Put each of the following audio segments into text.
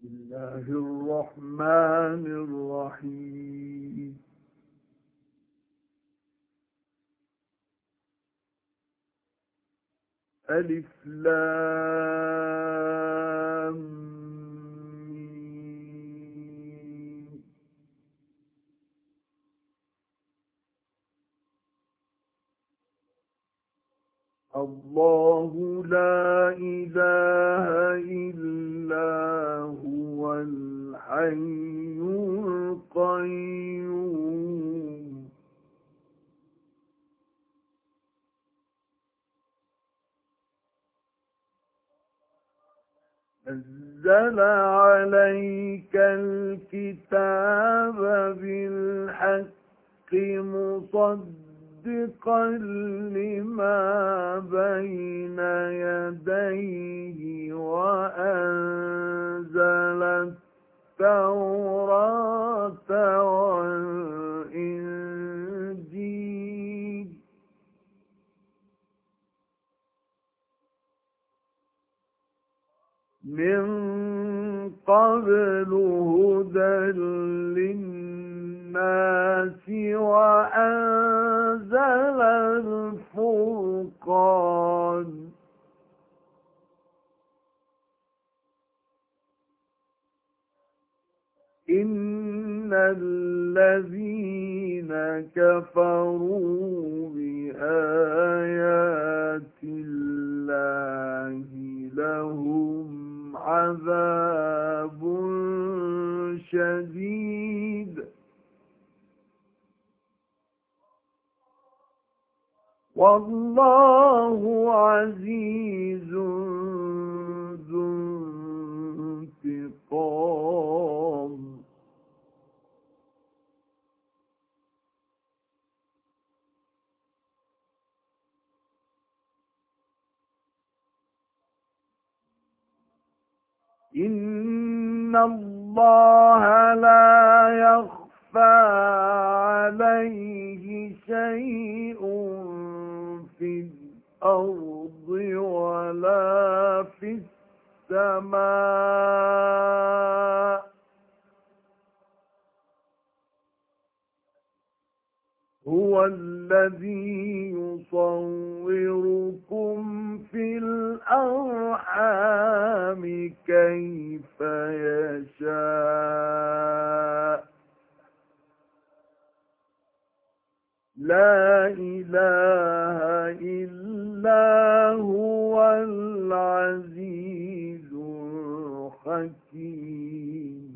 الله الرحمن الرحيم. ألف لام ميم. الله لا إله إلا هو الحي القيوم. نزل عليك الكتاب بالحق مصدقا لما بين يديه وأنزل التوراة والإنجيل من قبل هدى للناس وأنزل الفرقان. إن الذين كفروا بآيات الله لهم عذاب شديد والله عزيز ذو انتقام. إن الله لا يخفى عليه شيء في الأرض ولا في السماء. هو الذي يصوركم في الأرحام كيف يشاء. لا إله إلا هو العزيز الحكيم.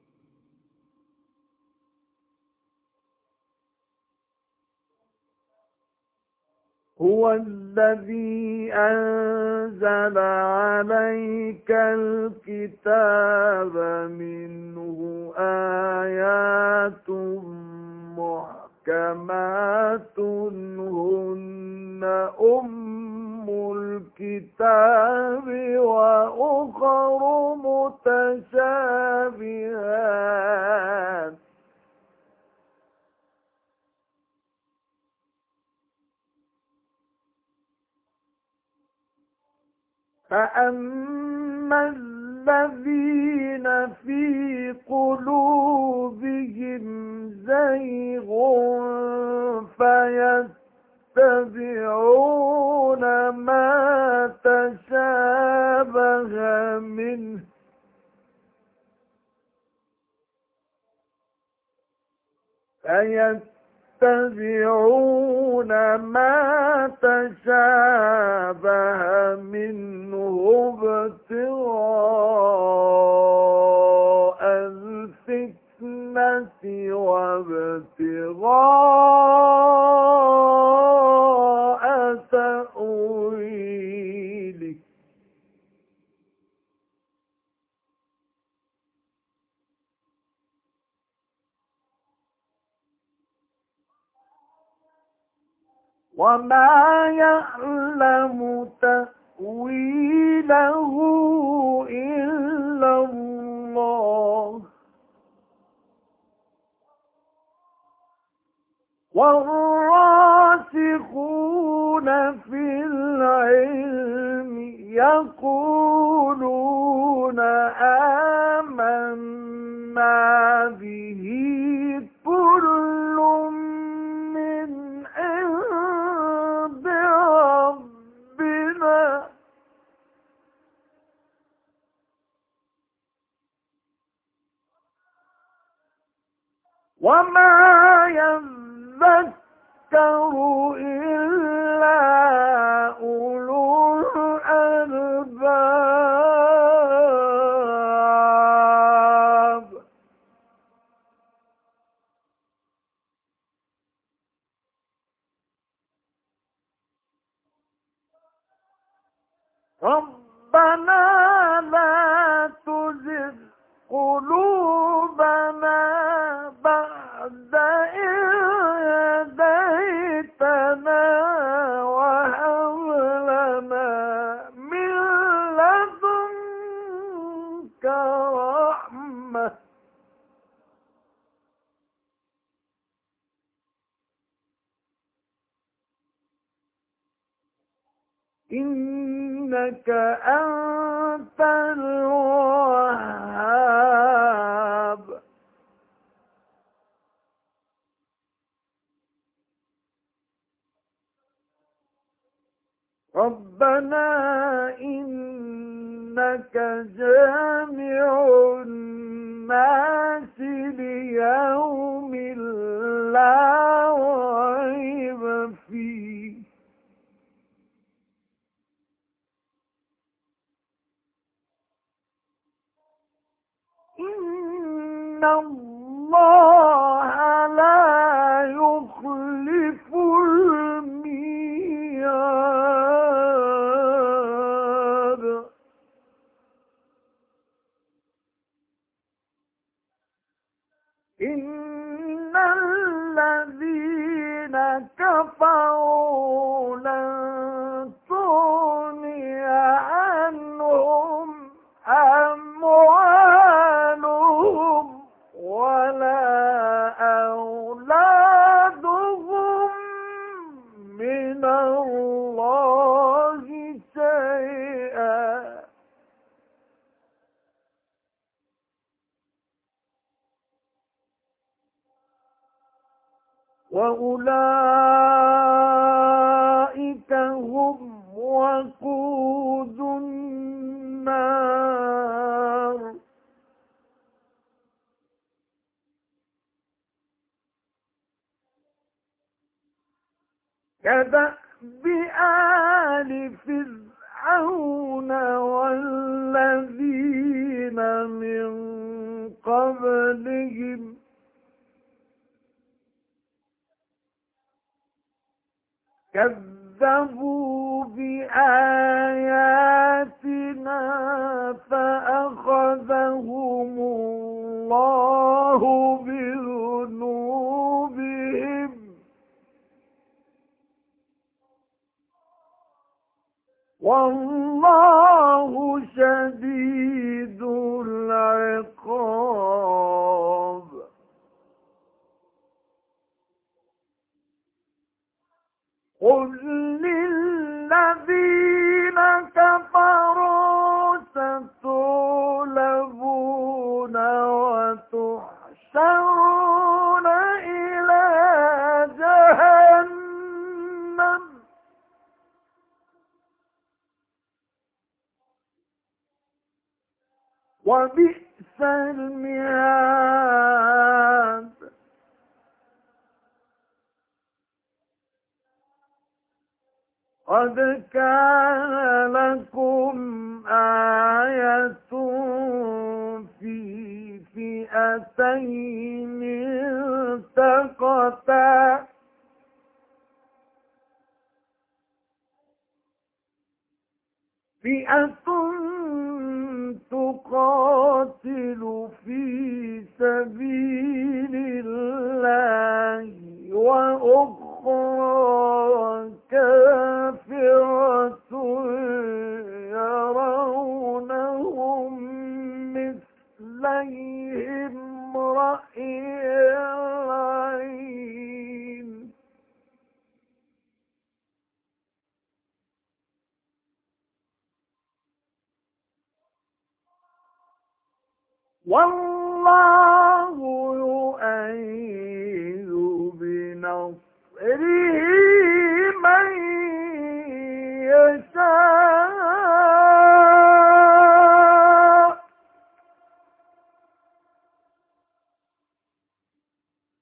هو الذي أنزل عليك الكتاب منه آيات محكمات هن أم الكتاب وأخر متشابهات. فأما الذين في قلوبهم زيغ فيتبعون ما تشابه منه يتبعون ما تشابه منه ابتغاء الفتنة وابتغاء تأويله. وما يعلم تأويله إلا الله والراسخون في العلم يقولون آمنا وما يذكر إلا أولو الألباب. ربنا لا تزغ قلوبنا بعد إذ هديتنا وهب لنا من لدنك رحمة إنك أنت الوهاب. ربنا إنك جامع الناس ليوم لا ريب فيه. إن الله لا يخلف الميعاد. إن الذين كفروا لن تغني عنهم أموالهم ولا أولادهم من الله شيئا وأولئك هم وقود النار. كدأب آل فرعون والذين من قبلهم كذبوا بآياتنا فأخذهم الله بذنوبهم والله شديد العقاب. قل للذين كفروا ستغلبون وتحشرون إلى جهنم وبئس المهاد. قد كان لكم آية في فئتين التقتا فئة تقاتل في سبيل الله وأخرى كافرة يرونهم مثليهم رأي العين والله يؤيد بنصره من يشاء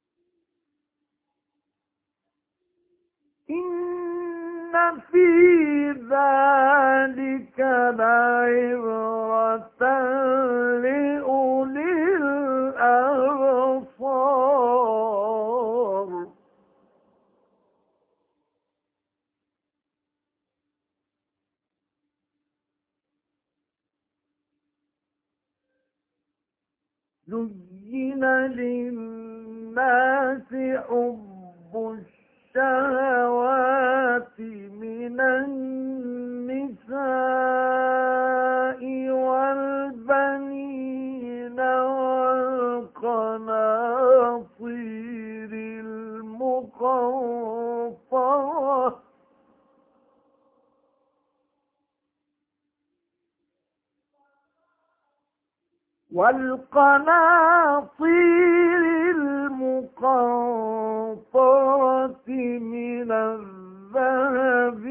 زين للناس حب الشهوات من النساء والبنين والقناطير المقنطرة المقنطرة من الذهب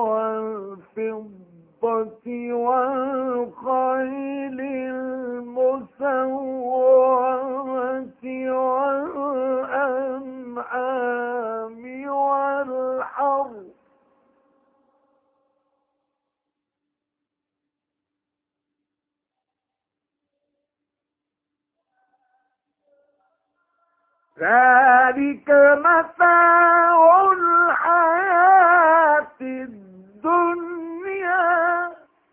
والفضة والخيل المسومة والأنعام والحرث ذلك متاع الحياة الدنيا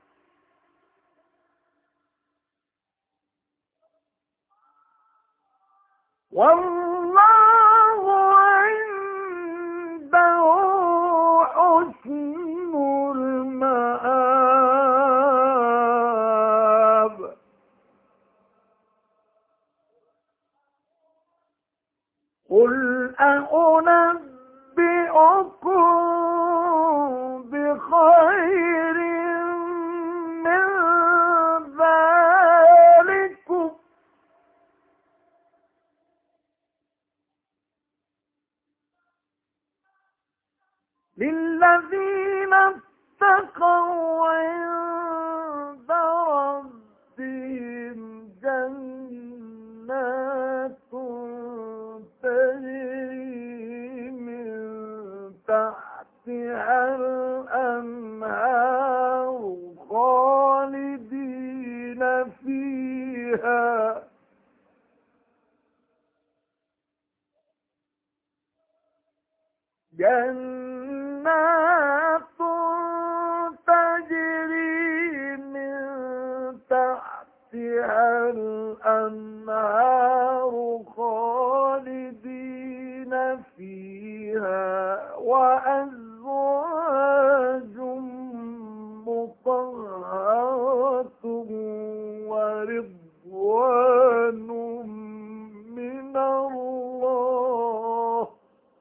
والله عنده حسن المآب قل أنبئكم بخير من ذلكم للذين اتقوا عند ربهم جنات تجري من تحتها الأنهار خالدين فيها جنات تجري من تحتها الأنهار خالدين فيها وأزواج مطهرة ورضوان من الله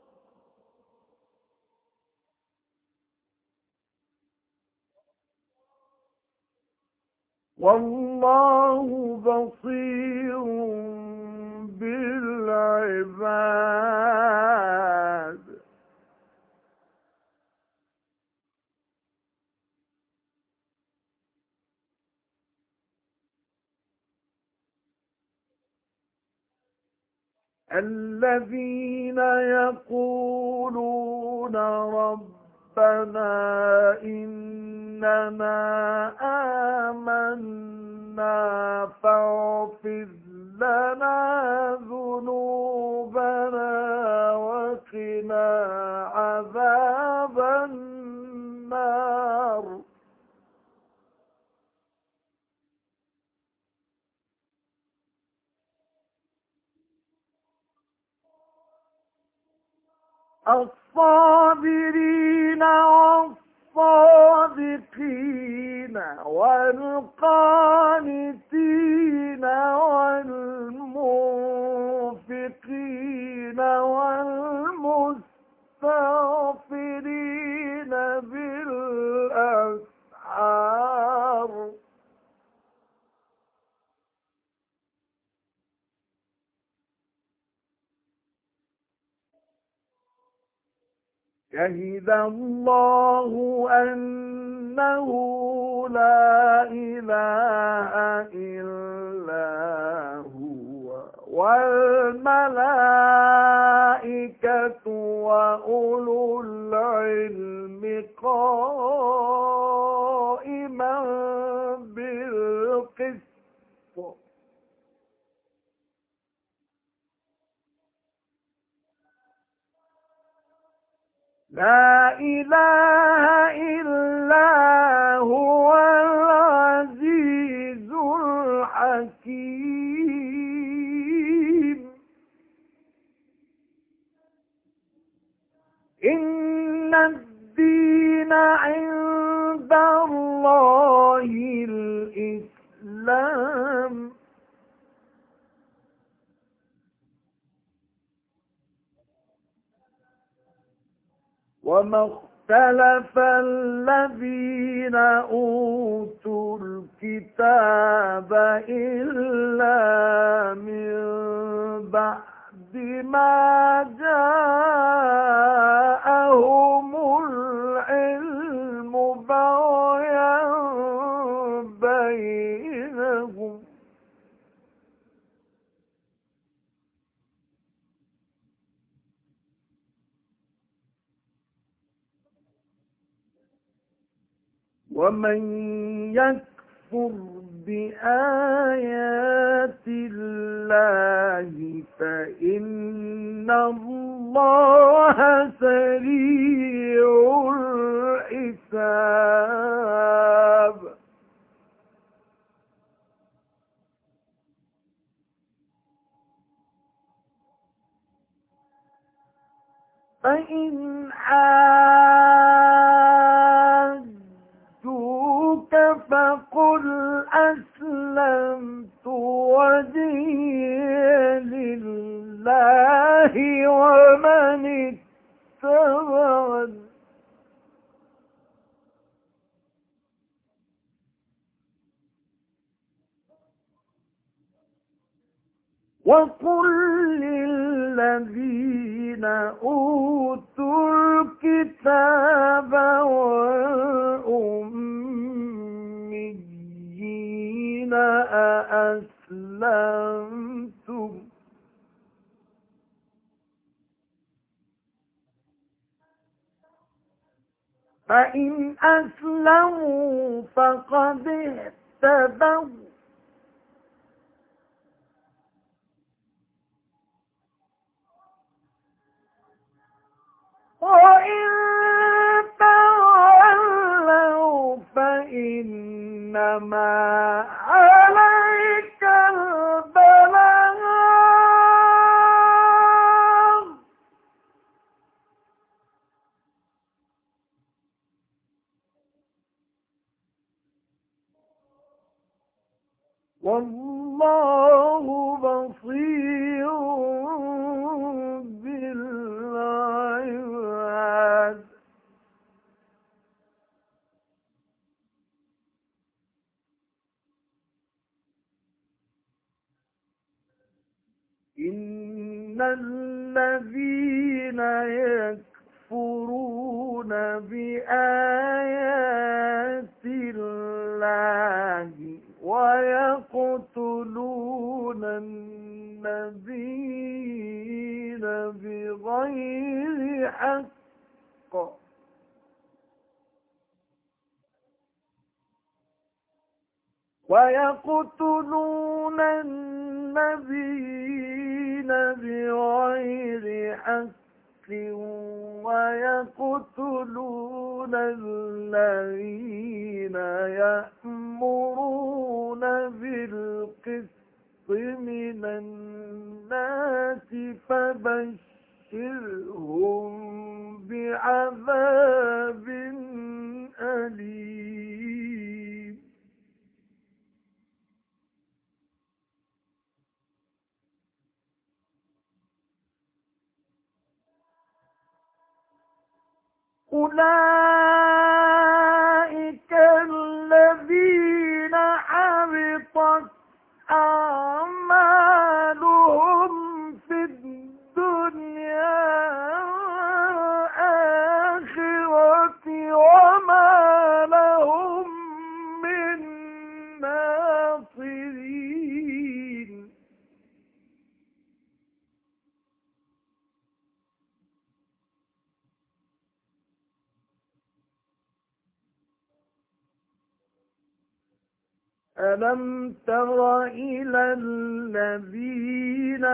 والله بصير بالعباد الذين يقولون ربنا إننا آمنا فاغفر لنا ذنوبنا وقنا عذاب النار الصابرين والصادقين والقانتين والمنفقين والمستغفرين بالأسحار شهد الله أنه لا إله إلا هو والملائكة وأولو العلم قائما بالقسط لا إله إلا هو العزيز الحكيم إن الدين عند الله الإسلام وما اختلف الذين أوتوا الكتاب إلا من بعد ما جاءهم العلم بغيا بينهم ومن يكفر بآيات الله فإن الله سريع الحساب فإن حاجوك فقل أسلمت وجهي لله ومن اتبعني وقل للذين أوتوا الكتاب والأميين أأسلمتم فإن أسلموا فقد اهتدوا وإن تولوا فإنما عليك البلاغ والله بصير بالعباد إن الذين يكفرون بآيات الله ويقتلون النبيين بغير حق ويقتلون النبيين بغير حق ويقتلون الذين يأمرون بالقسط من الناس فبشرهم بعذاب أليم أولئك الذين حبطت أعمالهم في الدنيا والآخرة وما لهم من ناصرين ألم تر إلى الذين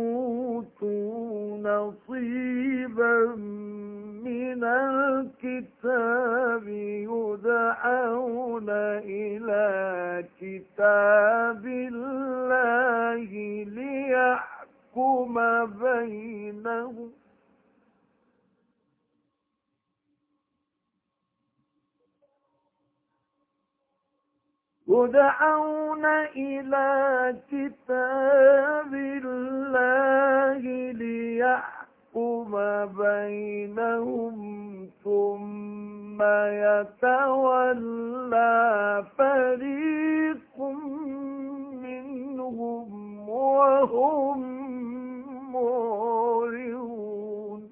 أوتوا نصيبا من الكتاب يدعون إلى كتاب الله ليحكم بينهم يدعون إلى كتاب الله ليحكم بينهم ثم يتولى فريق منهم وهم معرضون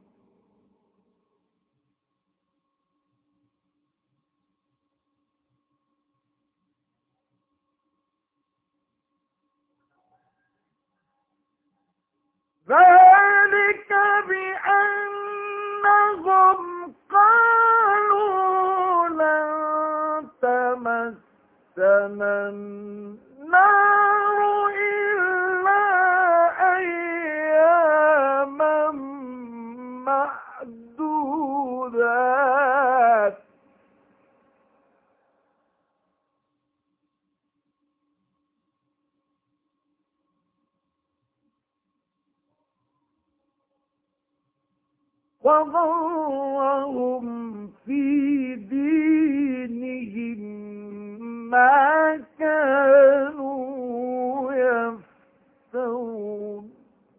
ذلك بأنهم قالوا لن تمسنا النار إلا أياما معدودات وغرهم في دينهم ما كانوا يفترون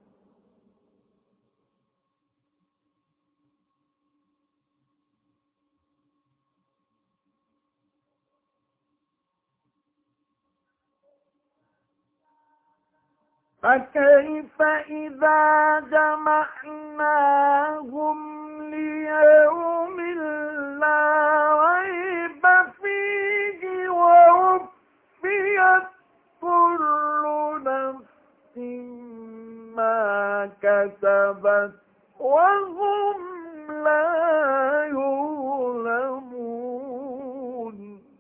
فكيف إذا جمعناهم ليوم لا ريب فيه ووفيت كل نفس ما كسبت وهم لا يظلمون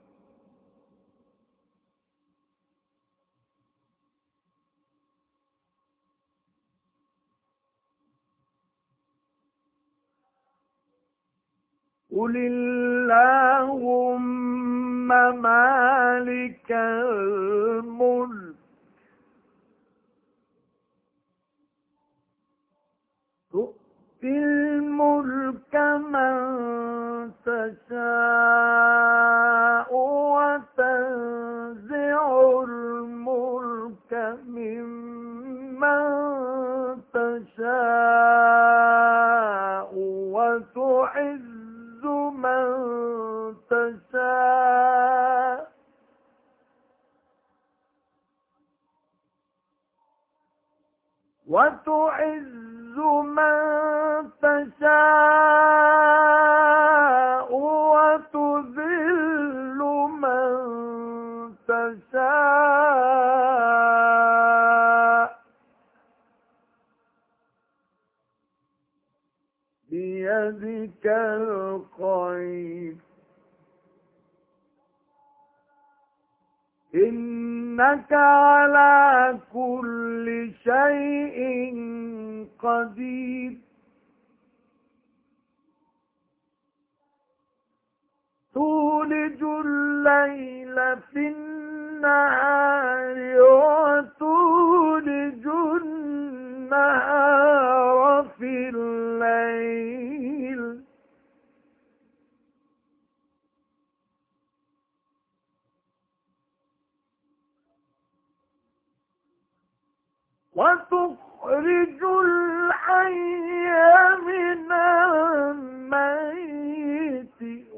قل اللهم مالك الملك تؤتي الملك من تشاء وتنزع الملك ممن تشاء وتعز من تشاء من تشاء وتذل من تشاء بيدك الخير إنك على كل شيء قدير تولج الليل في النهار وتولج النهار في الليل وتخرج الحي من الميت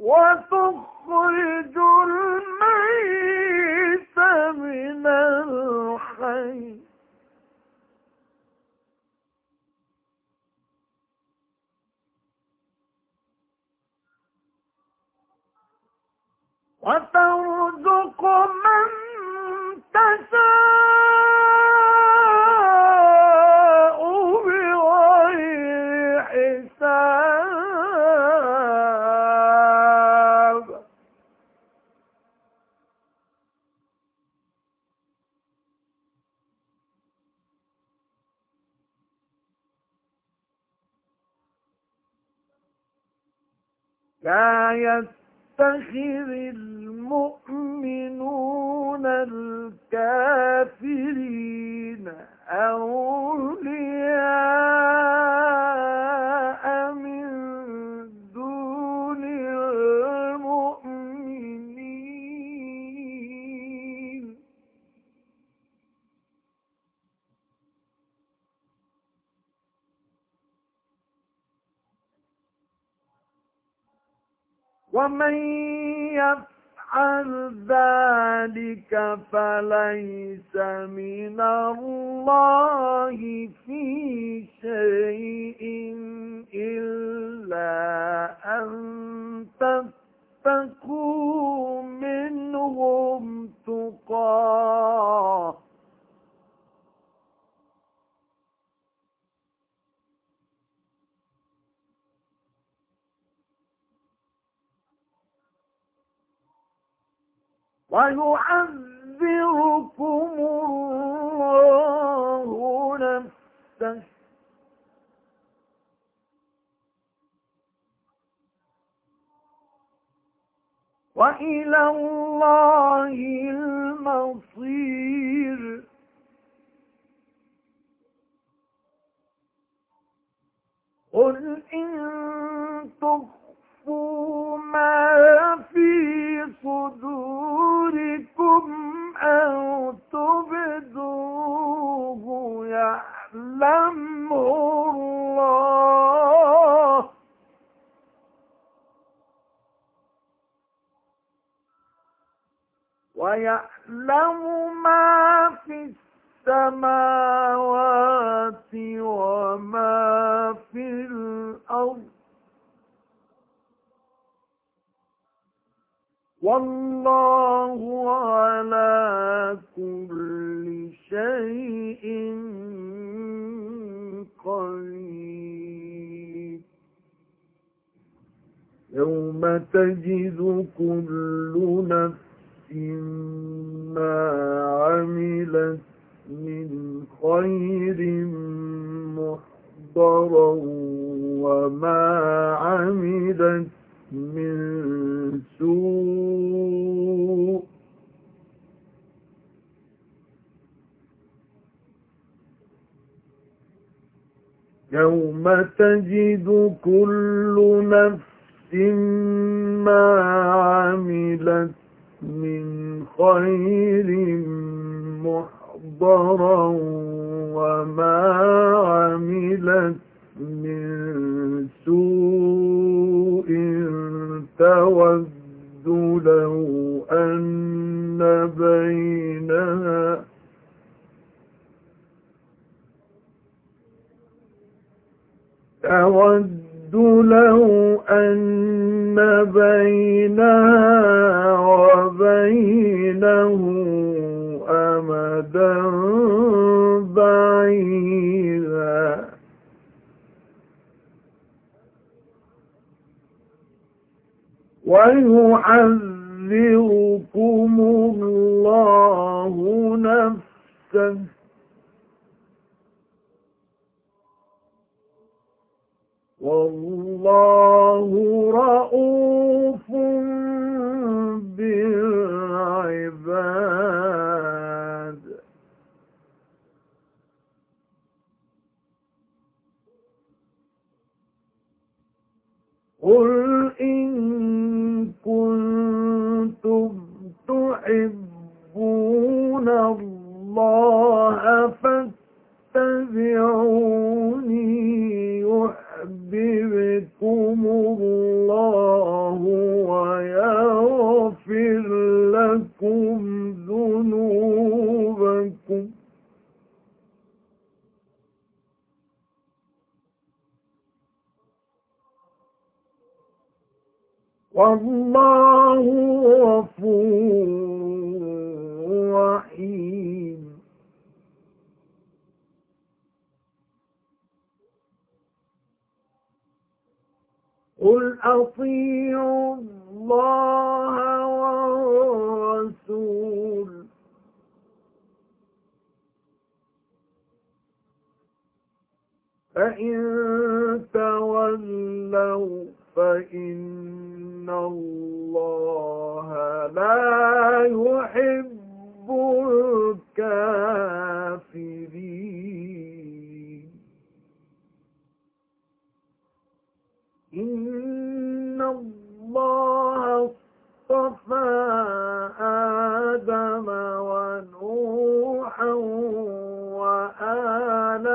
وتخرج الميت من الحي وترزق من تشاء بغير حساب لا يتخذ المؤمنون الكافرين أولياء من دون المؤمنين ومن يفعل ذلك فليس من الله في شيء إلا أن تتقوا منهم تقاه ويعذركم الله نفسه وإلى الله المصير قل إن تخفوا ما في صدوركم أو تبدوه يعلمه الله ويعلم ما في السماوات وما في الأرض والله على كل شيء قدير يوم تجد كل نفس ما عملت من خير محضرا وما عملت من سوء يوم تجد كل نفس ما عملت من خير محضرا وما عملت من سوء تود لو أن بينها وبينه أمدا بعيدا ويحذركم الله نفسه والله رؤوف بالعباد قل إن كنتم تحبون الله فاتبعوني يحببكم الله ويغفر لكم ذنوبكم والله غفور رحيم قل أطيعوا الله والرسول فإن تولوا فإن الله لا يحب الكافرين إن الله اصطفى آدم ونوحا وآل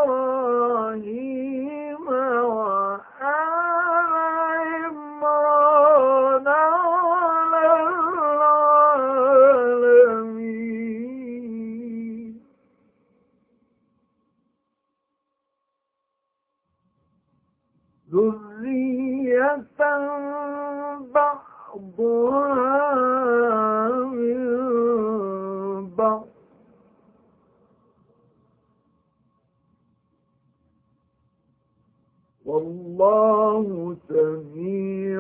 إبراهيم وآل عمران بعضها من بعض والله سميع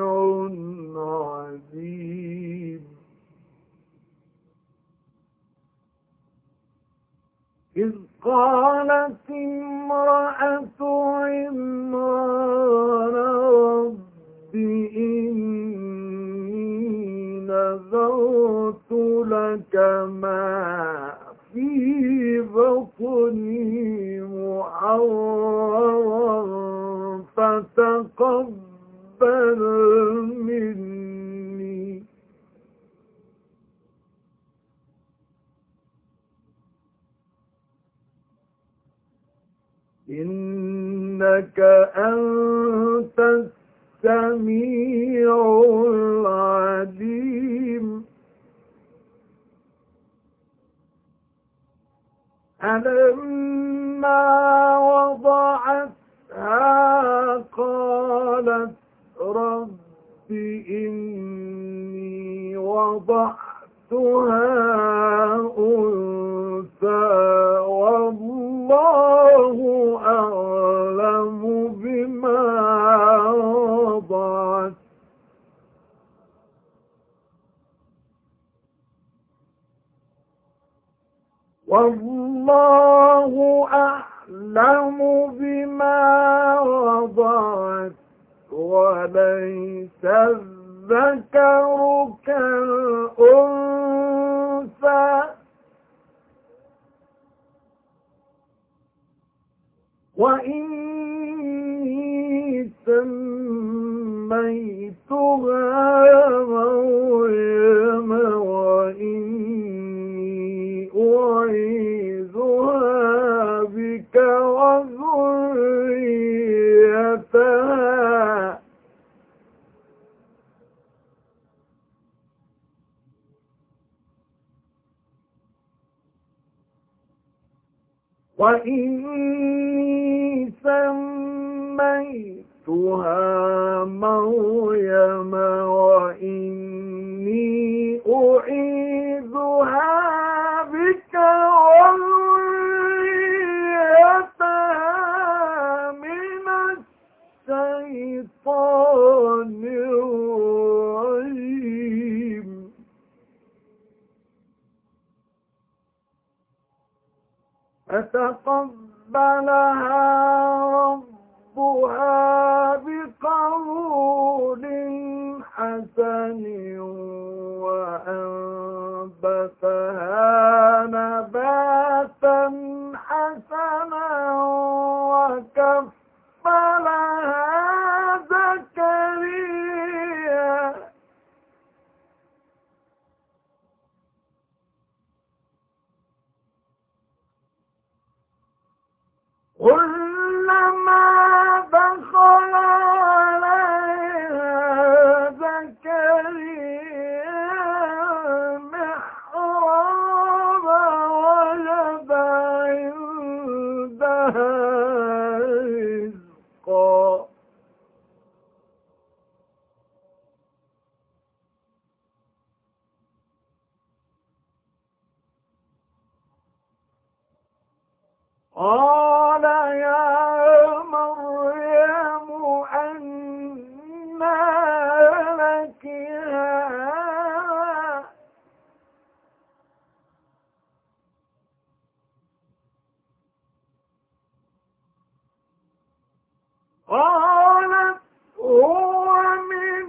عليم. إذ قالت امرأة عمران رب إني نذرت لك ما في بطني محررا فتقبل مني إنك أنت السميع العليم. فلما وضعتها قالت رب إني وضعتها أنثى والله أعلم بما وضعت والله أعلم بما وضعت وليس الذكر كالأنثى وإني سميتها مريم وإني أعيذها بك وذريتها مريم وإني أعيذها بك وذريتها من الشيطان الرجيم. فتقبلها ربها بقبول حسن وأنبتها نباتا حسنا وكفلها زكريا كلما دخل عليها زكريا المحراب وجد عندها رزقا قال يا مريم أنى لك هذا قالت هو من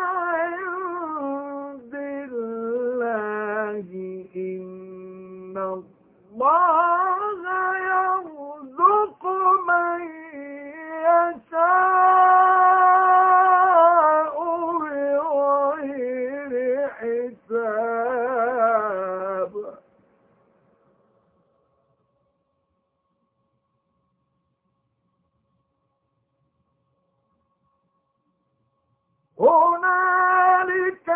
عند الله إن الله يرزق من يشاء بغير حساب. هنالك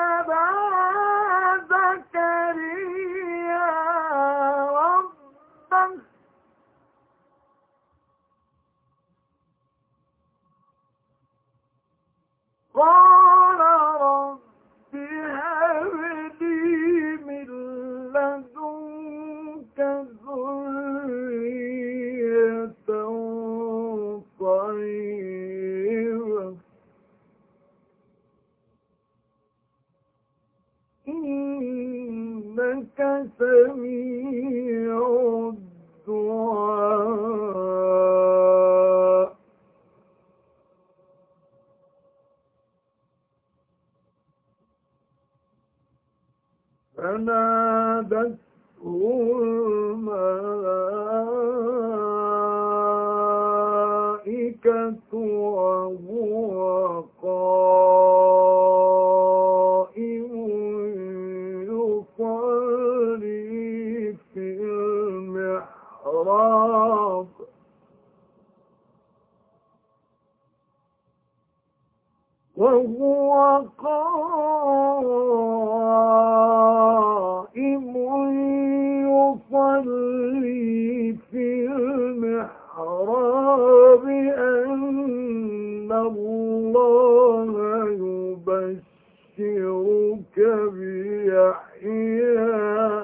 دعا زكريا ربه وهو قائم يصلي في المحراب أن الله يبشرك بيحيى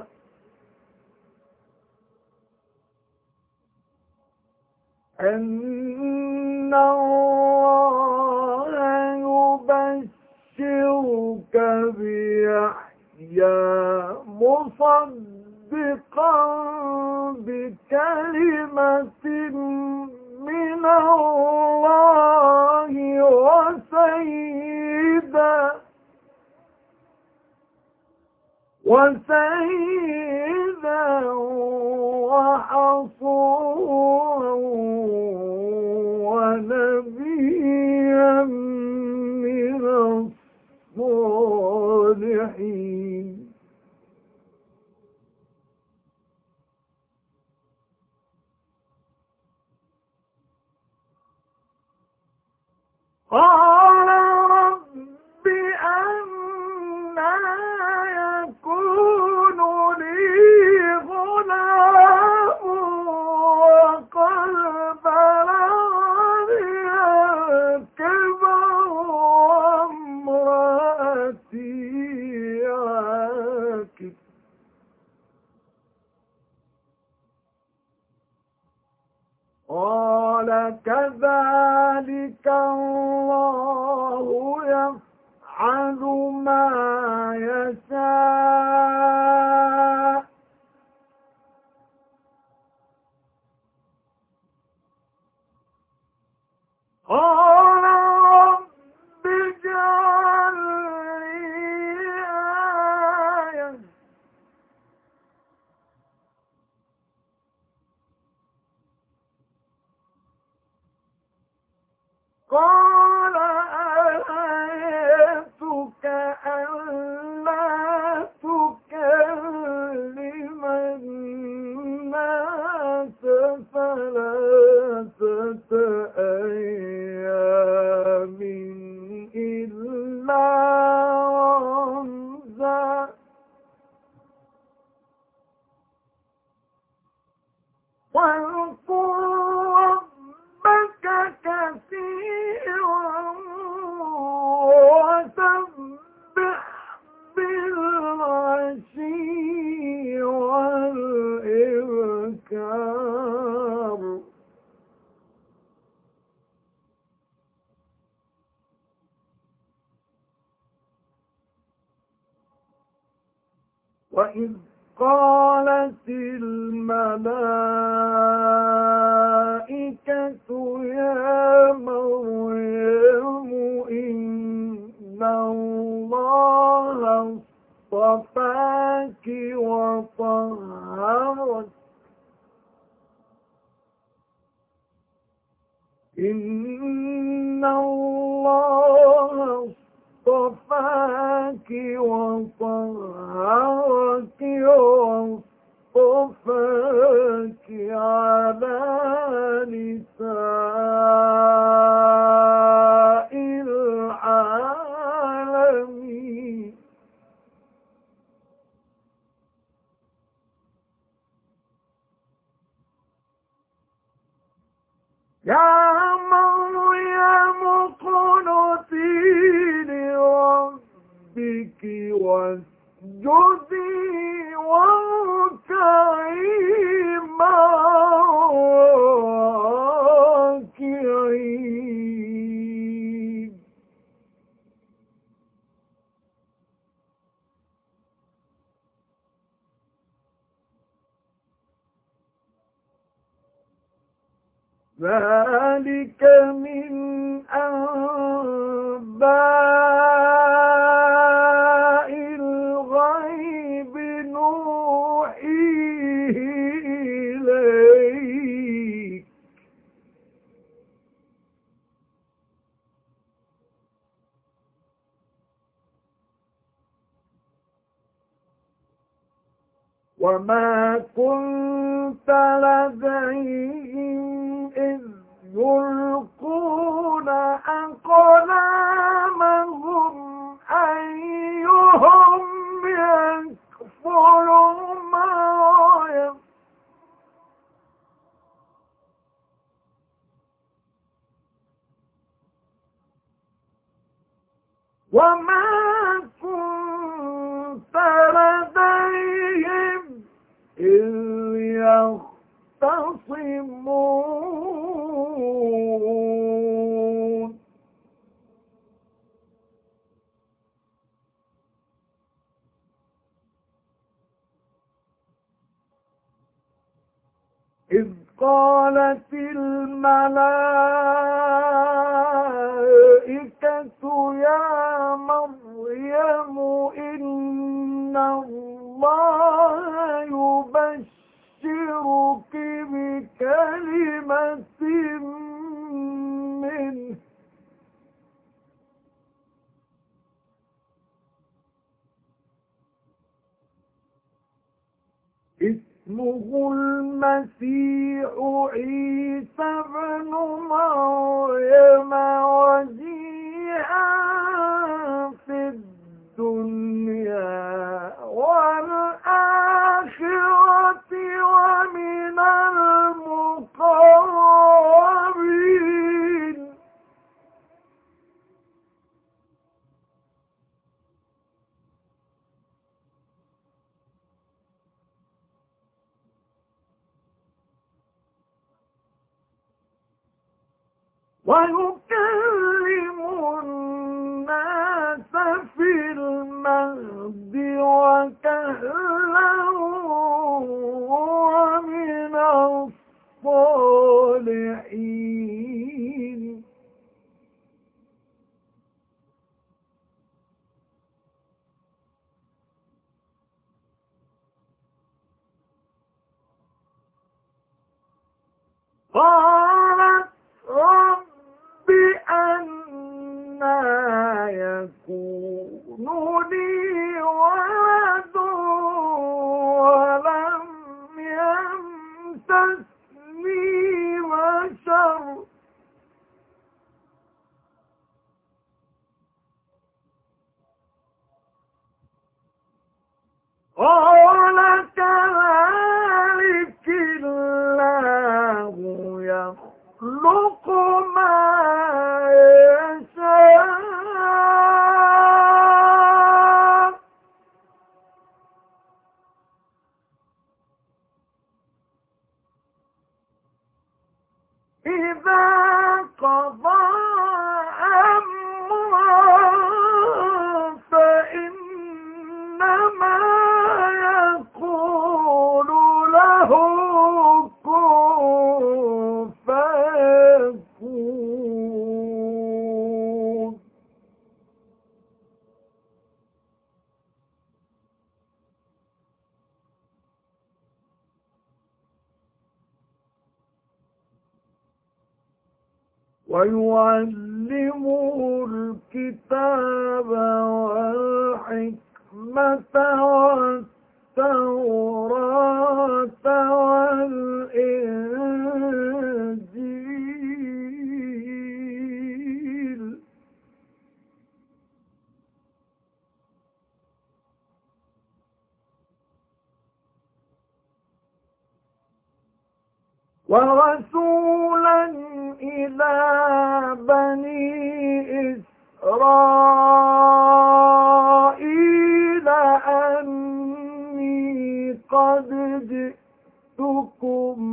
أن الله يبشرك بيحيى مصدقا بكلمة من الله وسيدا وحصورا ونبيا من الصالحين. قال رب أنى يكون لي غلام وقد بلغني الكبر وامرأتي عاقر. قال كذلك الله يفعل ما يشاء. قال رب اجعل لي آية قال آيتك ألا تكلم الناس ثلاثة أيام إلا رمزا. واذكر ربك كثيرا وسبح بالعشي والإبكار. وإذ قالت الملائكة يا مريم إن الله اصطفاك وطهرك إن الله اصطفاك وطهرك واصطفاك على نساء العالمين. يا مريم اقنتي لربك واسجدي واركعي مع الراكعين. ذلك من أنباء الغيب نوحيه إليك وما كنت لديهم إذ يلقون أقلامهم وما كنت لديهم إذ يختصمون إذ قالت الملائكة يا مريم إن الله يبشرك بكلمة منه اسمه المسيح عيسى ابن مريم وجيها في الدنيا والآخرة ومن المقربين ويكلم الناس في المهد وكهلا ومن الصالحين قالت رب أنى يكون لي ولد ولم يمسسني بشر قال كذلك الله يخلق ما يشاء إذا قضى أمرا فإنما يقول له كن فيكون ويعلمه الكتاب والحكمة والتوراة والإنجيل ورسولا إلى بني إسرائيل أني قد جئتكم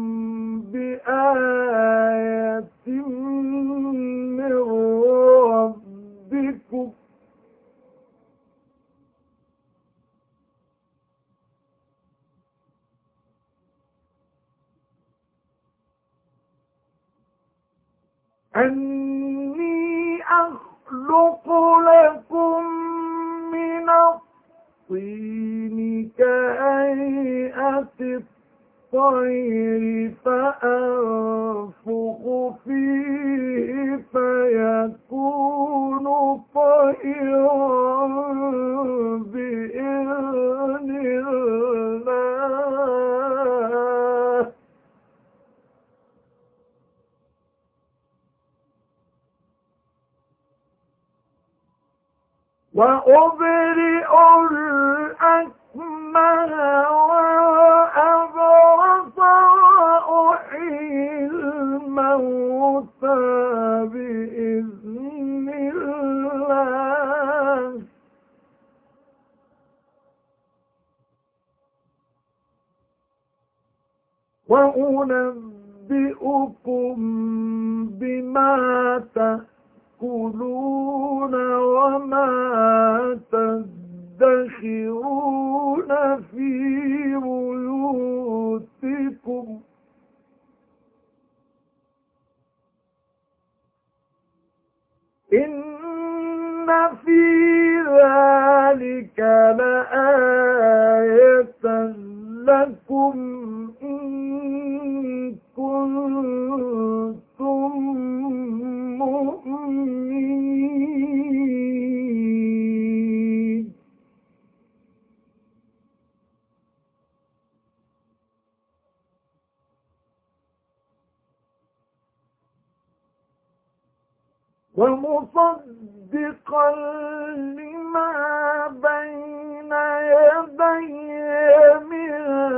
بآية من ربكم أني أخلق لكم من الطين كهيئة الطير فأنفخ فيه فيكون طيرا بإذن الله وأبرئ الأكمه والأبرص وأحيي الموتى بإذن الله وأنبئكم بما تأكلون وما تدخرون في بيوتكم إن في ذلك لآية لكم إن كنتم مؤمنين ومصدقا لما بين يدي من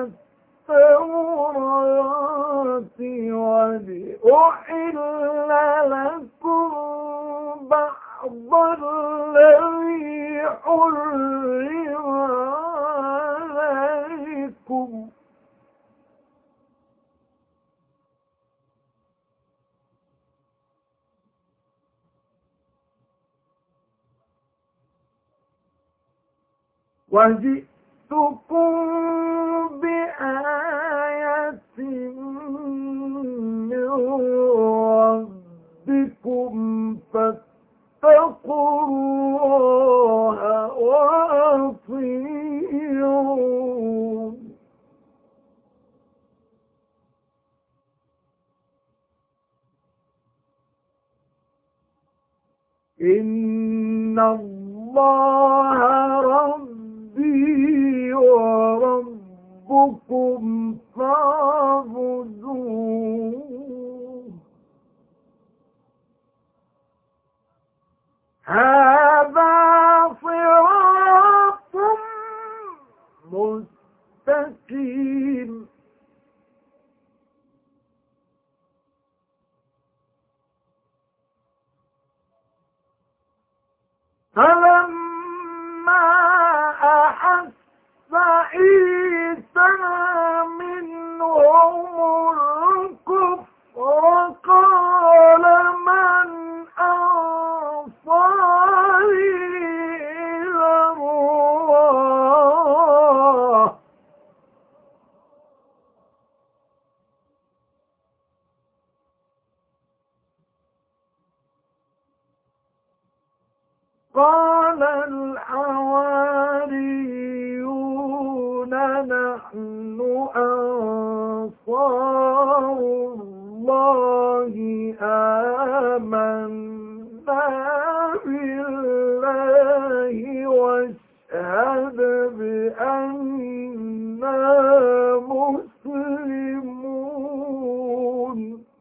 التوراة ولأحل لكم بعض الذي حرم عليكم وجئتكم بآية من ربكم فاتقوا الله وأطيعون إن الله ربي وربكم فاعبدوه هذا صراط مستقيم فلما أحس عيسى منهم الكفر قال من أنصاري إلى الله قال الحواريون نحن أنصار الله آمنا بالله واشهد بأننا مسلمون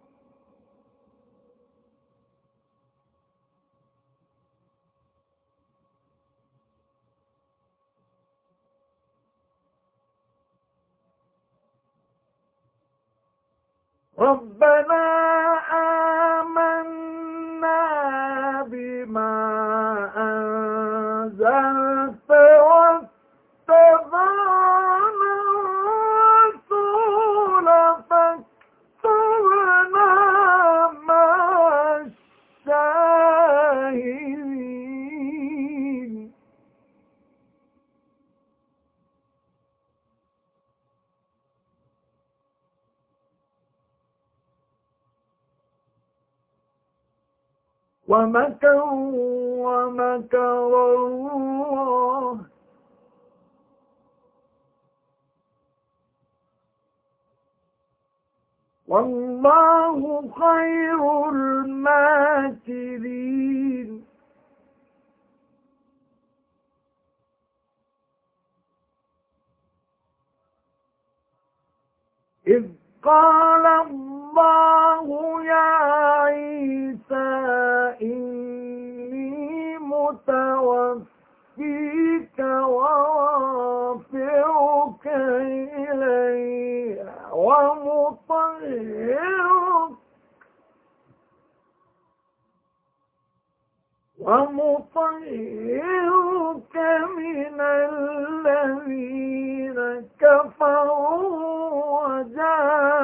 ربنا آمنا بما أنزلت واتبعنا الرسول فاكتبنا مع الشاهدين ومكروا ومكر الله والله خير الماكرين إذ قال الله يا عيسى إني متوفيك ورافعك إلي ومطهرك من الذين كفروا وجاهدوا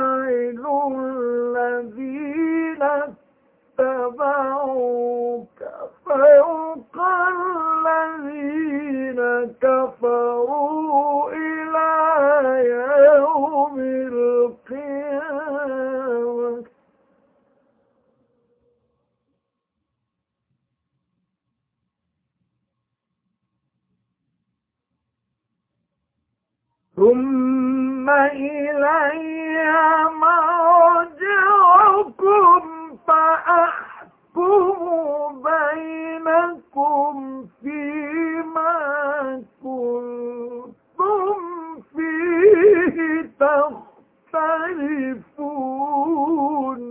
إلي مرجعكم فأحكم بينكم فيما كنتم فيه تختلفون.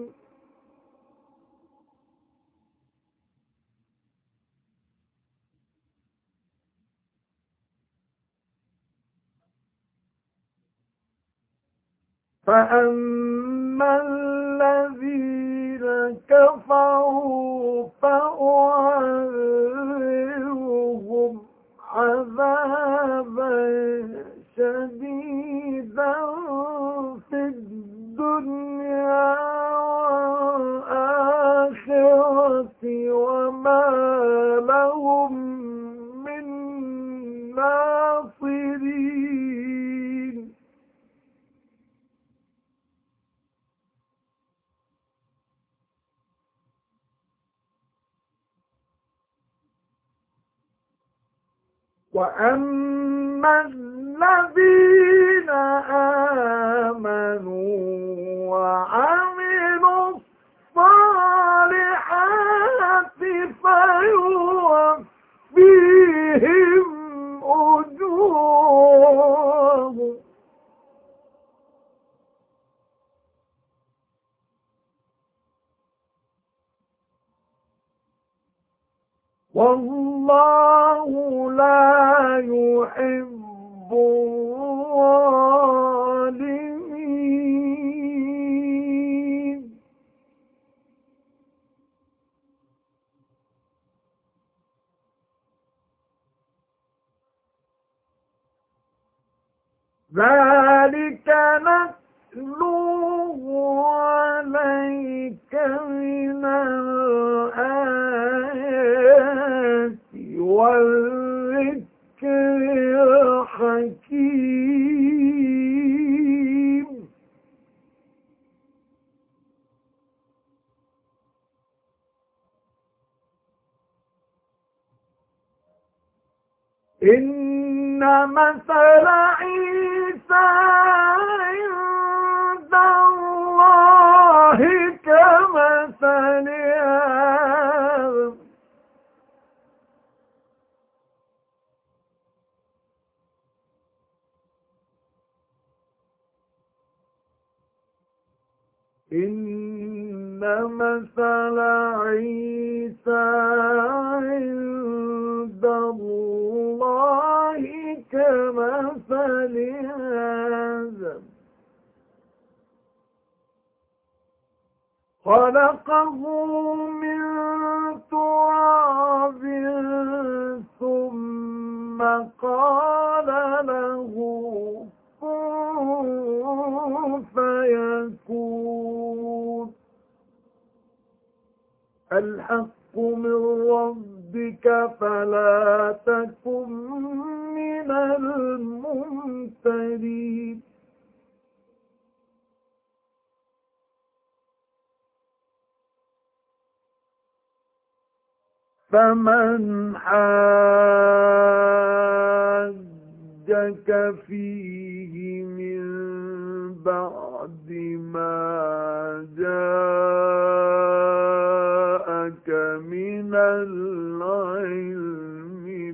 فأما الذين كفروا فأعذبهم عذابا شديدا في الدنيا والآخرة وما لهم من ناصرين. وأما الذين آمنوا وعملوا الصالحات فيوفيهم أجورهم والله لا يحب الظالمين. ذلك نتلوه عليك من الآيات والذكر الحكيم. إن مثل عيسى عند الله كمثل آدم إن مثل عيسى عند الله كمثل آدم خلقه من تراب ثم قال له كن فيكون. الحق من ربك فلا تكن من الممترين. فمن حاجك فيه من بعد ما جاءك من العلم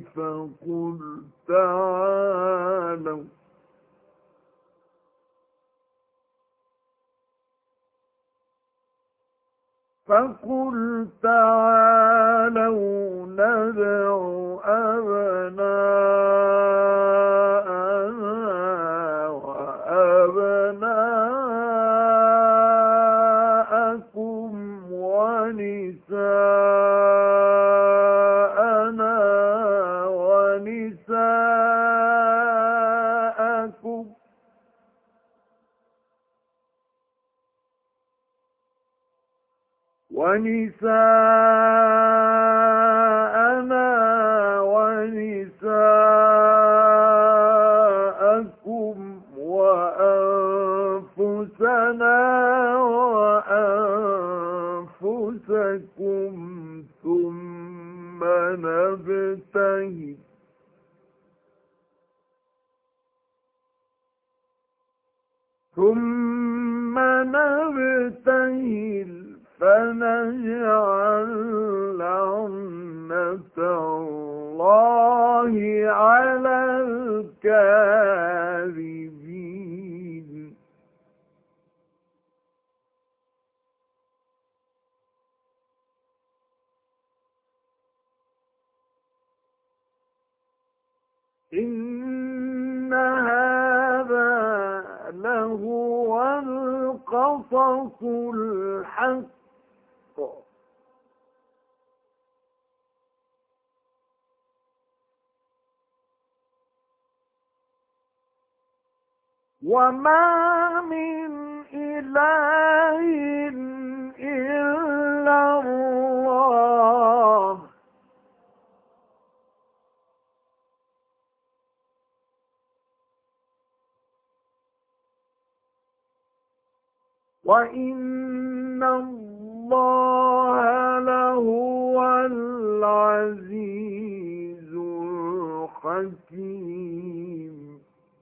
فقل تعالوا ندع أبناءنا وأبناءكم ونساءنا ونساءكم وأنفسنا وأنفسكم ثم نبتهل ثم نبتهل فنجعل لعنة الله على الكاذبين إن هذا لهو القصص الحق وما من إله إلا الله وإن الله لهو العزيز الحكيم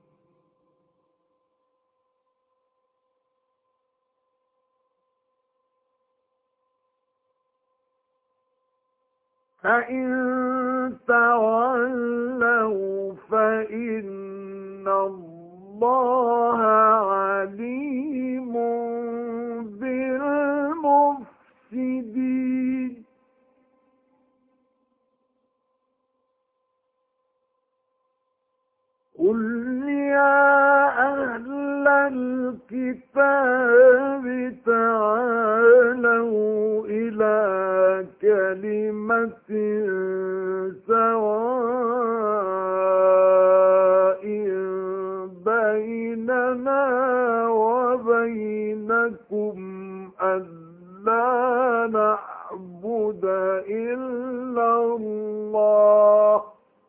فإن تولوا فإن الله عليم بالمفسدين قل يا أهل الكتاب تعالوا إلى كلمة سواء بيننا وبينكم ألا نعبد إلا الله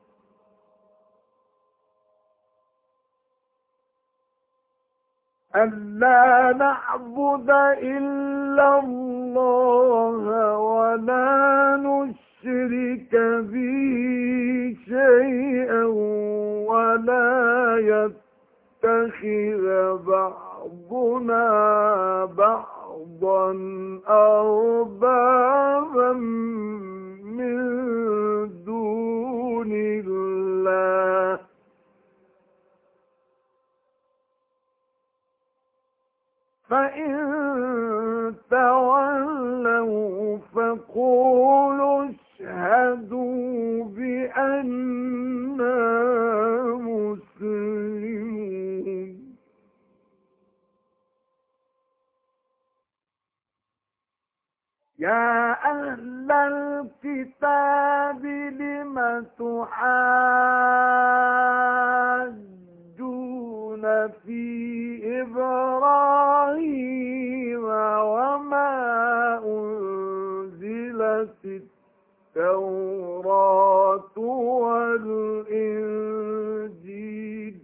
ولا نشرك به شيئا ولا يتخذ بعضنا بعضا أربابا من دون الله فإن تولوا فقولوا اشهدوا بأننا مسلمون يا أهل الكتاب لم تحاجون في إبراهيم وما أنزلت التوراة والإنجيل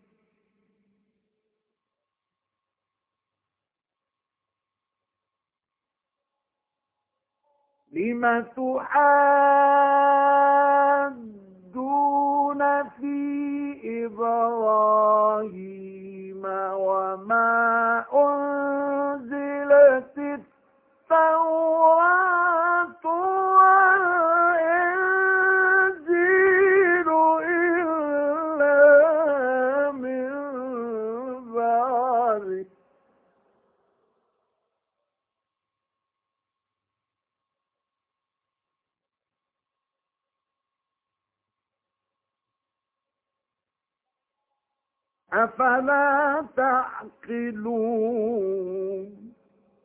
لم تحاجون في إبراهيم وما أنزلت التوراة والإنجيل إلا من بعده أفلا تعقلون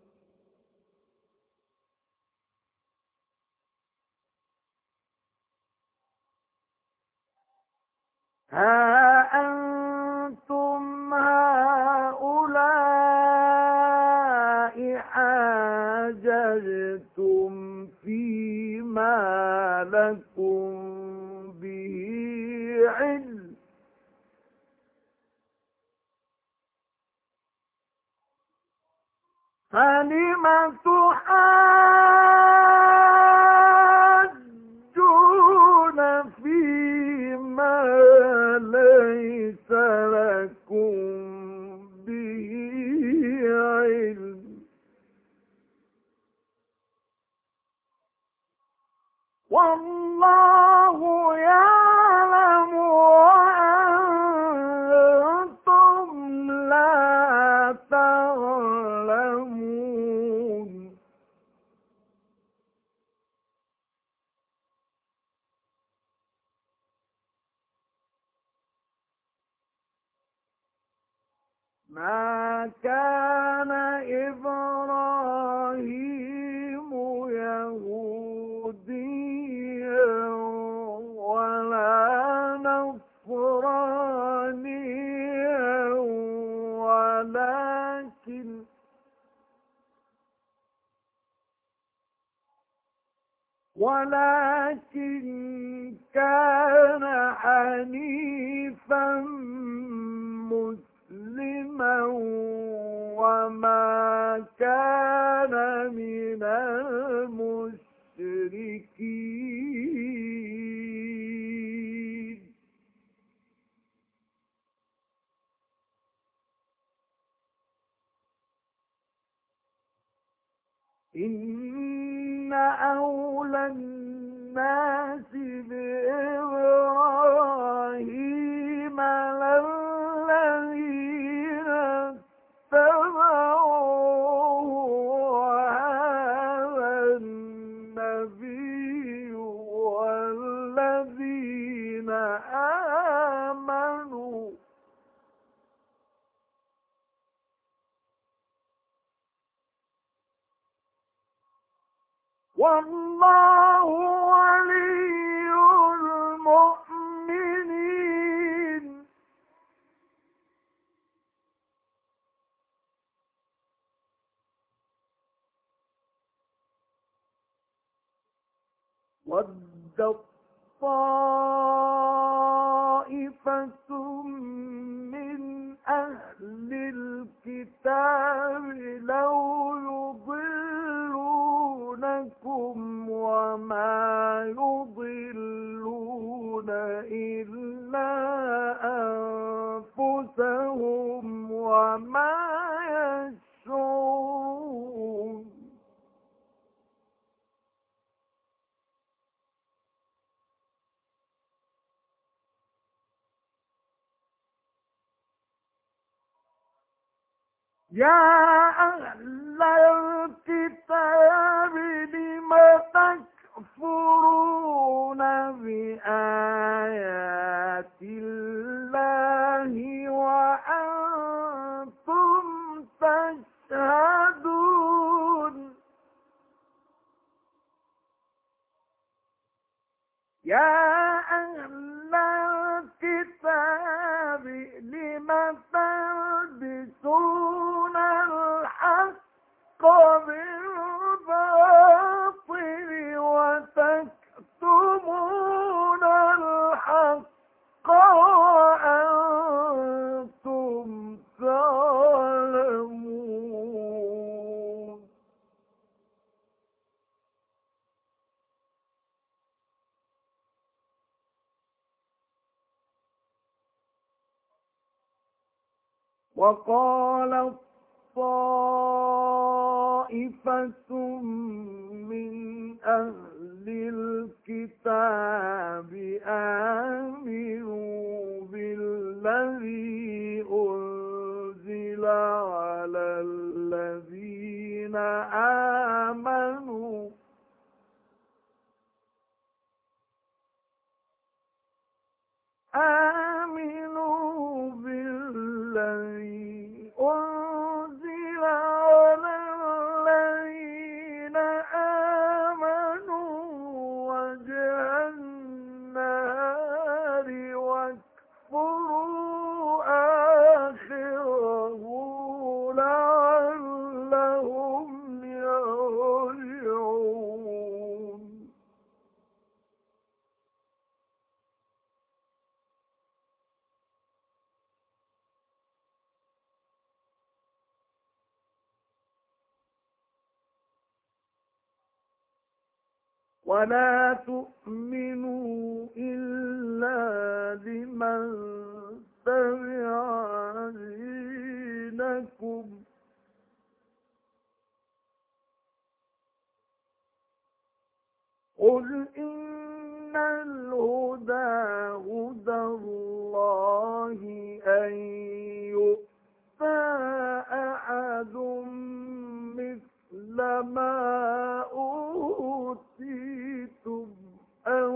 ها أنتم هؤلاء حاججتم فيما لكم به علم فلم تحاجون فيما ليس لكم به تعلمون ما كان إبراهيم يهوديا ولا نصرانيا ولكن كان حنيفا مسلما وما كان من المشركين إن أولى الناس بإبراهيم للذين اتبعوه وهذا النبي والذين آمنوا والله ولي المؤمنين ودت طائفة من أهل الكتاب لو يضلونكم وما يضلون إلا أنفسهم وما يشعرون يا أهل الكتاب لم تكفرون بآيات الله وأنتم تشهدون يا أهل الكتاب لم تلبسون الحق بالباطل وتكتمون الحق وأنتم تعلمون وقالت طائفة من أهل الكتاب آمنوا بالذي أنزل على الذين آمنوا بالذي أنزل على الذين آمنوا وجه النهار واكفروا آخره لعلهم يرجعون ولا تؤمنوا إلا لمن تبع دينكم قل إن الهدى هدى الله أن يؤتى أحد ما أوتيتم أو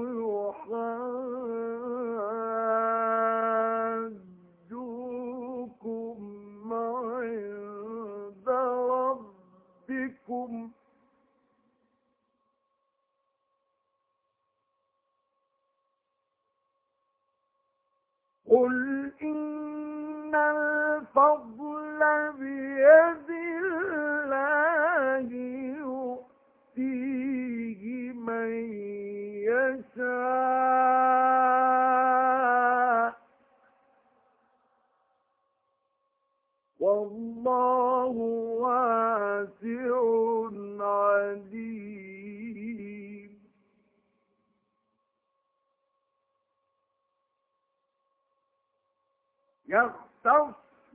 يحاجوكم عند ربكم قل إن الفضل بيد الله يؤتيه من يشاء والله واسع عليم يختص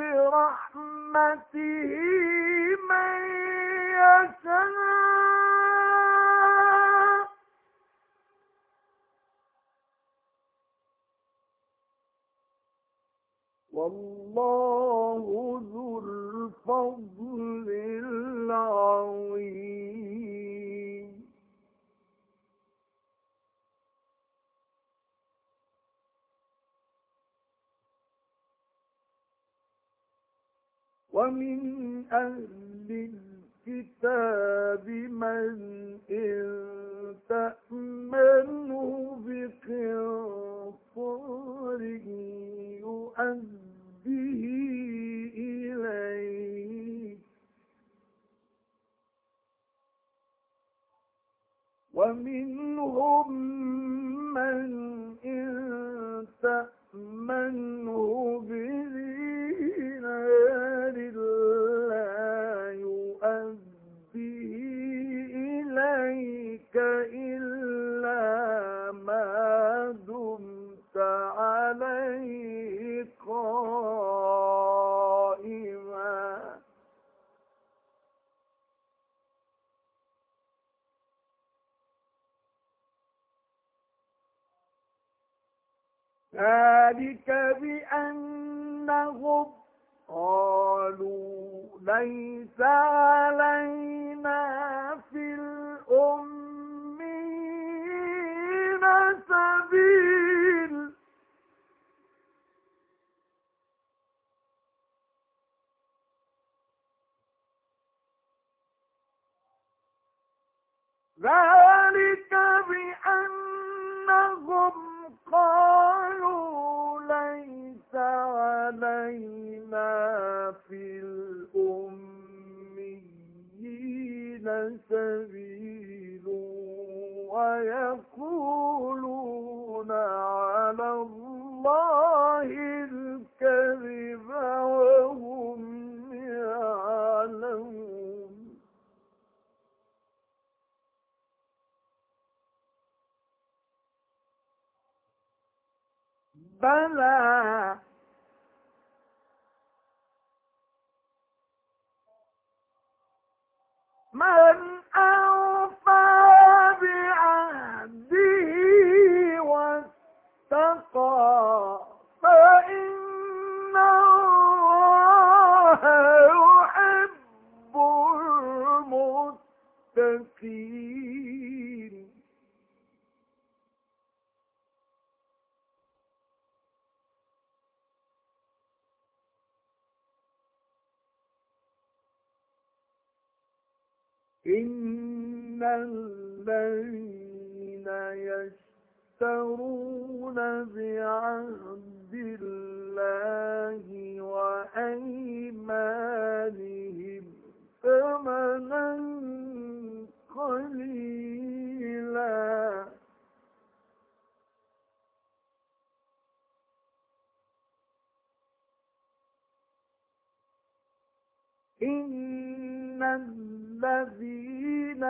برحمته من يشاء والله ذو الفضل العظيم ومن أهل الكتاب من إن تأمنه بقنطار يؤديه إليك ومنهم من إن تأمنه بدينار لا يؤديه إليك إلا ما دمت عليه قائما ذلك بأنهم قالوا ليس علينا في الأمين سبيل ذلك بأنهم قالوا ليس علينا في الأميين سبيل ويقولون على الله الكذب وهم يعلمون بلى من أوفى بعهده واتقى فإن الله يحب المتقين إن الذين يشترون بعهد الله وأيمانهم ثمنا قليلا إن الذين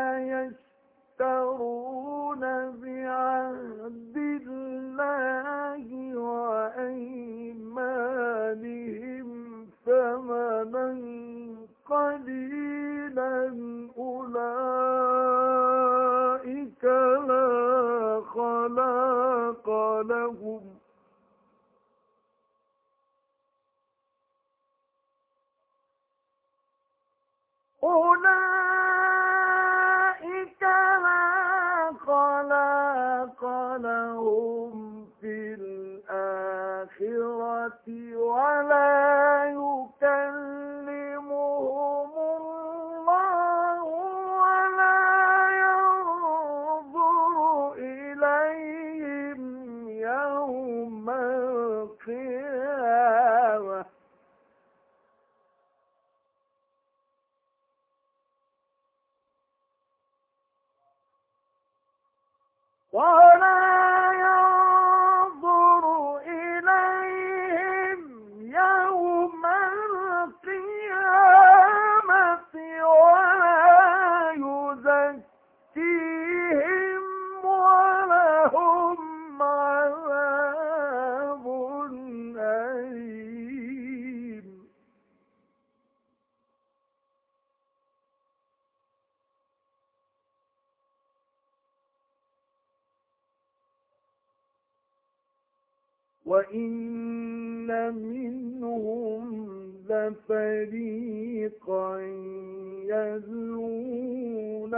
يشترون بعهد الله وأيمانهم ثمنا قليلا أولئك لا خلاق لهم أولئك ولا يكلمهم الله ولا ينظر إليهم يوم القيامة ولا يزكيهم ولهم عذاب أليم وإن منهم لفريقا يلوون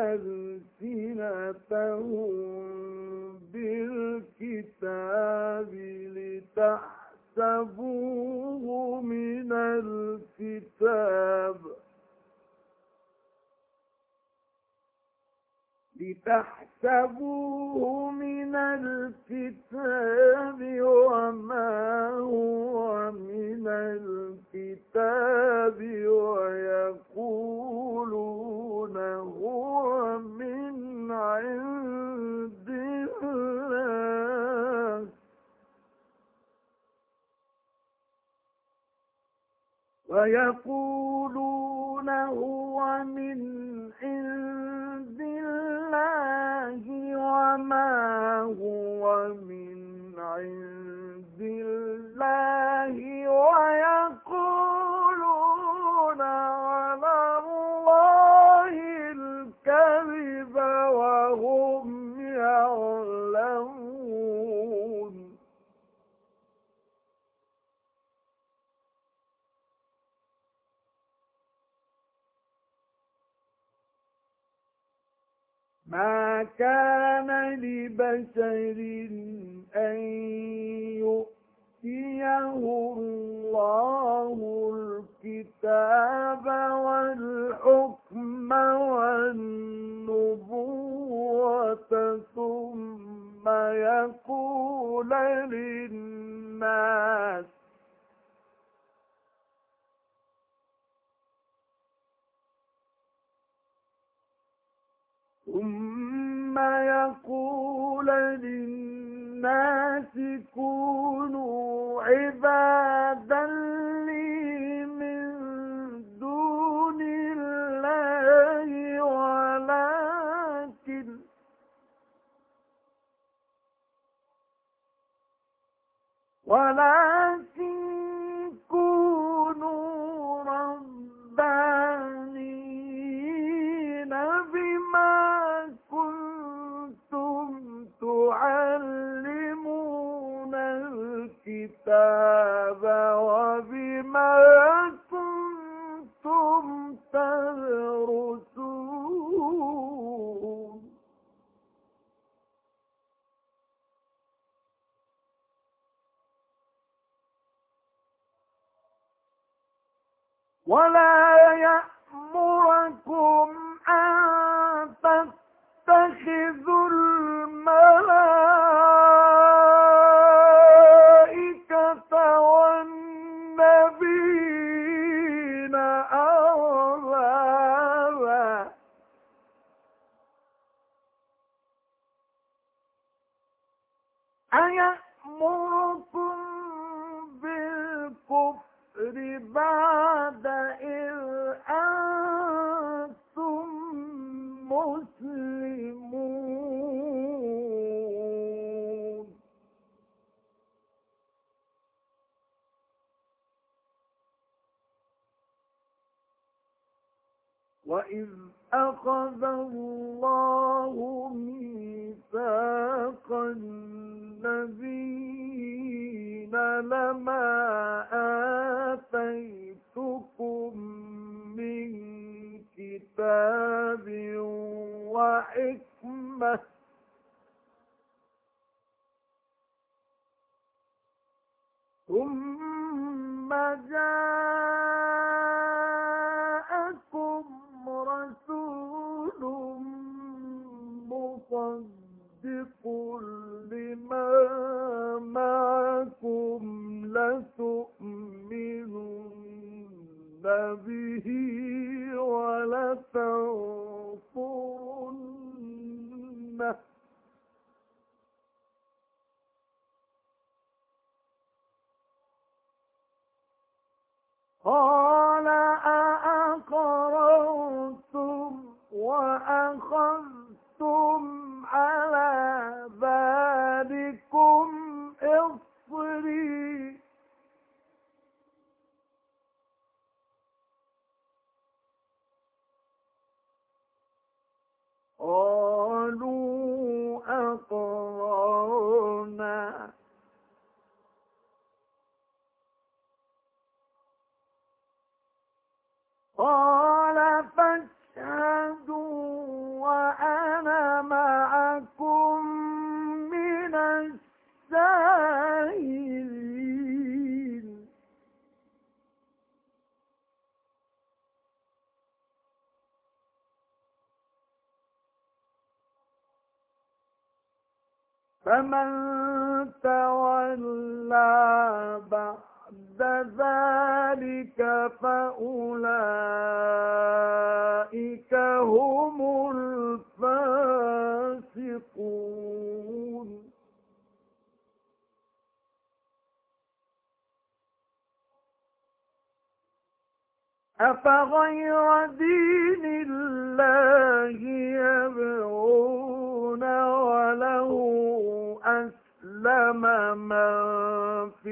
ألسنتهم بالكتاب لتحسبوه من الكتاب وما هو من الكتاب ويقولون هو من عند الله وما هو من عند الله ويقولون على الله الكذب وهم يعلمون ما كان لبشر أن يؤتيه الله الكتاب والحكم والنبوة ثم يقول للناس كونوا عبادا لي من دون الله ولكن كونوا ربانيين بما كنتم تعلمون الكتاب وبما كنتم تدرسون ولا يأمركم أن تتخذوا الملائكة والنبيين أربابا أيأمركم بالكفر بعد إذ أنتم مسلمون وإذ أخذ الله ميثاق النبيين لما آتيتكم من كتاب وحكمة ثم جاءكم رسول مصدق لما معكم لتؤمنن به ولتنصرنه قال أأقررتم وأخذتم على ذلكم إصري قالوا أقررنا قال فاشهدوا وأنا معكم من الشاهدين فمن تولى بعد ذلك فأولئك هم الفاسقون أفغير دين الله يبغون وله أسلم من في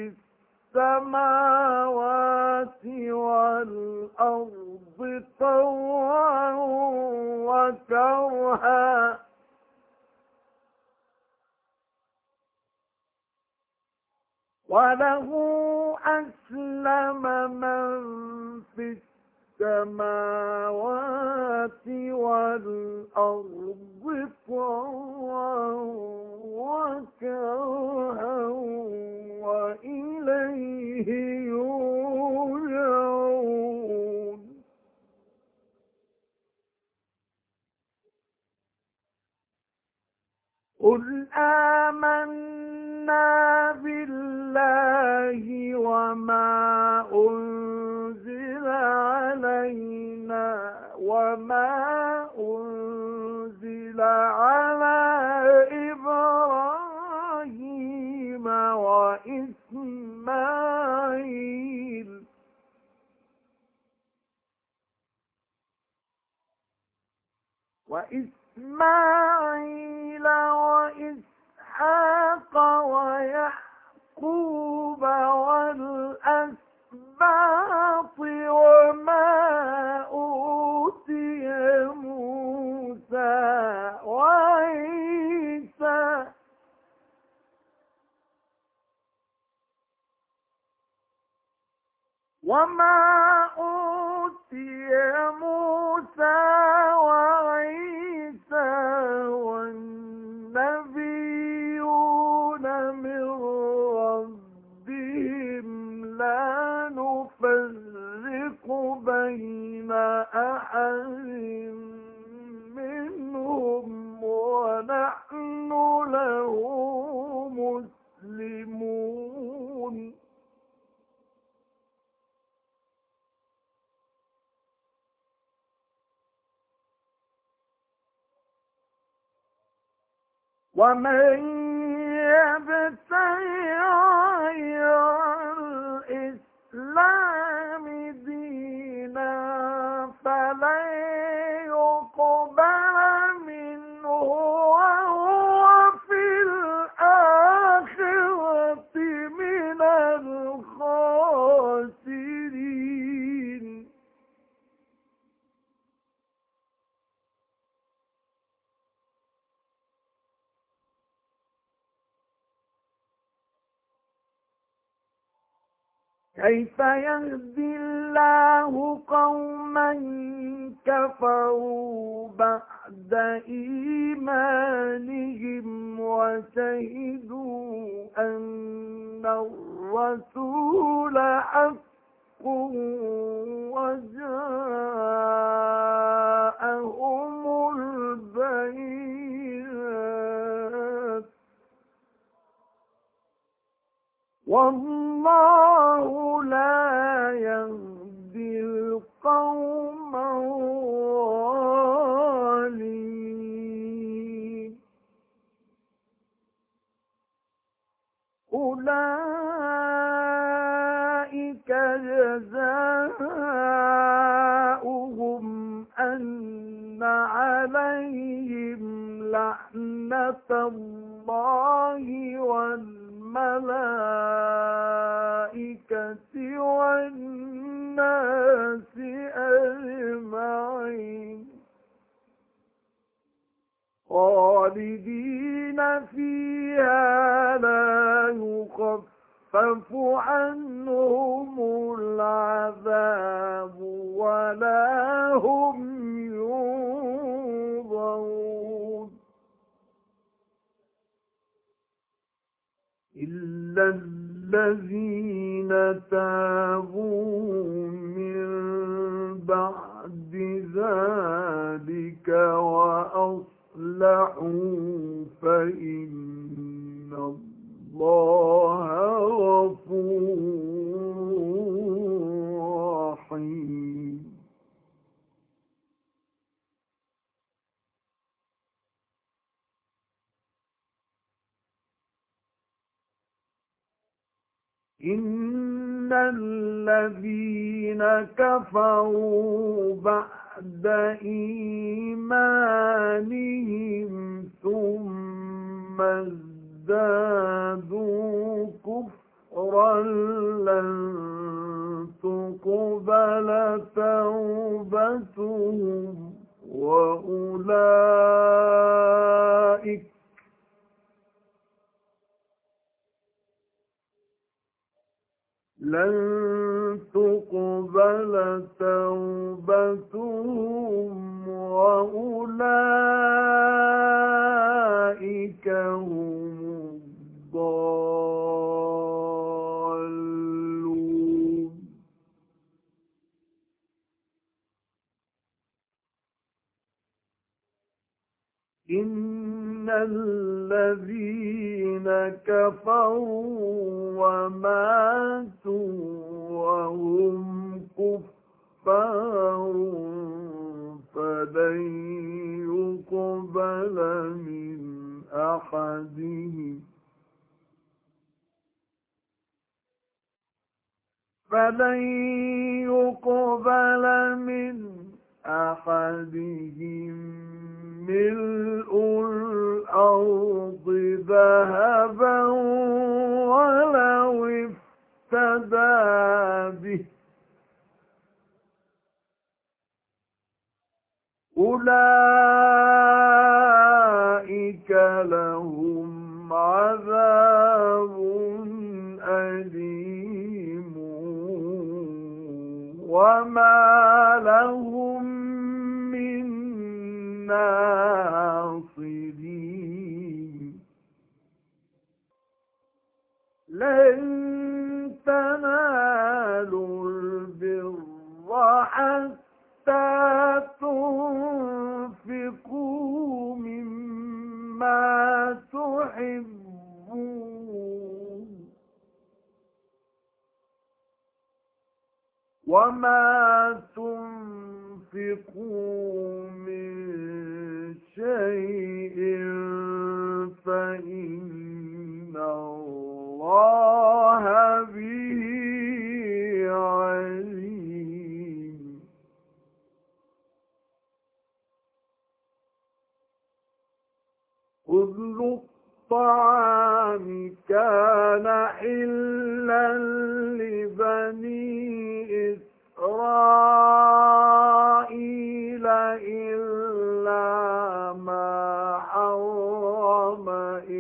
السماوات والأرض طوعا وكرها وله أسلم من في السماوات والأرض طوعا وكرها وإليه يرجعون قل آمنا بالله وما أنزل علينا وما أنزل على إبراهيم وإسماعيل وإسحاق ويعقوب والأسباط وما أوتي موسى وعيسى والنبيون من ربهم لا نفرق بين أحد منهم ونحن له مسلمون ومن يبتغي غير الإسلام دينا فلن يقبل منه وهو في الآخرة من الخاسرين كيف يهدي الله قوما كفروا بعد إيمانهم وشهدوا أن الرسول حق وجاءهم البينات والله لا يهدي القوم الظالمين أولئك جزاؤهم أن عليهم لعنة الله والملائكة والناس أجمعين خالدين فيها لا يخفف عنهم العذاب ولا هم ينظرون إلا الذين تابوا من بعد ذلك وأصلحوا فإن الله غفور رحيم إن الذين كفروا بعد إيمانهم ثم ازدادوا كفرا لن تقبل توبتهم لن تقبل توبتهم وأولئك هم الضالون إن الذين كفروا وماتوا وهم كفار فلن يقبل من أحدهم ملء الأرض ذهبا ولو افتدى به أولئك لهم عذاب أليم وما لهم من ناصرين لن تنالوا البر حتى تنفقوا مما تحبون وما تنفقوا من شيء فإن الله به عليم كل الطعام كان حلا لبني إسرائيل إلا ما حرم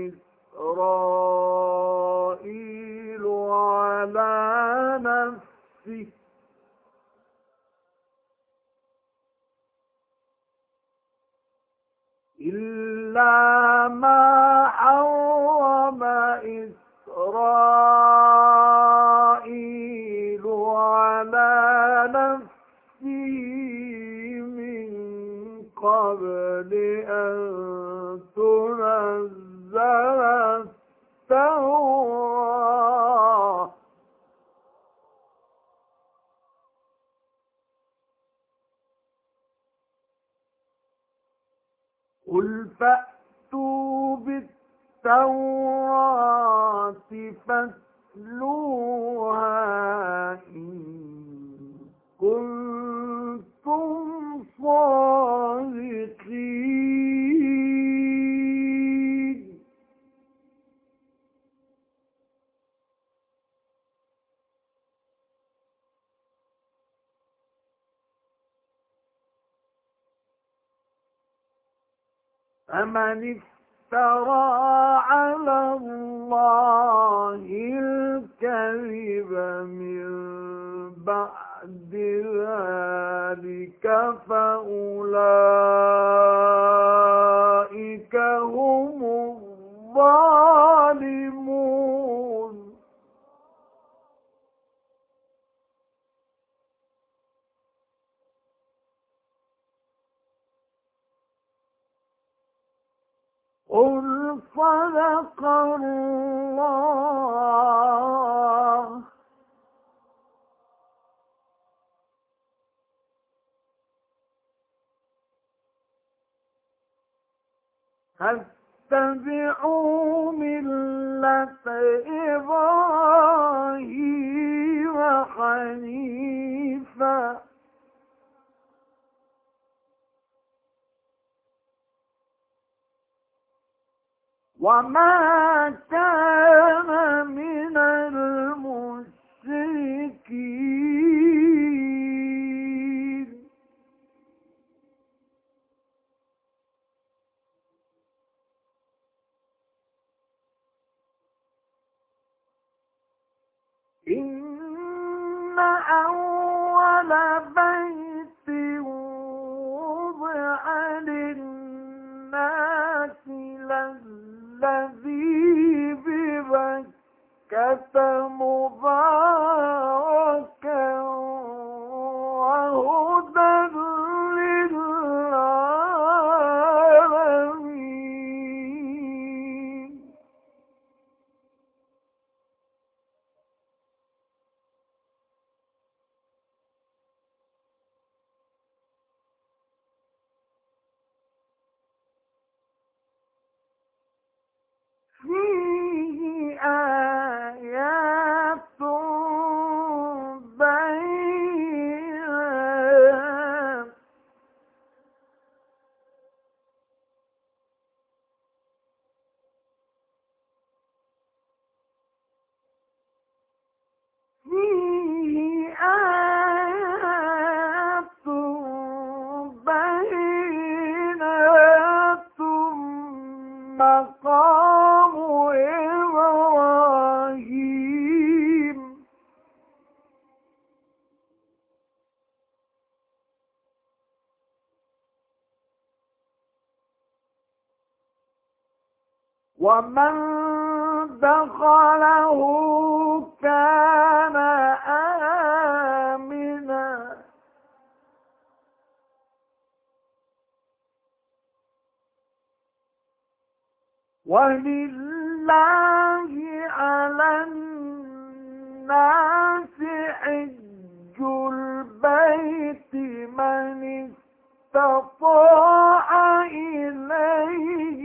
إسرائيل على نفسه إلا ما حرم إسرائيل على قبل أن تنزل التوراة قل فأتوا بالتوراة فاتلوها إن كنتم صادقين فمن افترى على الله الكذب من بعد ذلك فأولئك هم الظالمون قل صدق الله اتبعوا ملة إبراهيم حنيفا وما كان من المشركين إن أول بيت وضع للناس الذي ببكة مباركا وهدى للعالمين فيه آيات بينات فيه آيات بينات مقام إبراهيم ومن دخله كان آمنا ولله على الناس حج البيت من استطاع إليه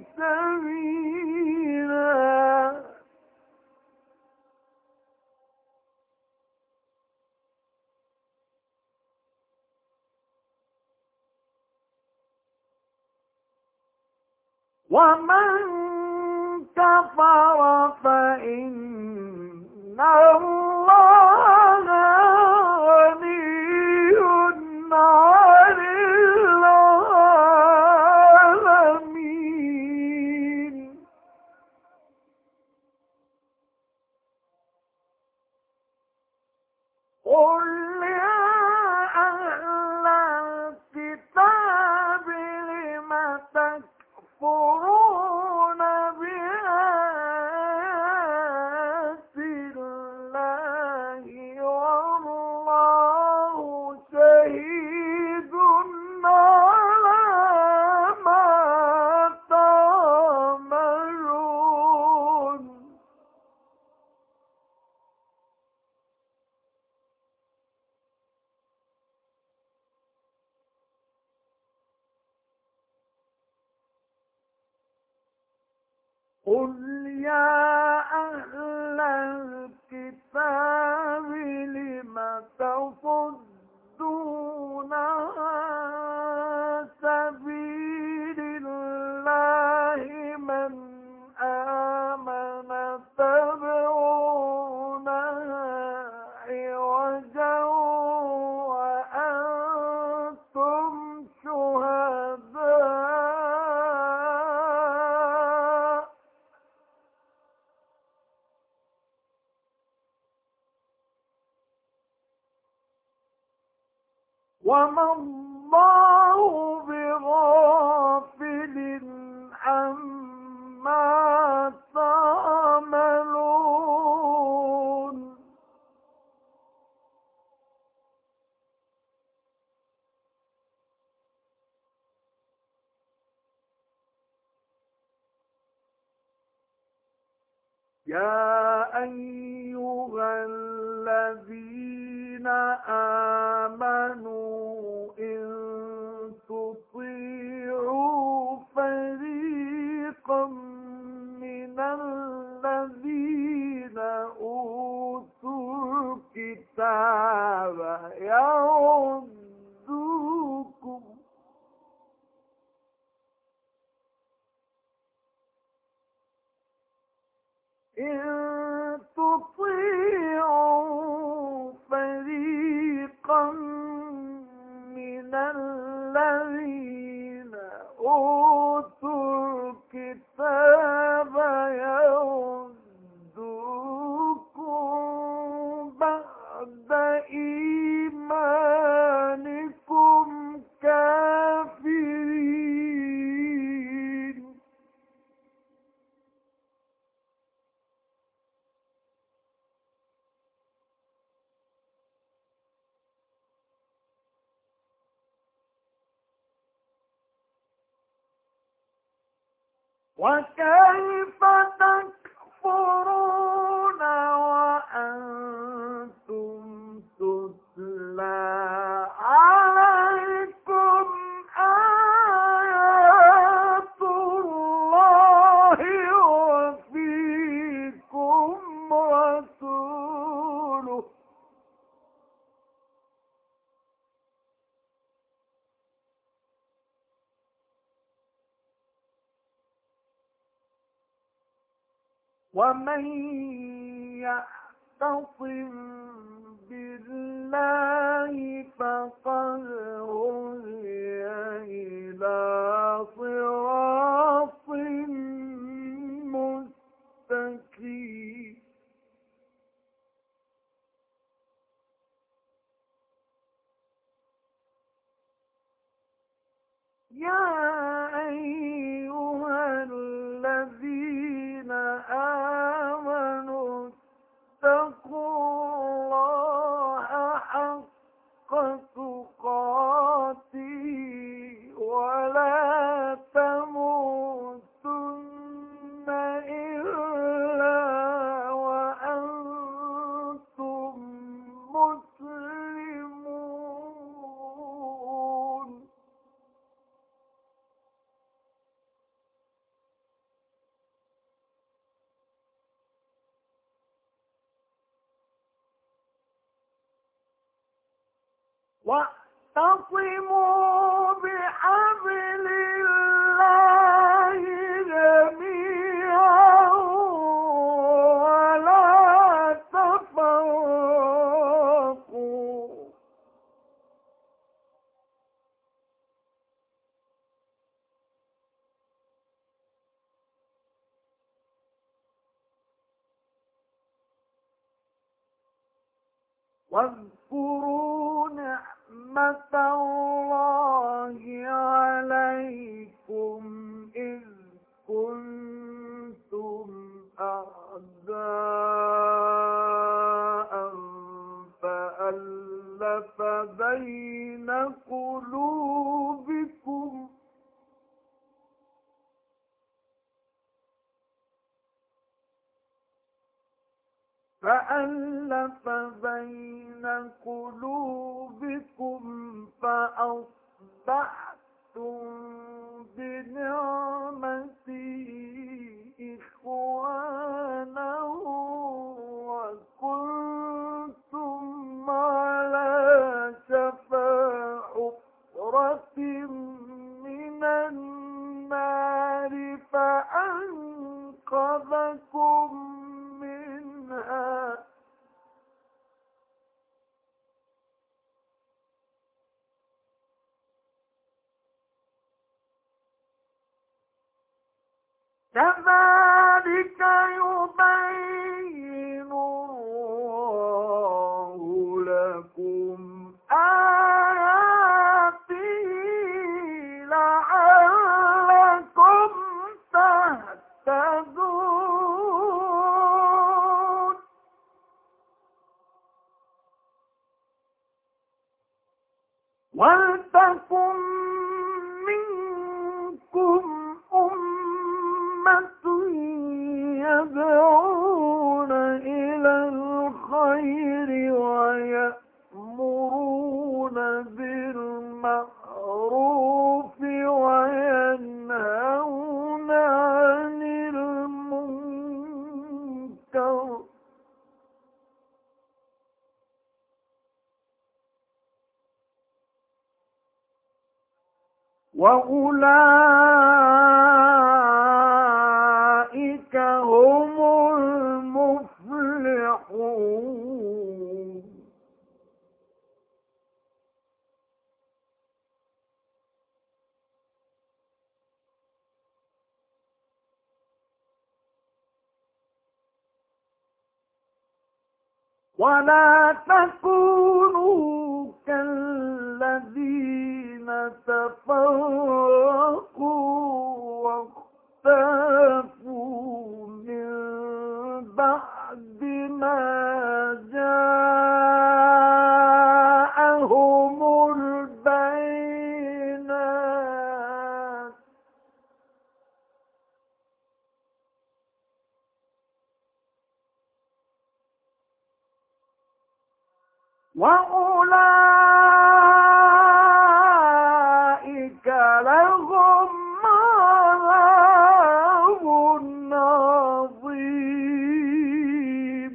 سبيلا ومن كفر فإن الله غني عن العالمين قل يا أهل الكتاب لم تكفرون بآيات الله قل يا أهل الكتاب لم تصدون عن سبيل الله من آمن تبغونها عوجا وأنتم شهداء وما الله بغافل عما تعملون يا أيها الذين آمنوا إن تطيعوا فريقا من الذين أوتوا الكتاب يردوكم إن تطيعوا فريقا من الذين أوتوا الكتاب يردوكم بعد إيمانكم كافرين وكيف تكفرون وأنتم تتلى عليكم آيات الله وفيكم رسوله ومن يعتصم بالله فقد هدي إلى صراط مستقيم يا أيها الذين آمنوا اتقوا الله حق تقاته ولا تموتن إلا وأنتم مسلمون واعتصموا بحبل الله جميعا ولا تفرقوا واذكروا نعمة الله عليكم إذ كنتم أعداء فألف بين قلوبكم فأصبحتم بنعمته إخوة من النار فأنقذكم منها كذلك يبين الله لكم آياته لعلكم تهتدون ولتكن منكم أمة يدعون إلى الخير ويأمرون بالمعروف وينهون عن المنكر وأولئك هم المفلحون ولا تكونوا كالذين تفرقوا واختلفوا من بعد ما جاءهم البينات وأولئك لهم عذاب عظيم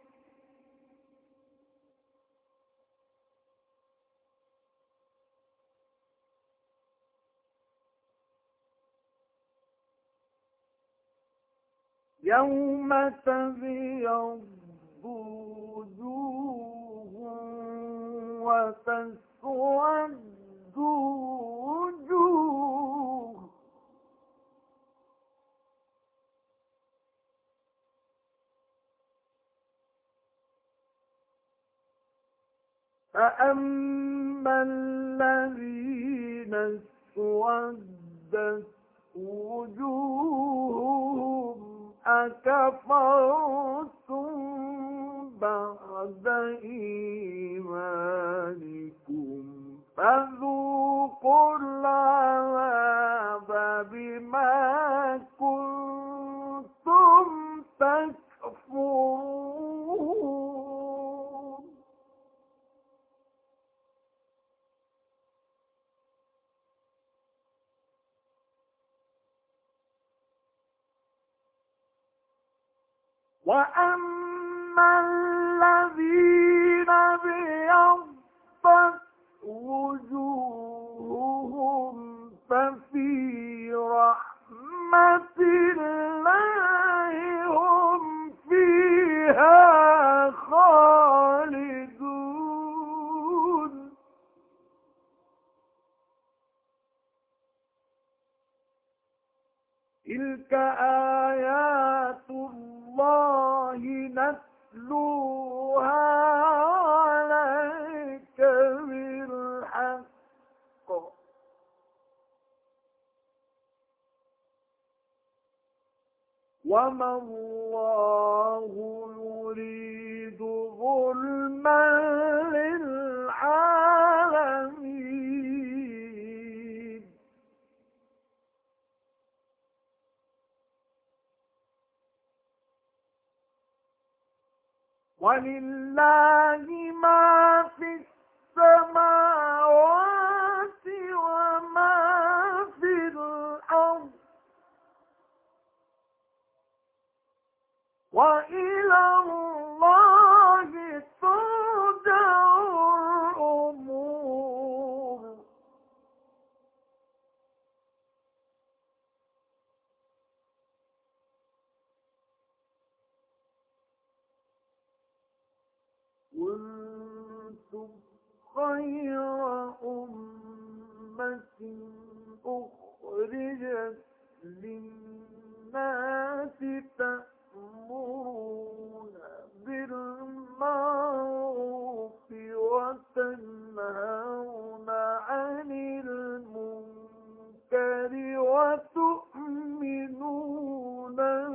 يوم تبيض وجوه وتسود وجوه فأما الذين اسودت وجوههم أكفرتم بعد إيمانكم فذوقوا العذاب بما كنتم تكفرون وأما الذين ابيضت وجوههم ففي رحمة الله هم فيها خالدون تلك آيات الله نتلوها عليك بالحق وما الله يريد ظلما للعالمين ولله ما في السماوات وما في الأرض وإلى الله ترجع الأمور خير أمة أخرجت للناس تأمرون بالمعروف وتنهون عن المنكر وتؤمنون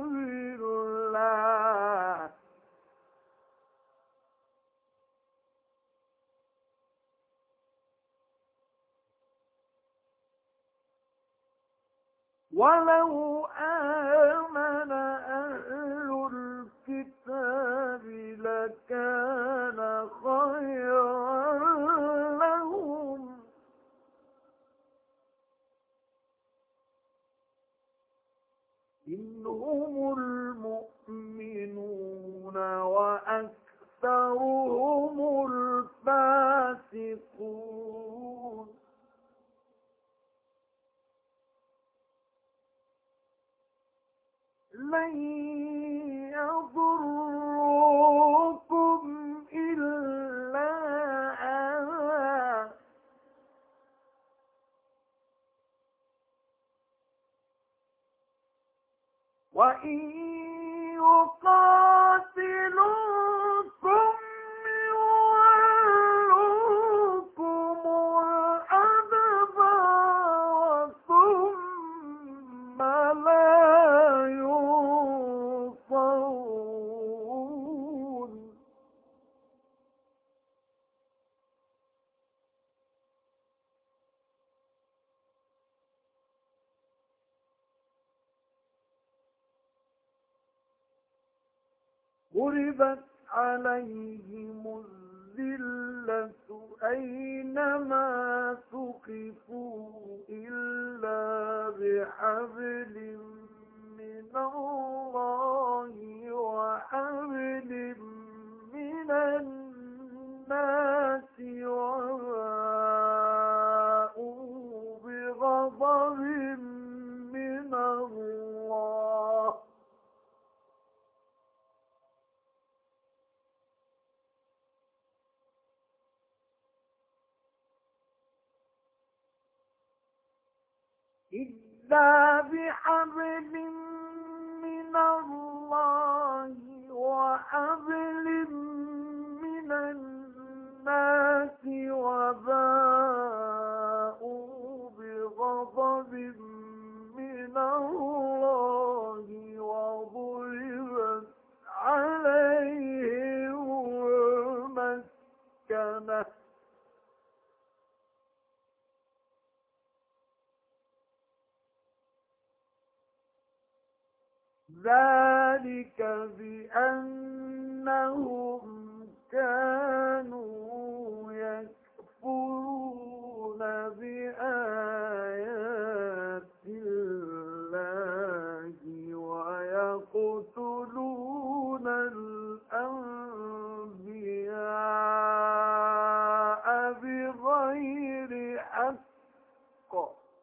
بالله ولو آمن أهل الكتاب لكان خيرا لهم إنهم المؤمنون وأكثرهم الفاسقون لن يضروكم إلا أذى وإن يقاتلوكم يولوكم الأدبار ثم لا ينصرون ضربت عليهم الذلة أينما ثقفوا إلا بحبل من الله وحبل من الناس وباءوا بغضب من الله إلا بحبل من الله وحبل من الناس وباءوا بغضب من الله وضربت عليهم المسكنة ذلك بأنهم كانوا يكفرون بآيات الله ويقتلون الأنبياء بغير حق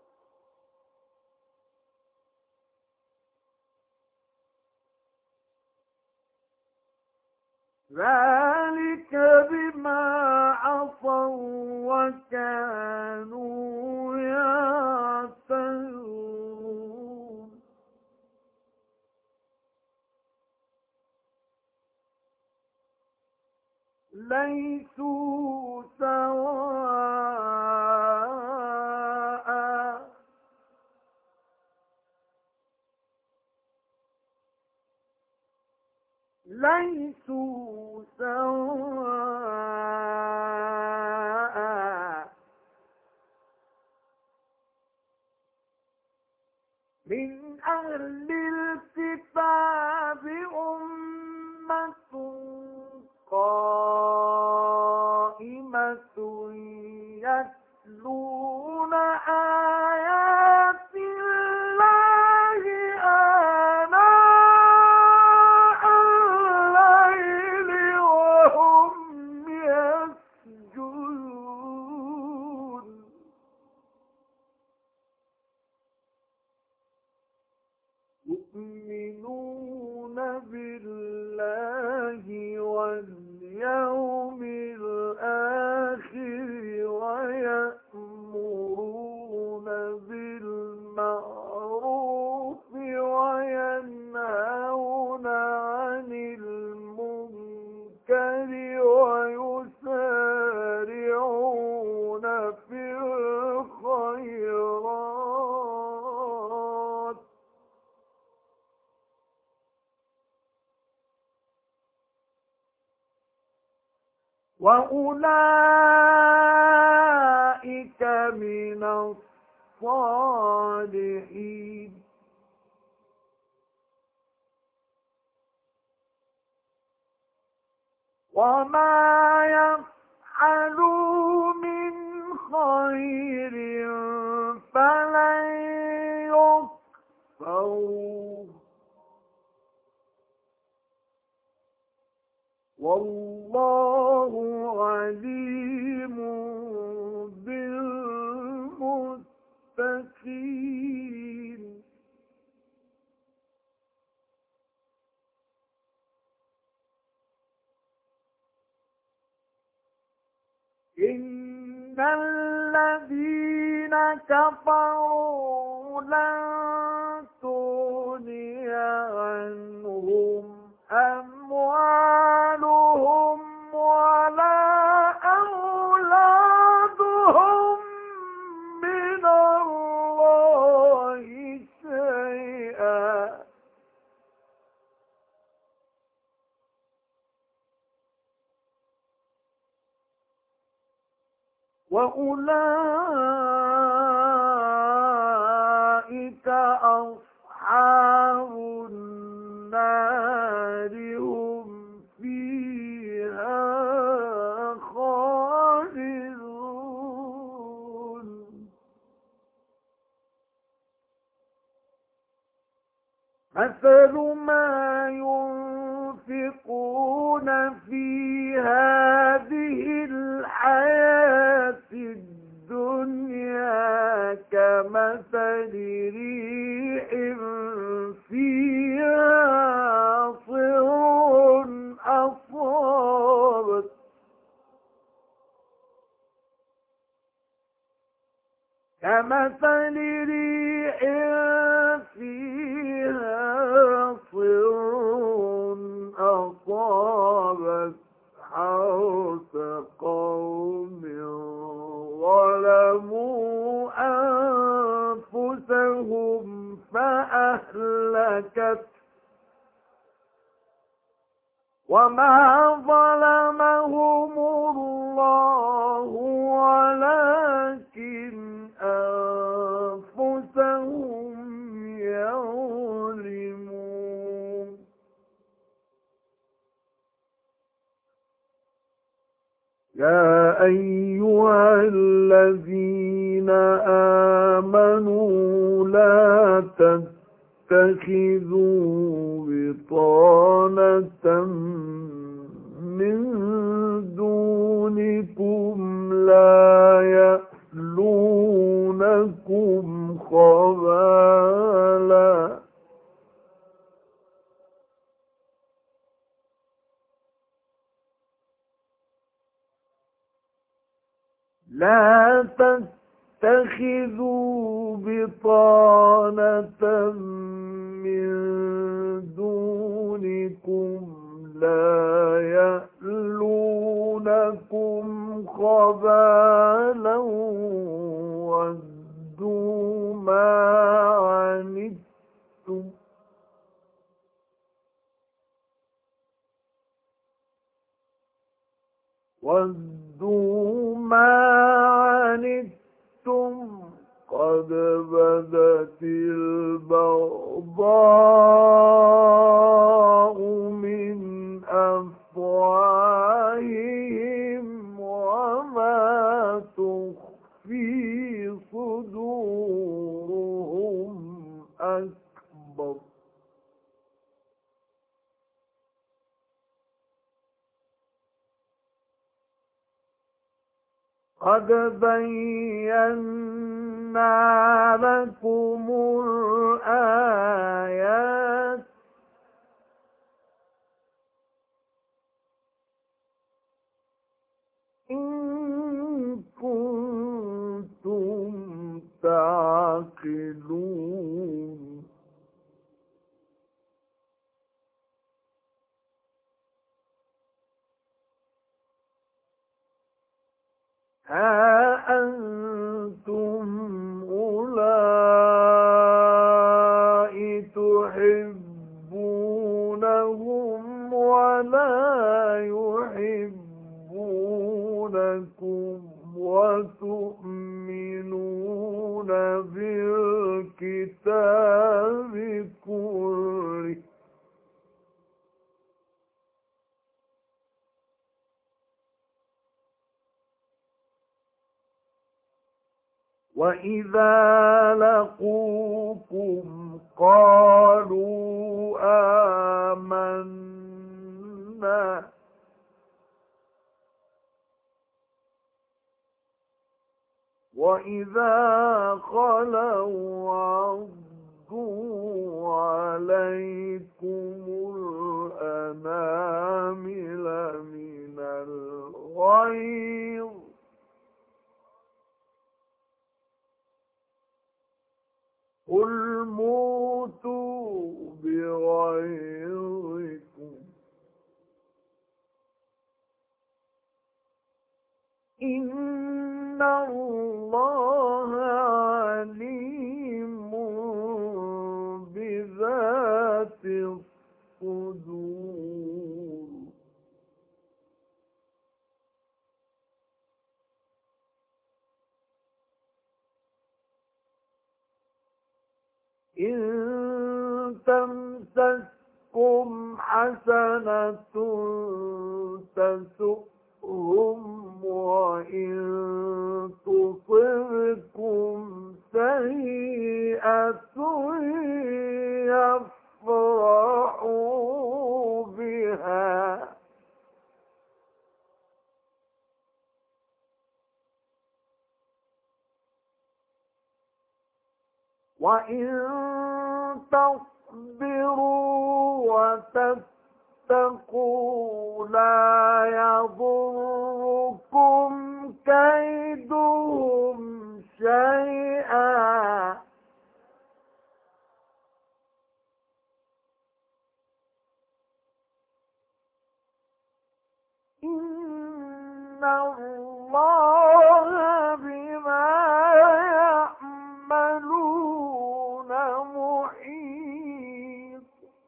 ذلك بما عصوا وكانوا يعتدون ليسوا سواء ليسوا سواء من أهل الكتاب أمة قائمة يتلون آيات الله آناء الليل وهم يسجدون يؤمنون بالله واليوم الآخر وأولئك من الصالحين. وما يفعلوا من خير فلن يكفروه والله عليم بالمتقين. إن الذين كفروا لن تغني عنهم أموالهم ولا أولادهم من الله شيئا وأولئك أصحاب النار هم فيها خالدون. مثل ما ينفقون في هذه الحياة الدنيا كمثل ريح فيها صر أصابت كمثل ريح فيها صر أصابت حرث قوم ظلموا أنفسهم فأهلكت وما ظلمهم الله ولكن أنفسهم يظلمون. يا أيها الذين آمنوا لا تتخذوا بطانة من دونكم لا يألونكم خبالا لا تتخذوا بطانة من دونكم لا يألونكم خبالا ودوا ما عنتم قد بدت البغضاء من أفواههم وما تخفي صدورهم أكبر. قد بينا لكم الآيات إن كنتم تعقلون. ها أنتم أولئك تحبونهم ولا يحبونكم بالكتاب كله وَإِذَا لَقُوكُمْ قَالُوا آمَنَّا وَإِذَا خَلَوْا عَضُّوا عَلَيْكُمُ الْأَنَامِلَ مِنَ الْغَيْظِ قُلْ مُوتُوا بِغَيْظِكُمْ إِنَّ اللَّهَ عَلِيمٌ بِذَاتِ الصُّدُورِ إِن تَمْسَسْكُمْ حَسَنَةٌ تَسُؤْهُمْ وَإِن تُصِبْكُمْ سَيِّئَةٌ يَفْرَحُوا بِهَا وَإِن تَصْبِرُوا وَتَتَّقُوا لَا يَضُرُّكُمْ كَيْدُهُمْ شَيْئًا إِنَّ اللَّهَ بِمَا يَعْمَلُونَ مُحِيطٌ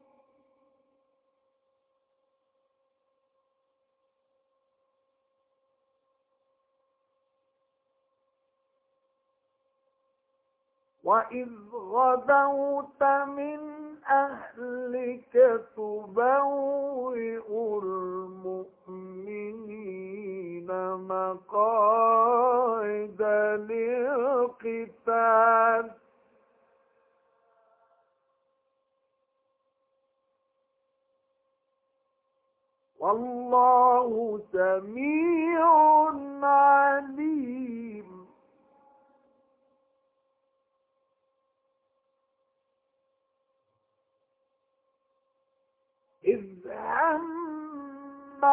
وَإِذْ غَدَوْتَ مِنْ أَهْلِكَ تُبَوِّئُ الْمُؤْمِنِينَ مَقَاعِدَ لِلْقِتَالِ وَاللَّهُ سَمِيعٌ عَلِيمٌ إِذْ هَمَّ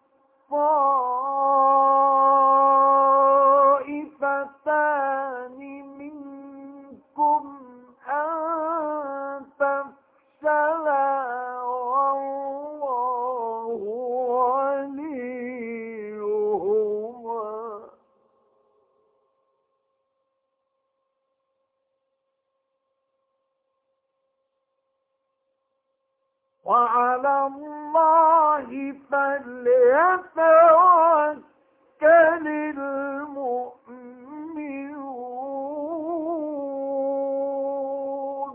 الطَّائِفَتَانِ مِنكُمْ أَن تَفْشَلَا وَاللَّهُ وَلِيُّهُمَا وَعَلَى اللَّهِ فَلْيَتَوَكَّلِ الْمُؤْمِنُونَ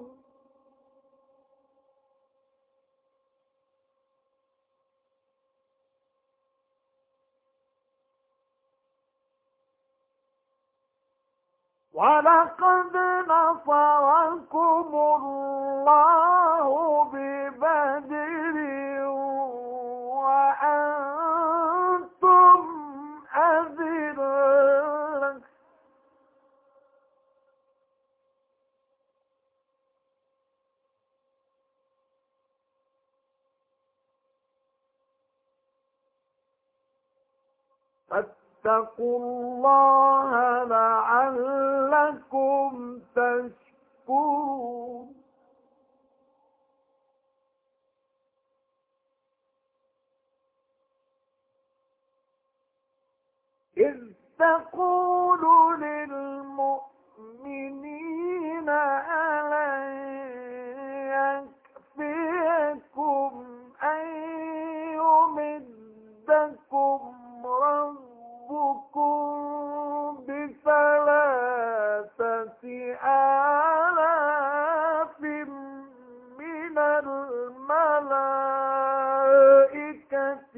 وَلَقَدْ نَصَرَكُمُ اللَّهُ بِبَدْرٍ وَأَنْتُمْ أَذِلَّةٌ فاتقوا الله لعلكم تشكرون إذ تقول للمؤمنين ألن يكفيكم أن يمدكم ربكم بثلاثة آلاف من الملائكة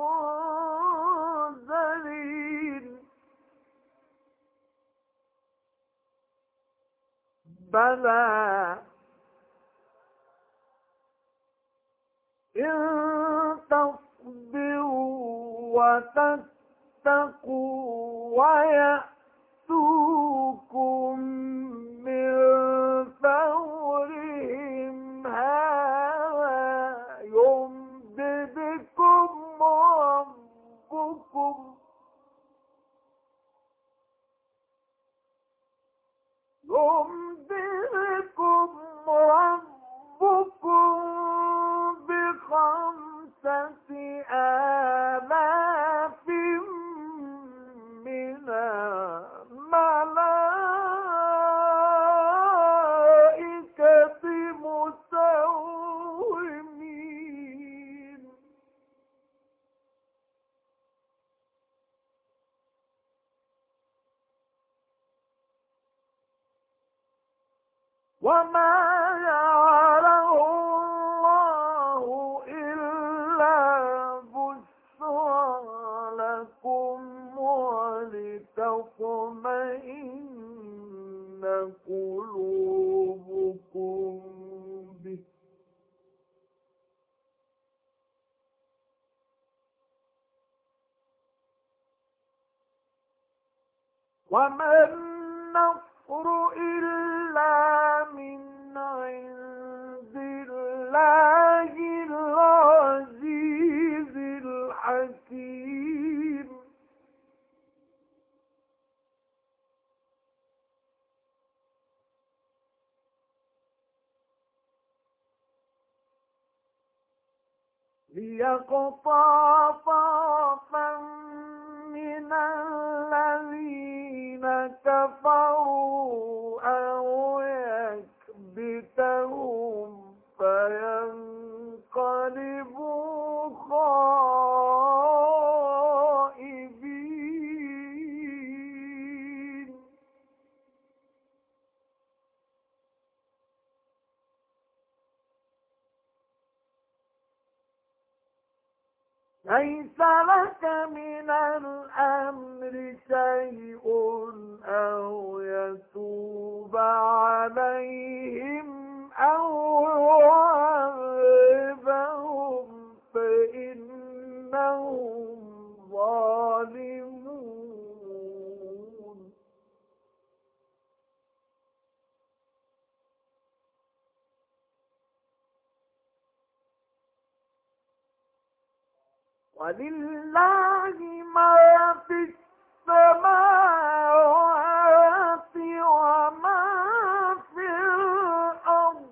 منزلين بلى إن تصبروا وتتقوا ويأتوكم من فورهم هذا يمددكم ربكم بخمسة آلاف من الملائكة مسومين وما جعله الله إلا بشرى لكم ولتطمئن قلوبكم به وما النصر إلا من عند الله العزيز الحكيم ليقطع طرفا من الذين كفروا أو يكبتهم فينقلبوا خائبين ليس لك من الأمر شيء أو يتوب عليهم أو يعذبهم فإنهم ظالمون ولله ما في السماوات وما في الأرض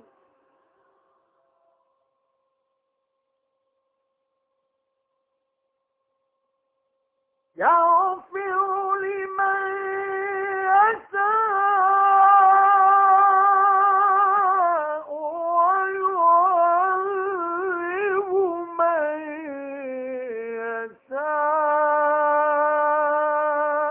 يغفر لمن يشاء ويعذب من يشاء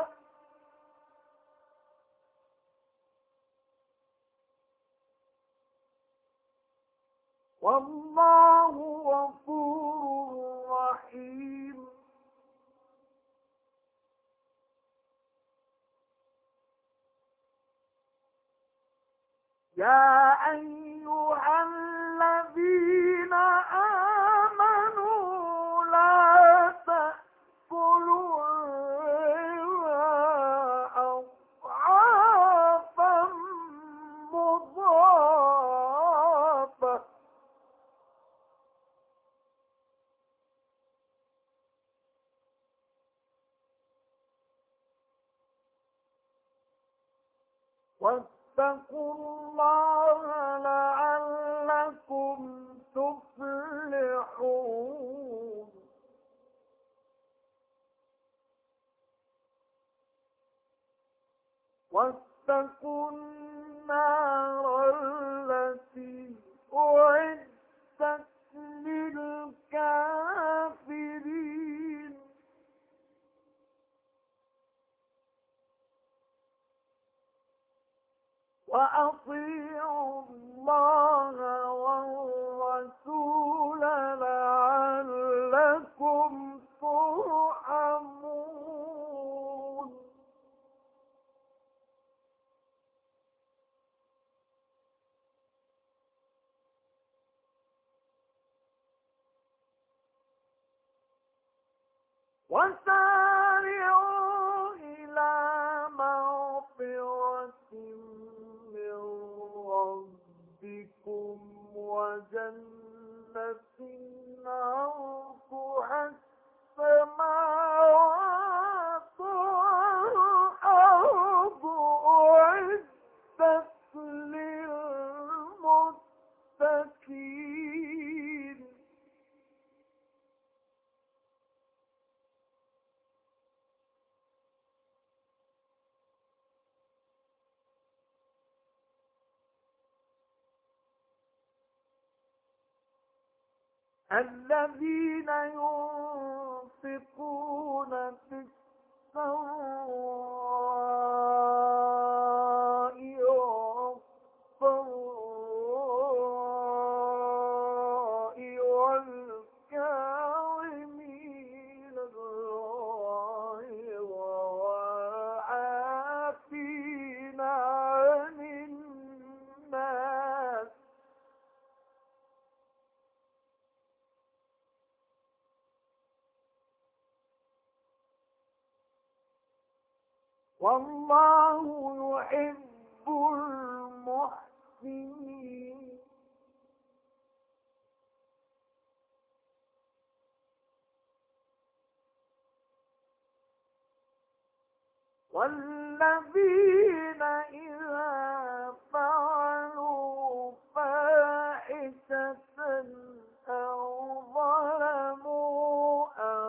والله غفور رحيم يا أيها الذين آمنوا لا تأكلوا الربا أضعافا مضاعفة واتقوا الله لعلكم تفلحون واتقوا النار التي أعدت للكافرين وأطيعوا وأطيعوا الله والرسول لعلكم ترحمون وسارعوا إلى مغفرة من ربكم وجنة عرضها السماوات والأرض أعدت للمتقين الذين ينفقون في السراء والضراء والكاظمين الغيظ والعافين عن الناس والله يحب المحسنين والذين إذا فعلوا فاحشة أو ظلموا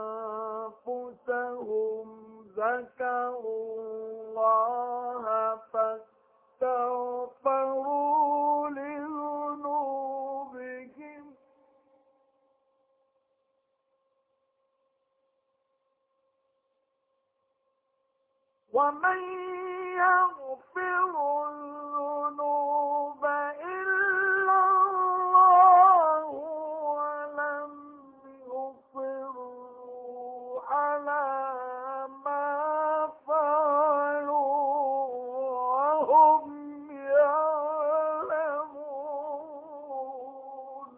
أنفسهم ذكروا الله فاستغفروا لذنوبهم ومن يغفر الذنوب إلا الله ولم يصروا على ما فعلوا وهم يعلمون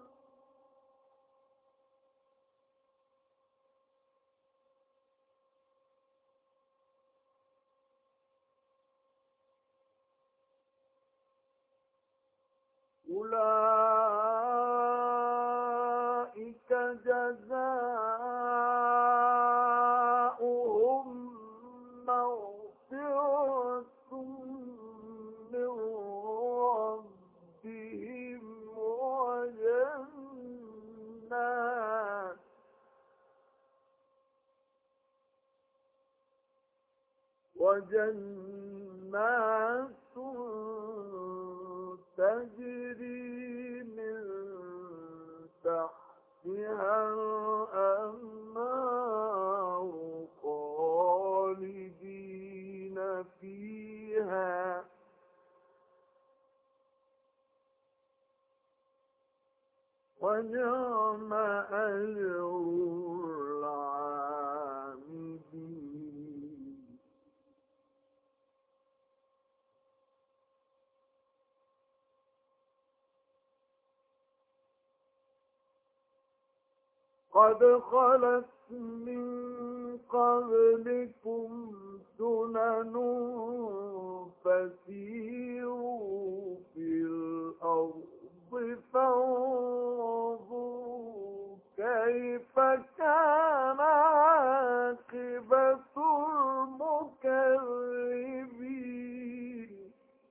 أولئك جزاؤهم مغفرة من ربهم وجنات تجري من تحتها الأنهار خالدين فيها ونعم أجر العاملين قد خلت من قبلكم سنن فسيروا في الأرض فانظروا كيف كان عاقبة المكذبين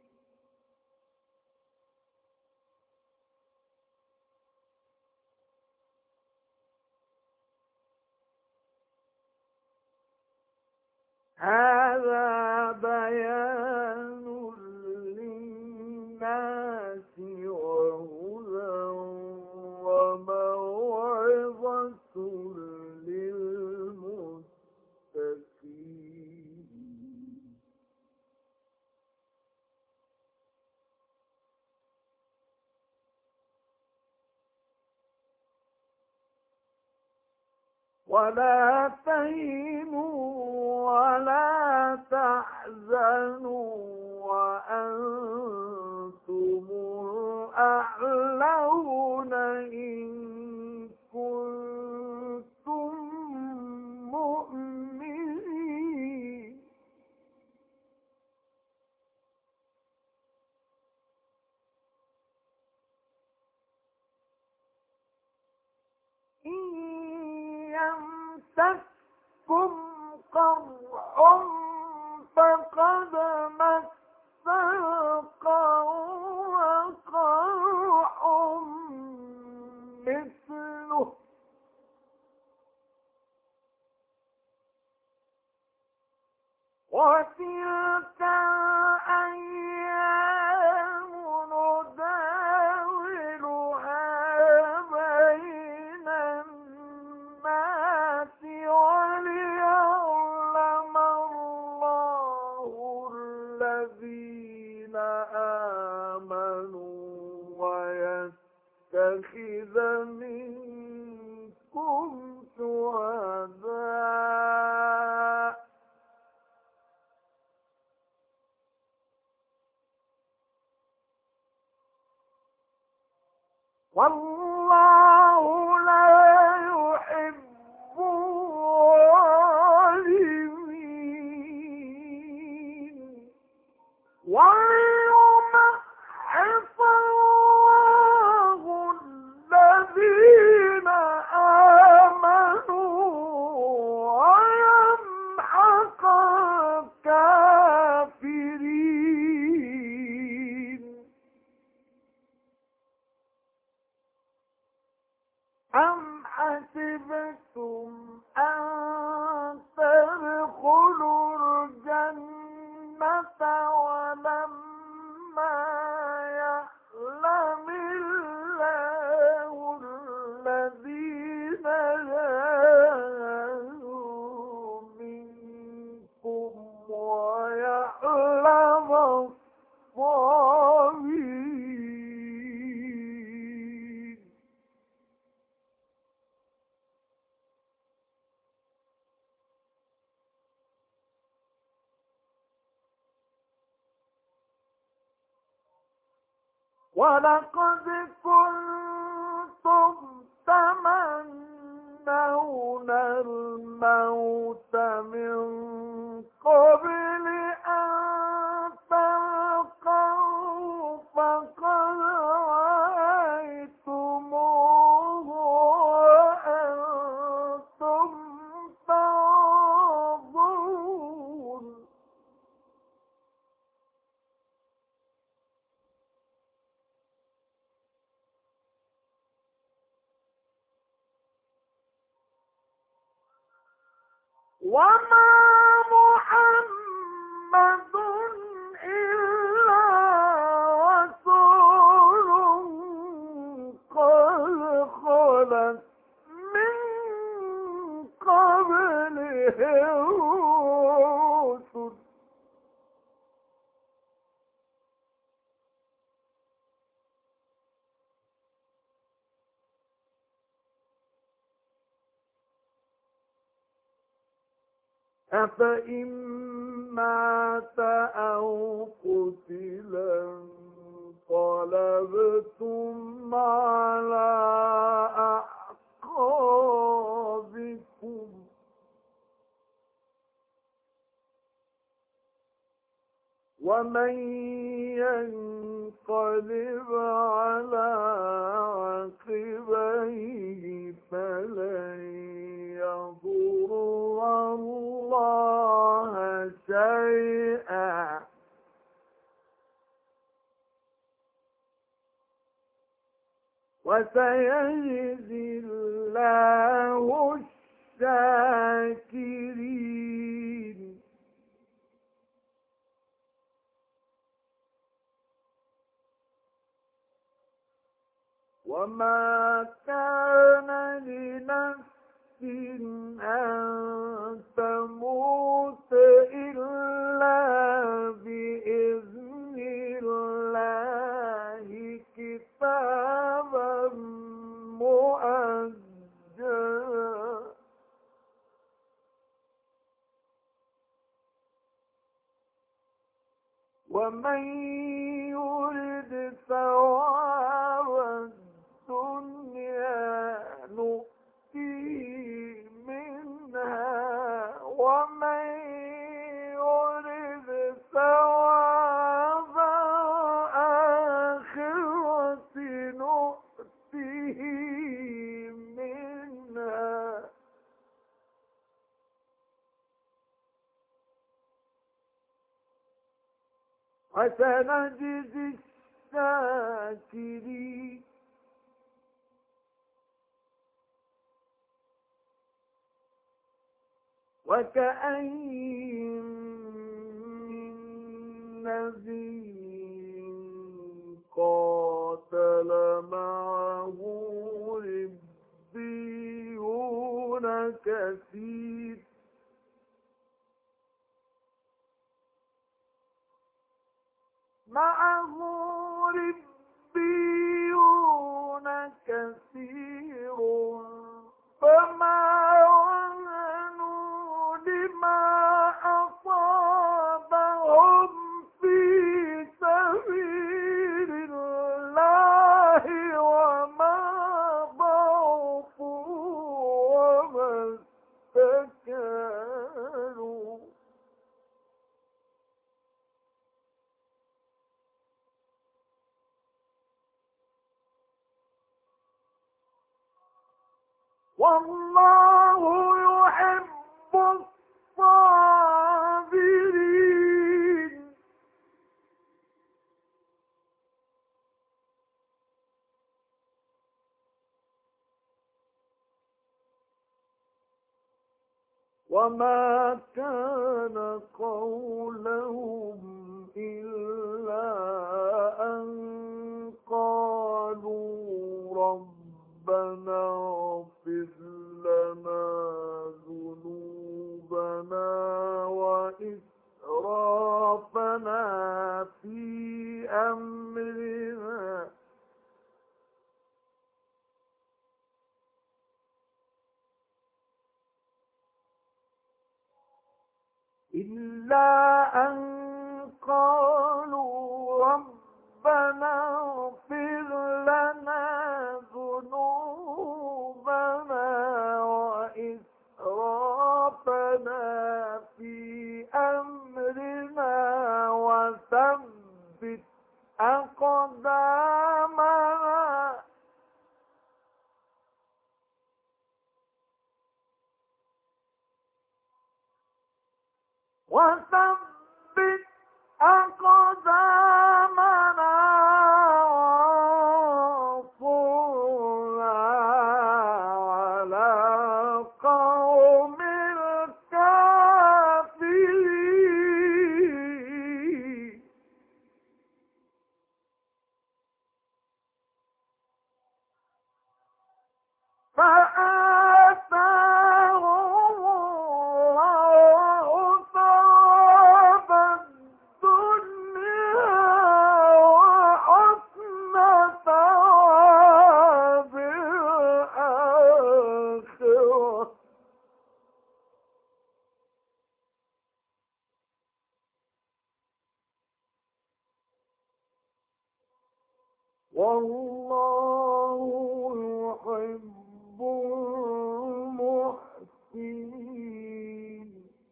هذا بيان للناس وهدى وموعظة للمتقين ولا تهنوا ولا تحزنوا وأنتم الأعلون إن كنتم مؤمنين. إن يمسككم قرح فقد مس القوم قرح مثله وتلك الأيام نداولها بين الناس وليعلم الله الذين آمنوا ويتخذ منكم شهداء والله لا يحب الظالمين. وليمحص الله الذين آمنوا ويمحق الكافرين. أم حسبتم أن تدخلوا الجنة ولما يعلم الله الذين جاهدوا منكم ويعلم الصابرين. ولقد كنتم تمنون الموت من قبل أن تلقوه فقد رأيتموه وأنتم تنظرون. وما محمد إلا رسول قد خلت من قبله الرسل أفإن مات أو قتلا انقلبتم على أعقابكم ومن ينقلب على عقبيه فلن يضر الله شيئا وسيجزي الله الشاكرين. وما كان لنفس أن تموت إلا بإذن الله كتابا مؤجلا فسنجزي الشاكرين. وكأين من نبي قاتل معه ربيون كثير فما وهنوا لما أصابهم في سبيل الله وما ضعفوا وما استكانوا والله يحب الصابرين. وما كان قولهم إلا أن قالوا ربنا اغفر لنا ذنوبنا وإسرافنا في أمرنا إلا أن قالوا ربنا اغفر لنا ذنوبنا وإسرافنا في أمرنا وثبت أقدامنا وثبت أقدامنا وانصرنا على القوم الكافرين. فآتاهم الله ثواب الدنيا وحسن ثواب الآخرة والله يحب المحسنين.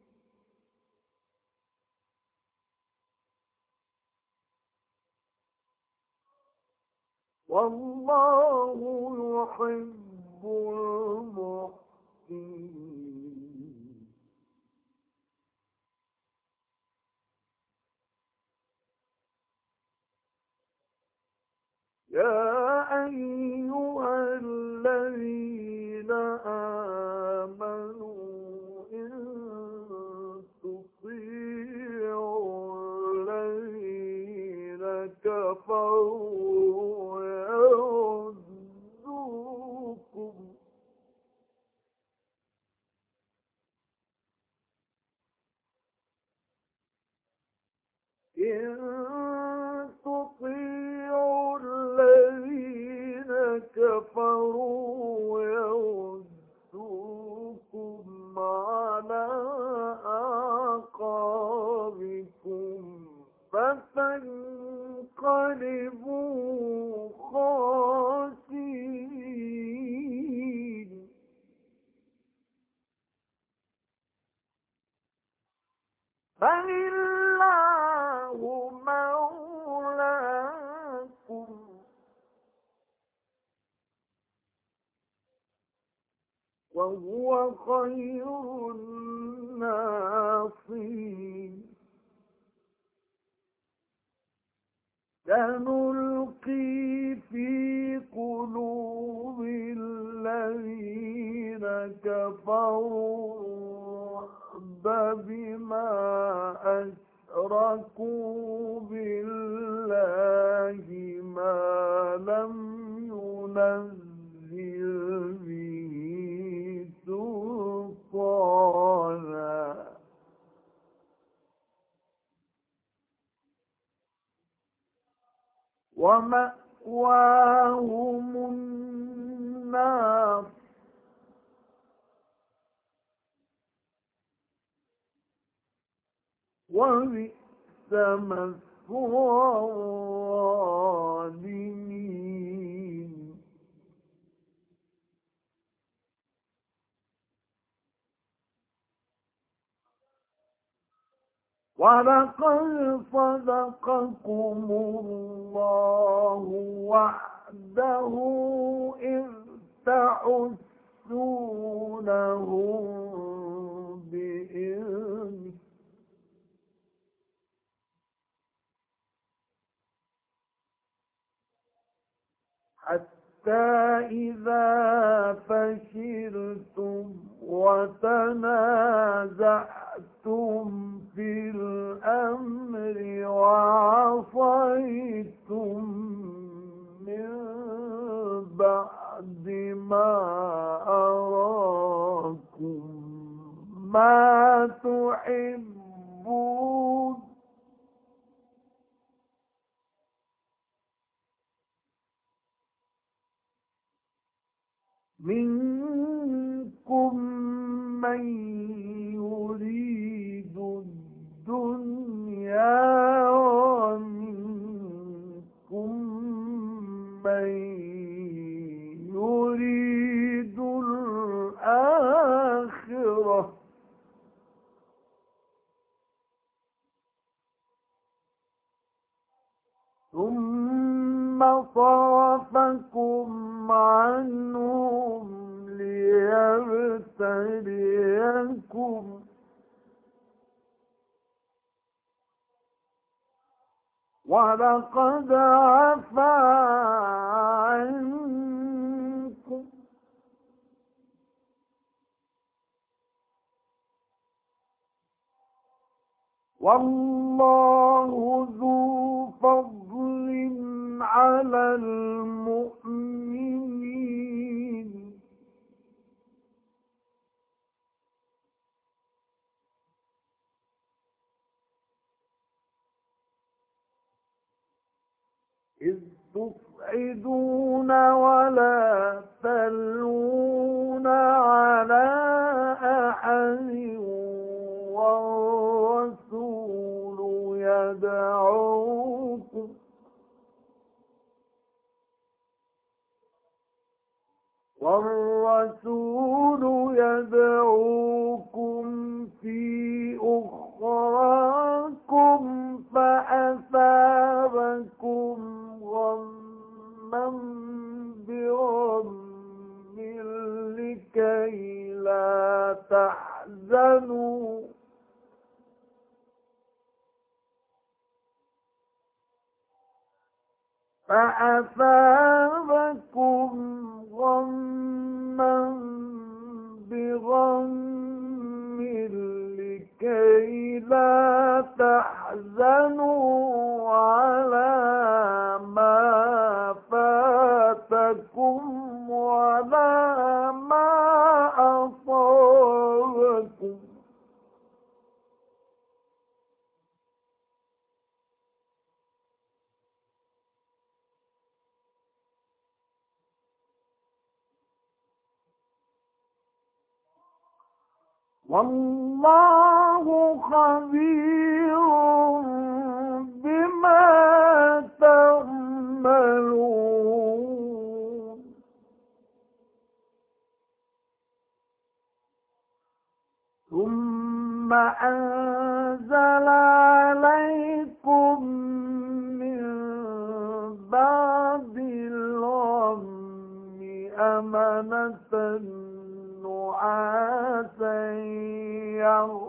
والله يحب المحسنين. يا أيها الذين آمنوا إن تطيعوا الذين كفروا يردوكم إن تطيعوا الذين كفروا يردوكم على أعقابكم فتنقلبوا خاسرين. بل الله مولاكم وهو خير الناصرين. سنلقي في قلوب الذين كفروا الرعب بما أشركوا بالله ما لم ينزل به سلطانا ومأواهم النار وبئس مثوى الظالمين ولقد صدقكم الله وعده إذ تحسونهم بإذنه حتى إذا فشلتم وتنازعتم في الأمر وعصيتم من بعد ما أراكم ما تحبون منكم من يريد الدنيا ومنكم من يريد الآخرة ثم صرفكم عنهم ليبتليكم ولقد عفا عنكم والله ذو فضل على المؤمنين إذ تصعدون ولا تلوون على أحد والرسول يدعوكم في أخراكم فأثابكم غما بغم لكي لا تحزنوا فأثابكم غما بغم لكي لا تحزنوا على ما فاتكم ولا ما أصابكم والله خبير بما تعملون ثم أنزل عليكم من بعد الغم أمنة نعاسا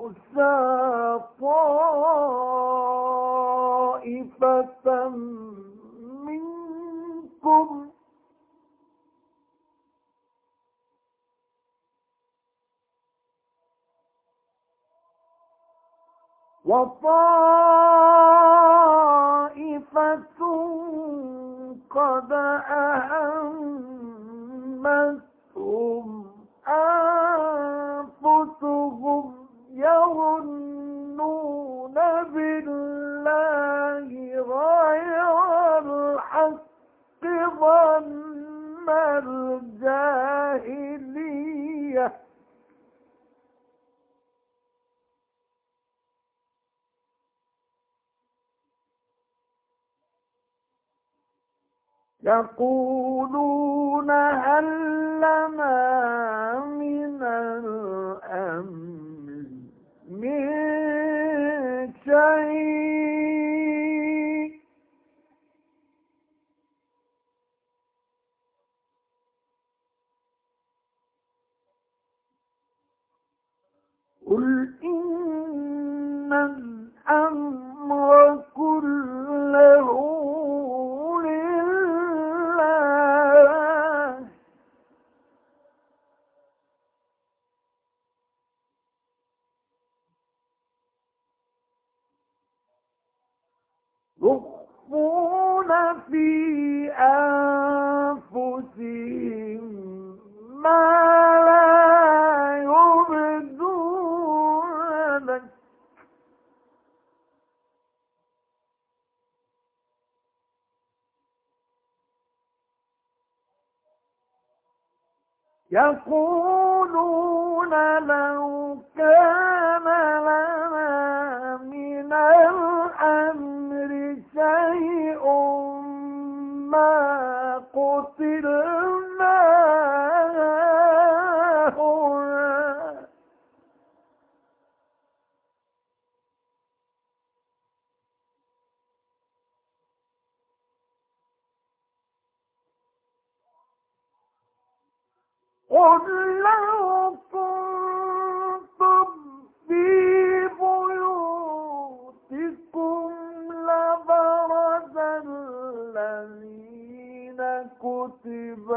يغشى طائفة فيكم وطائفة قد أهمتهم أنفسهم يظنون بالله غير الحق ظن الجاهلية يقولون هل لنا من الأمر من شيء قل إن الأمر كله لله يخفون في أنفسهم ما لا يبدون لك يقولون لو كان لنا من الأمر شيء ما قتلنا هنا قل لو كنتم في بيوتكم لبرز الذين كتب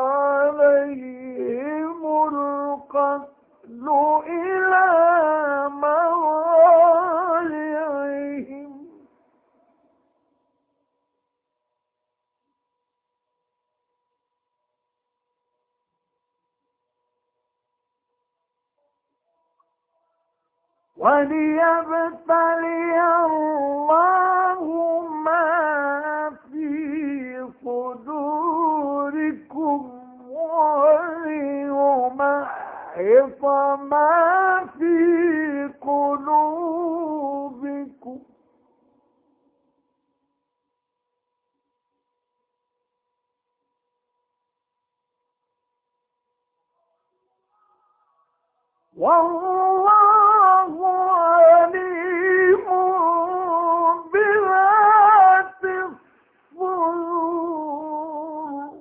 عليهم القتل إلى مضاجعهم وليبتلي الله ما في صدوركم وليمحص ما في قلوبكم والله عليم بذات الصدور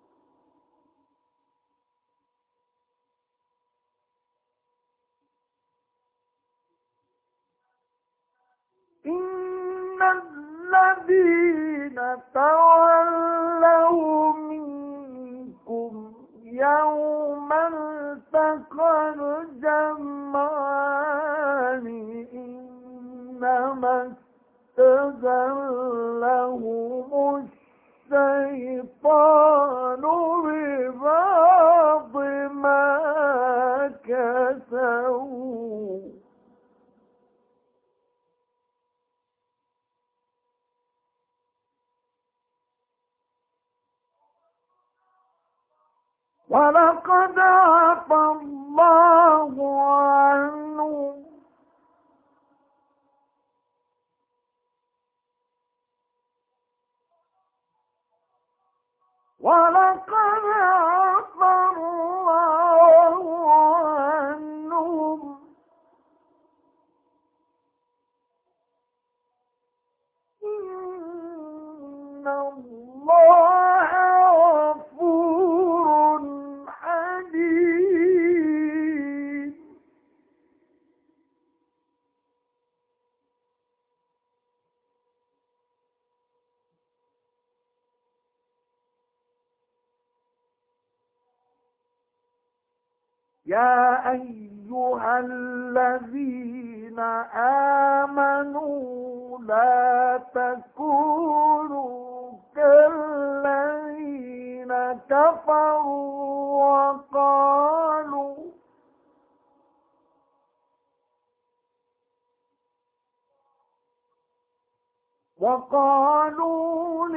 إن الذين تولوا منكم يوم التقى الجمعان إنما استزلهم الشيطان ببعض ما كسبوا ولقد عفا الله عنهم ولقد عفا الله عنهم إن الله غفور حليم يا أيها الذين آمنوا لا تكونوا كالذين كفروا وقالوا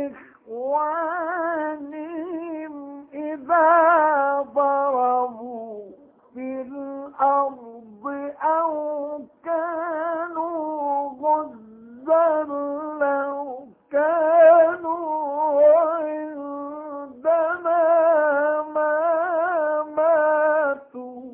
لإخوانهم إذا ضربوا في الأرض أو كانوا غزا لو كانوا عندنا ما ماتوا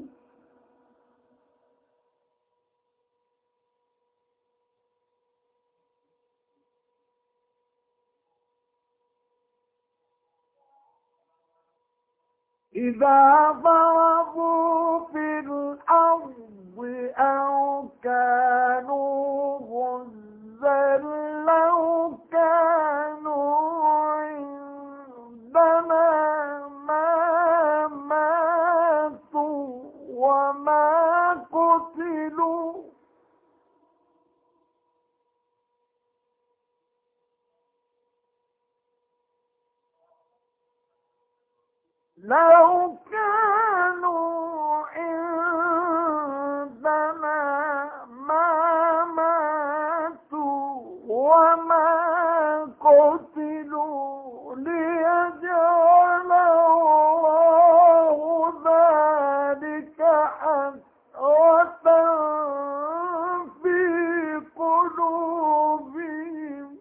إذا ضربوا في الأرض أو كانوا غزا لو كانوا عندنا ما ماتوا وما قتلوا لو كانوا عندنا ما ماتوا وما قتلوا ليجعل الله ذلك حسرة في قلوبهم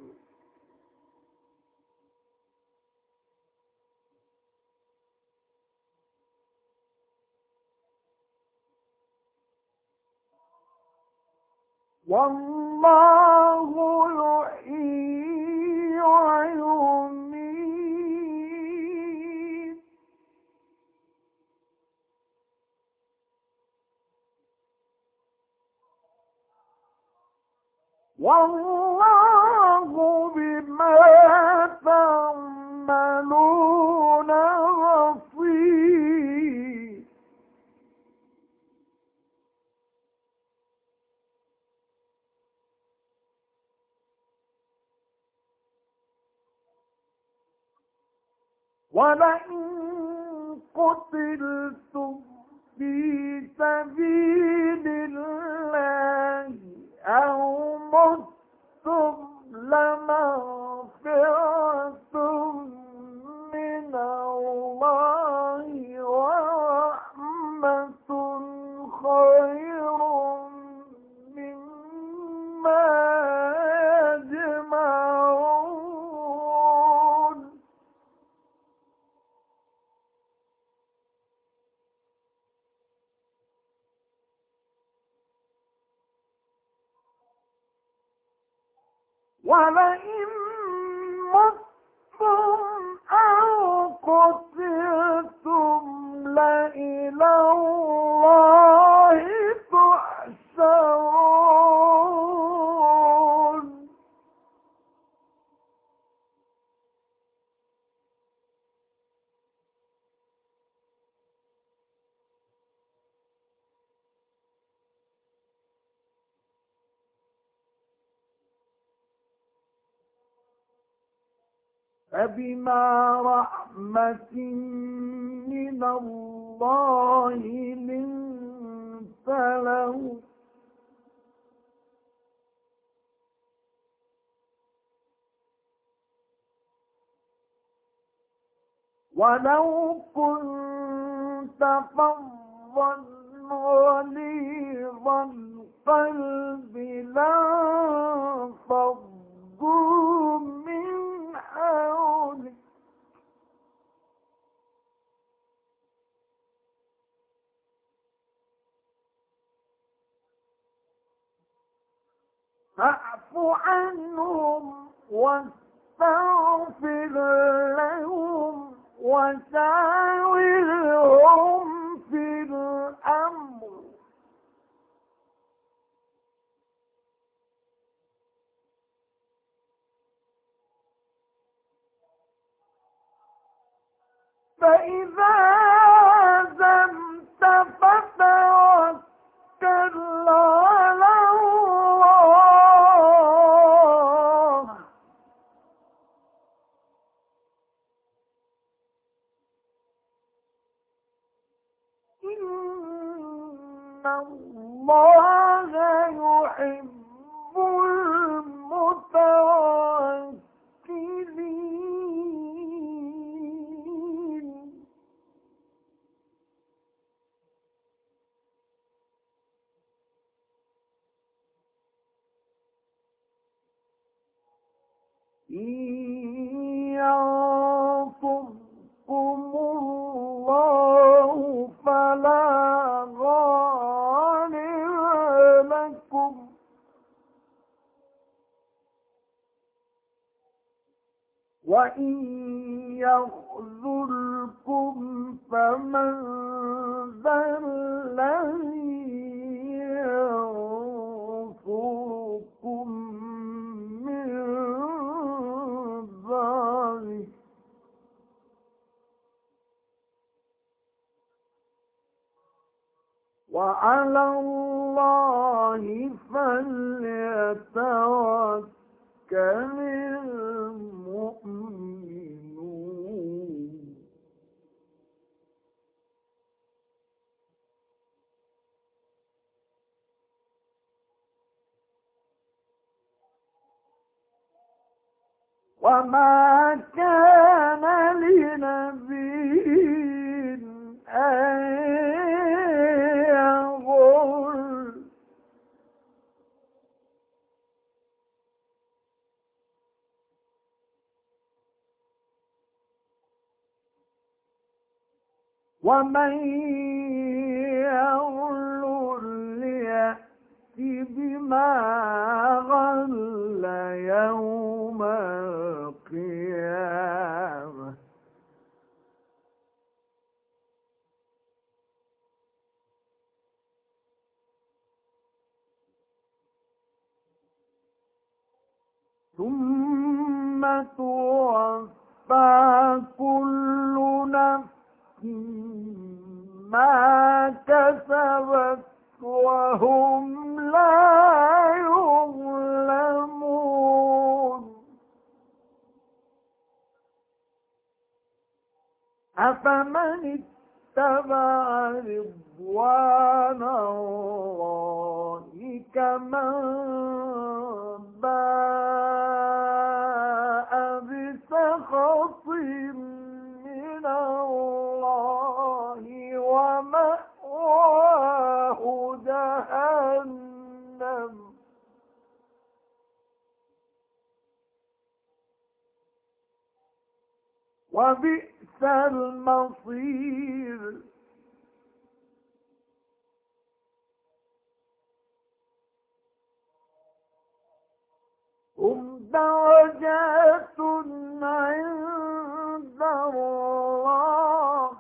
والله يحيي ويميت والله بما تعملون بصير ولئن قتلتم في سبيل الله أو متم لمغفرة من الله ورحمة خير مما يجمعون ولئن متم أو قتلتم لإلى الله تحشرون فبما رحمة من الله لنت لهم ولو كنت فظا غليظ القلب لانفضوا من حولك فاعف عنهم واستغفر لهم وشاورهم في الأمر فإذا عزمت إن الله يحب المتوكلين. إن ينصركم الله فلا غالب لكم وإن يخذلكم فمن ذا الذي ينصركم من بعده وعلى الله فليتوكل المؤمنون. وما كان لنبي أن يغل ومن يغل ليأت بما غل يوم القيامة ثم توفى كل نفس ما كسبت وهم لا يظلمون. أفمن اتبع رضوان الله كمن باء بسخط من الله ومأواه جهنم وبئس المصير. هم درجات عند الله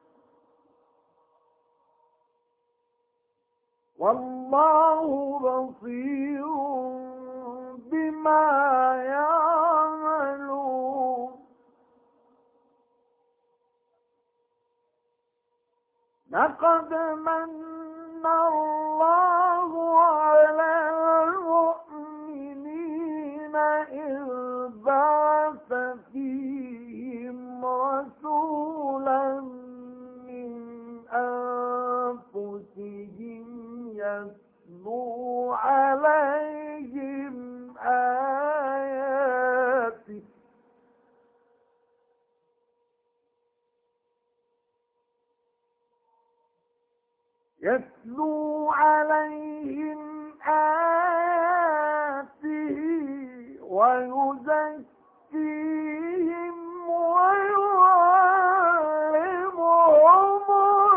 والله بصير بما يعملون. لقد من الله على المؤمنين إذ بعث فيهم رسولا من أنفسهم يتلو عليهم آياته ويزكيهم ويعلمهم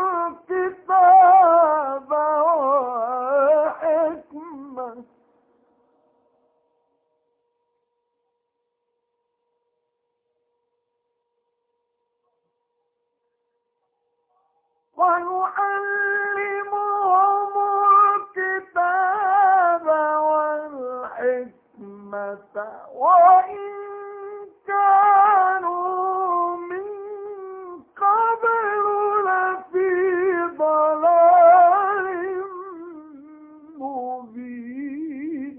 الكتاب والحكمة وإن كانوا من قبل لفي ضلال مبين.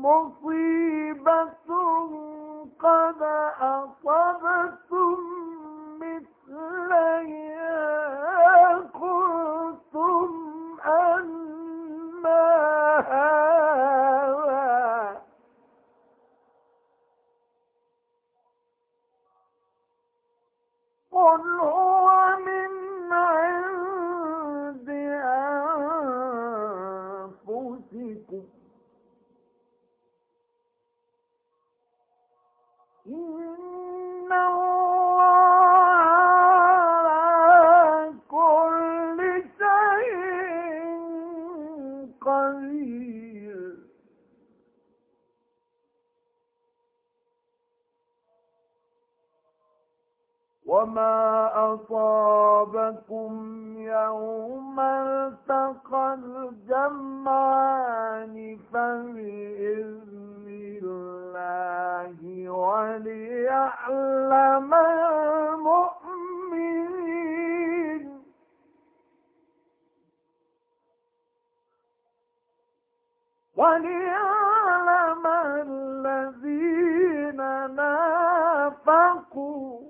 مصيبة قد أصبتم مثليها قلتم أنى هذا قل هو من عند أنفسكم إن الله على كل شيء قدير وما أصابكم يوم التقى الجمعان فبإذن الله وليعلم المؤمنين وليعلم الذين نافقوا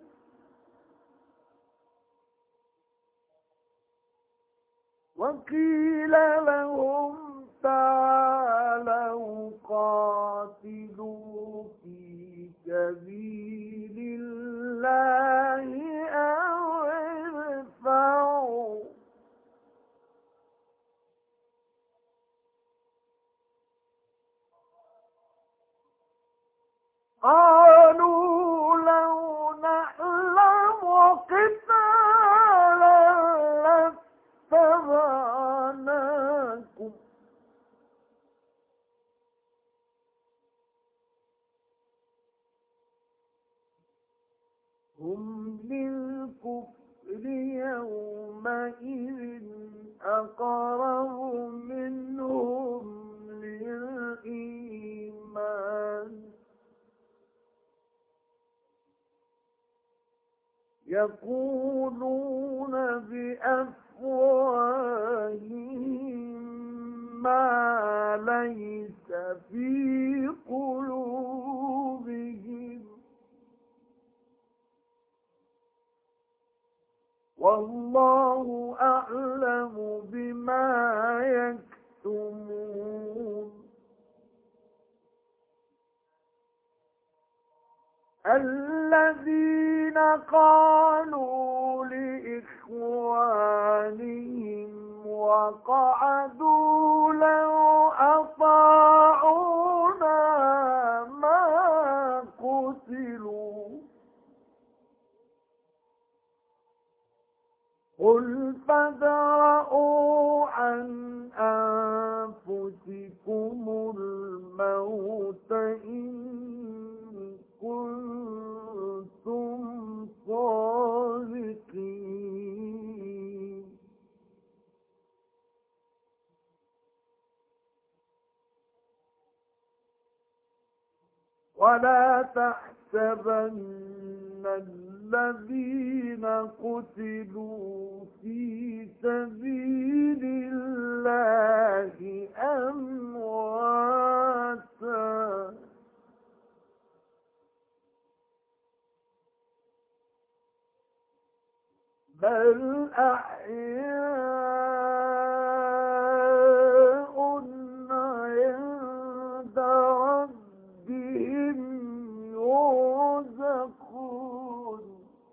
وقيل لهم تعالوا قاتلوا في سبيل الله أو ادفعوا قالوا لو نعلم قتالا لاتبعناكم هم للكفر يومئذ أقرب منهم للإيمان يقولون بأفواههم ما ليس في قلوبهم والله أعلم بما يكتمون الذين قالوا لإخوانهم وقعدوا لو أطاعونا ما قتلوا قل فادرءوا عن أنفسكم الموت إن كنتم صادقين ولا تحسبن الذين قتلوا في سبيل الله أمواتا بل أحياء عند ربهم يرزقون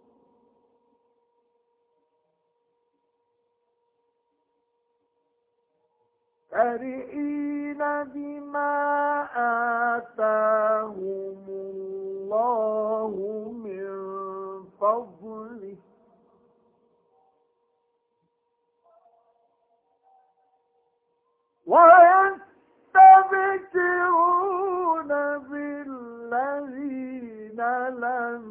فرحين بما آتاهم الله من فضله ويستبشرون بالذين لم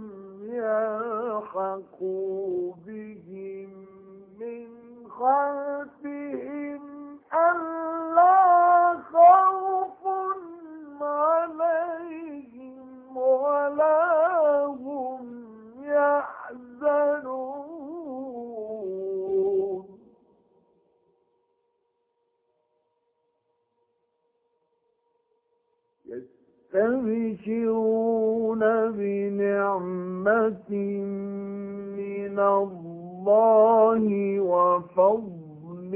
يلحقوا بهم من خلفهم ألا خوف عليهم ولا هم يحزنون يستبشرون بنعمة من الله وفضل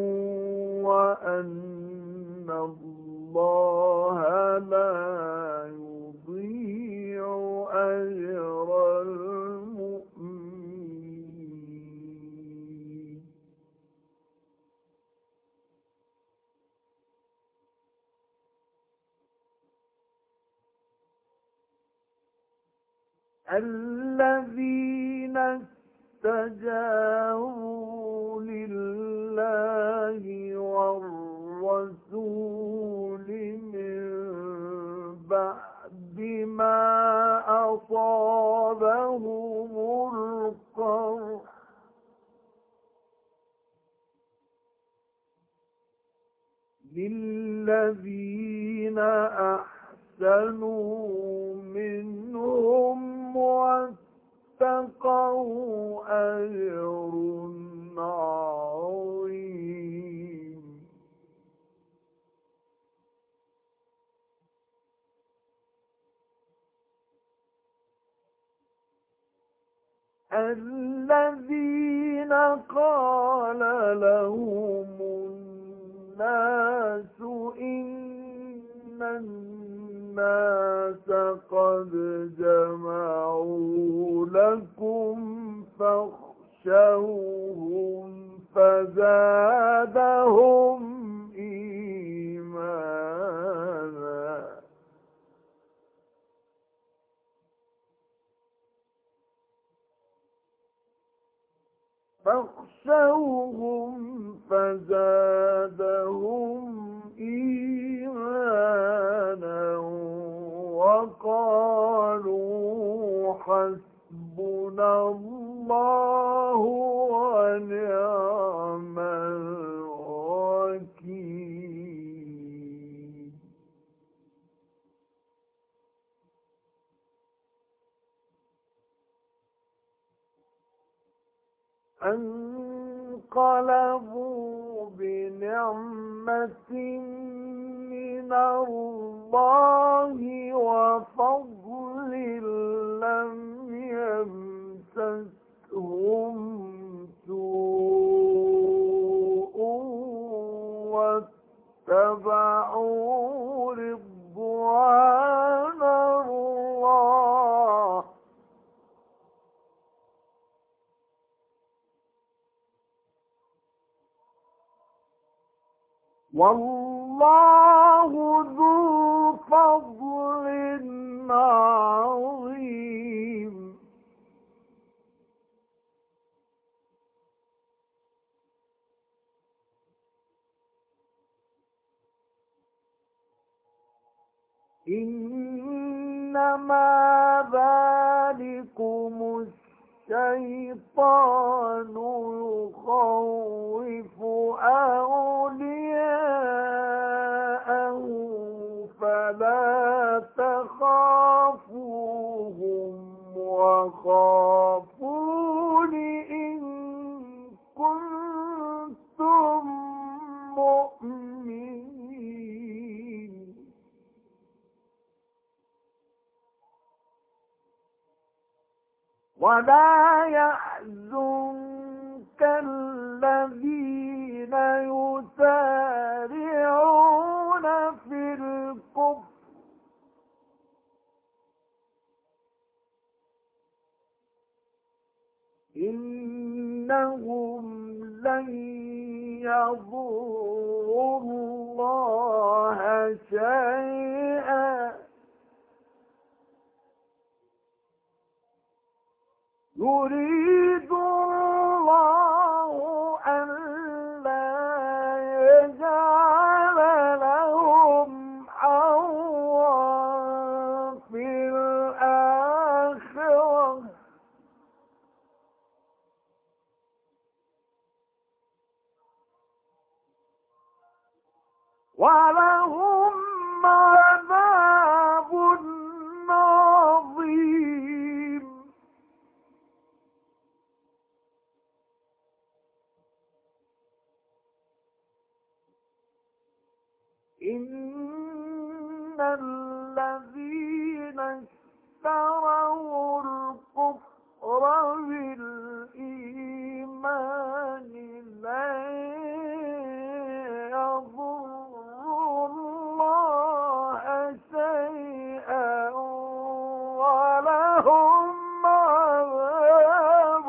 وأن الله لا يضيع أجر المؤمنين. الذين استجابوا لله والرسول من بعد ما أصابهم القرح للذين أحسنوا منهم واتقوا أجر عظيم. الذين قال لهم الناس إن الناس قد جمعوا لكم فاخشوهم فزادهم إيمانا. وقالوا حسبنا الله ونعم الوكيل. انقلبوا بنعمة من الله وفضل لم يمسسهم سوء واتبعوا رضوان الله والله ذو فضل عظيم. إنما ذلكم الشيطان يخوف أولياءه فلا تخافوهم وخافون إن كنتم مؤمنين. ولا يحزنك الذين يسارعون في الكفر إنهم لن يضروا الله شيئا يريد الله أن لا يجعل لهم حظا في الآخرة ولهم عذاب عظيم. الذين اشتروا الكفر بالإيمان لن يضروا الله شيئا ولهم عذاب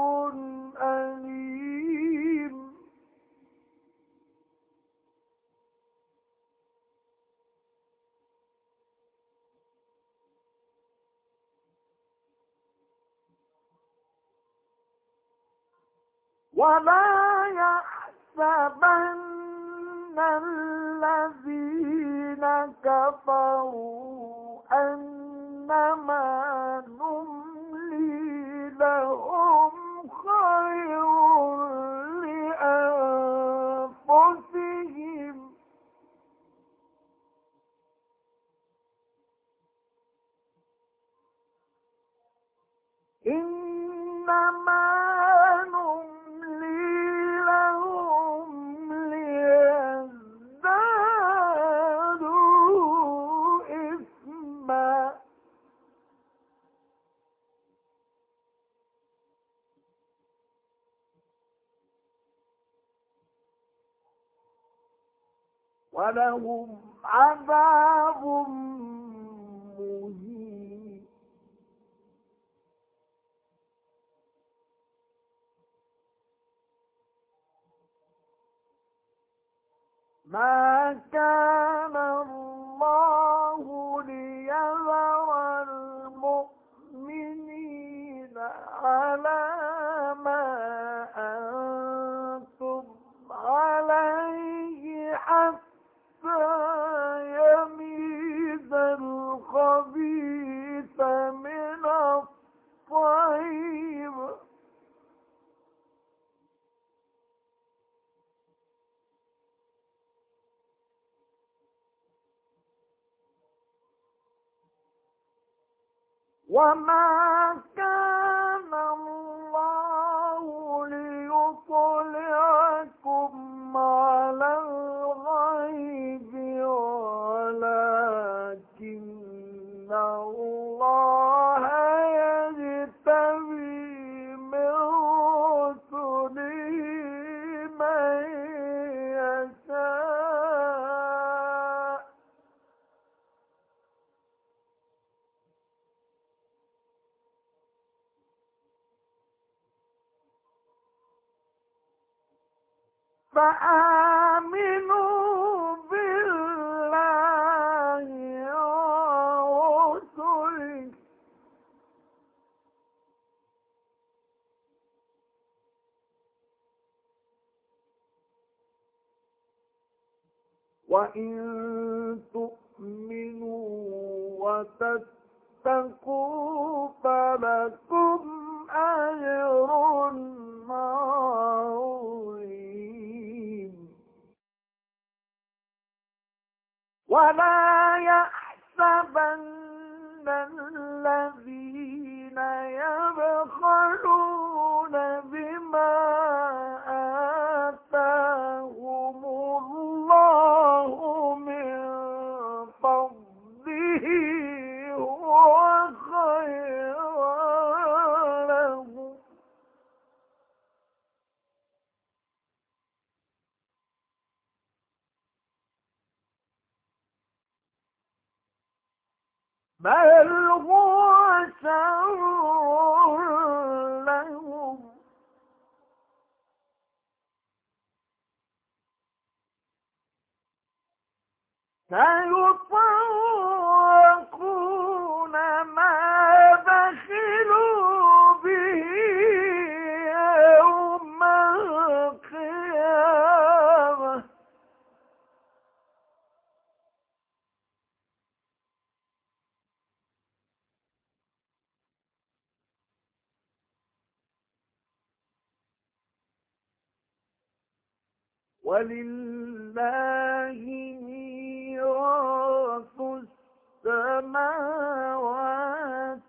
أليم. ولا يحسبن الذين كفروا أنما نملي لهم خير لأنفسهم إنما نملي لهم ليزدادوا إثما ولهم عذاب مهين. ما كان الله ليذر المؤمنين على ما أنتم عليه حتى يميز الخبيث من الطيب وما كان الله ليطلعكم على الغيب ولكن الله يجتبي من رسله من يشاء فآمنوا بالله ورسله وإن تؤمنوا وتتقوا فلكم أجر عظيم. ولا يحسبن الذين يبخلون بما آتاهم الله من فضله هو خيرا لهم بل هو شر لهم سيطوقون ما بخلوا به يوم القيامة ولله ميراث السماوات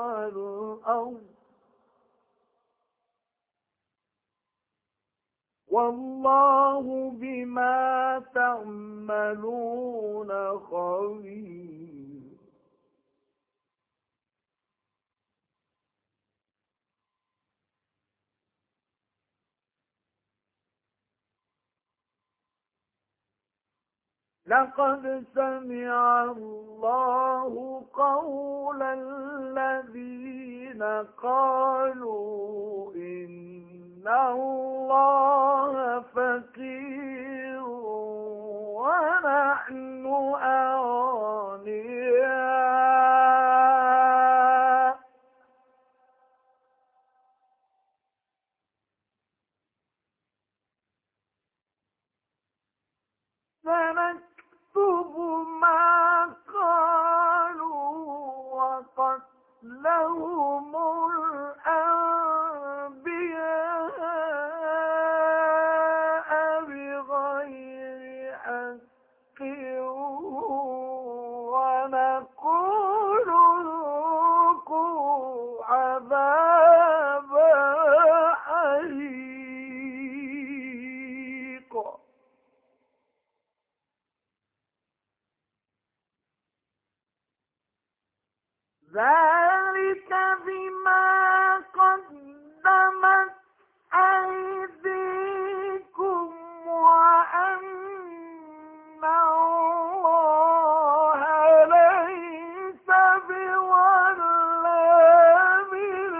والأرض والله بما تعملون خبير. لقد سمع الله قول الذين قالوا إن الله فقير ونحن أغنياء سنكتب ما قالوا وقتلهم الأنبياء بغير حق ونقول ذوقوا عذاب الحريق. ذلك بما قدمت أيديكم وأن الله ليس بظلام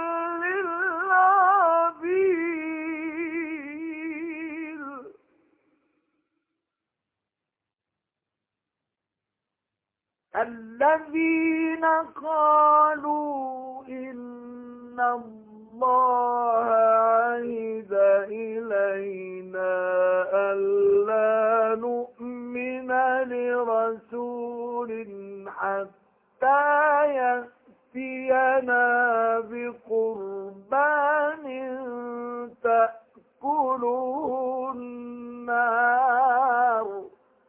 للعبيد. الذين قالوا إن الله عهد إلينا ألا نؤمن لرسول حتى يأتينا بقربان تأكله النار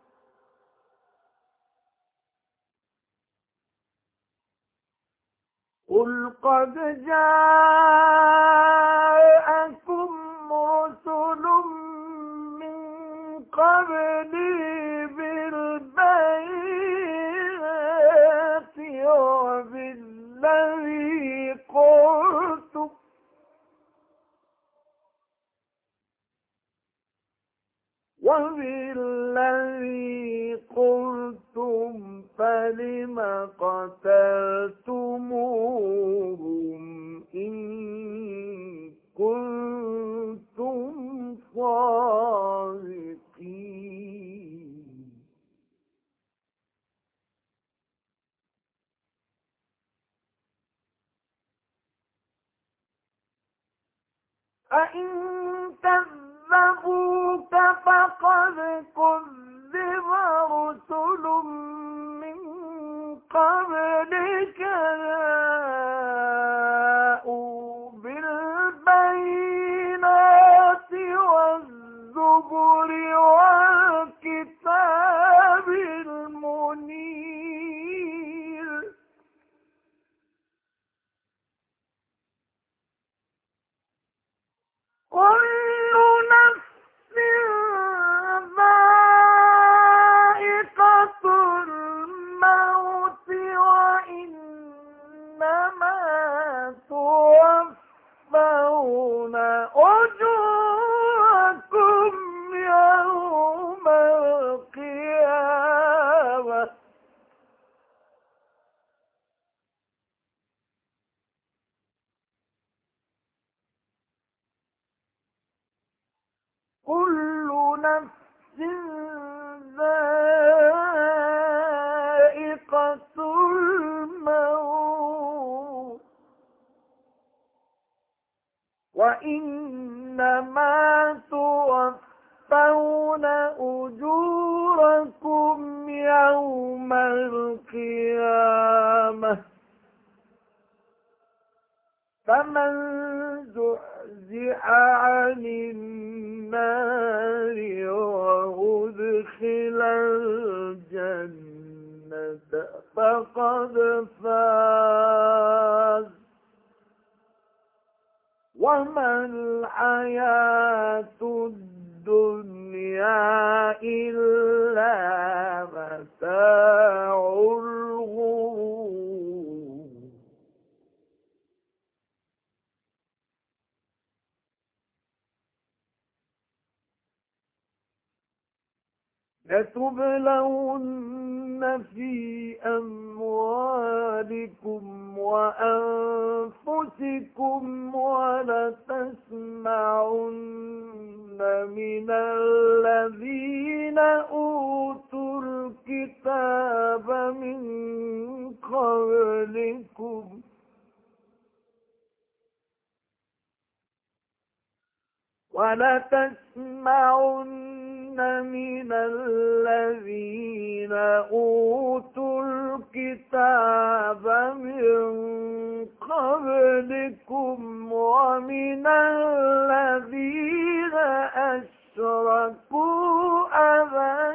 قل قد جاءكم رسل من قبلي بالبينات وبالذي قلتم فلم قتلتموهم إن كنتم صادقين. فإن كذبوك فقد كذب رسل من قبلك جاءوا بالبينات والزبر والكتاب المنير. كل نفس ذائقة الموت وإنما توفون أجوركم يوم القيامة كل نفس ذائقة الموت وإنما توفون أجوركم يوم القيامة فمن زحزح عن النار وأدخل الجنة فقد فاز وما الحياة الدنيا الدنيا إلا متاع الغرور. لتبلون في أموالكم وأنفسكم ولتسمعن من الذين أوتوا الكتاب من قبلكم من الذين أوتوا الكتاب من قبلكم ومن الذين أشركوا أذى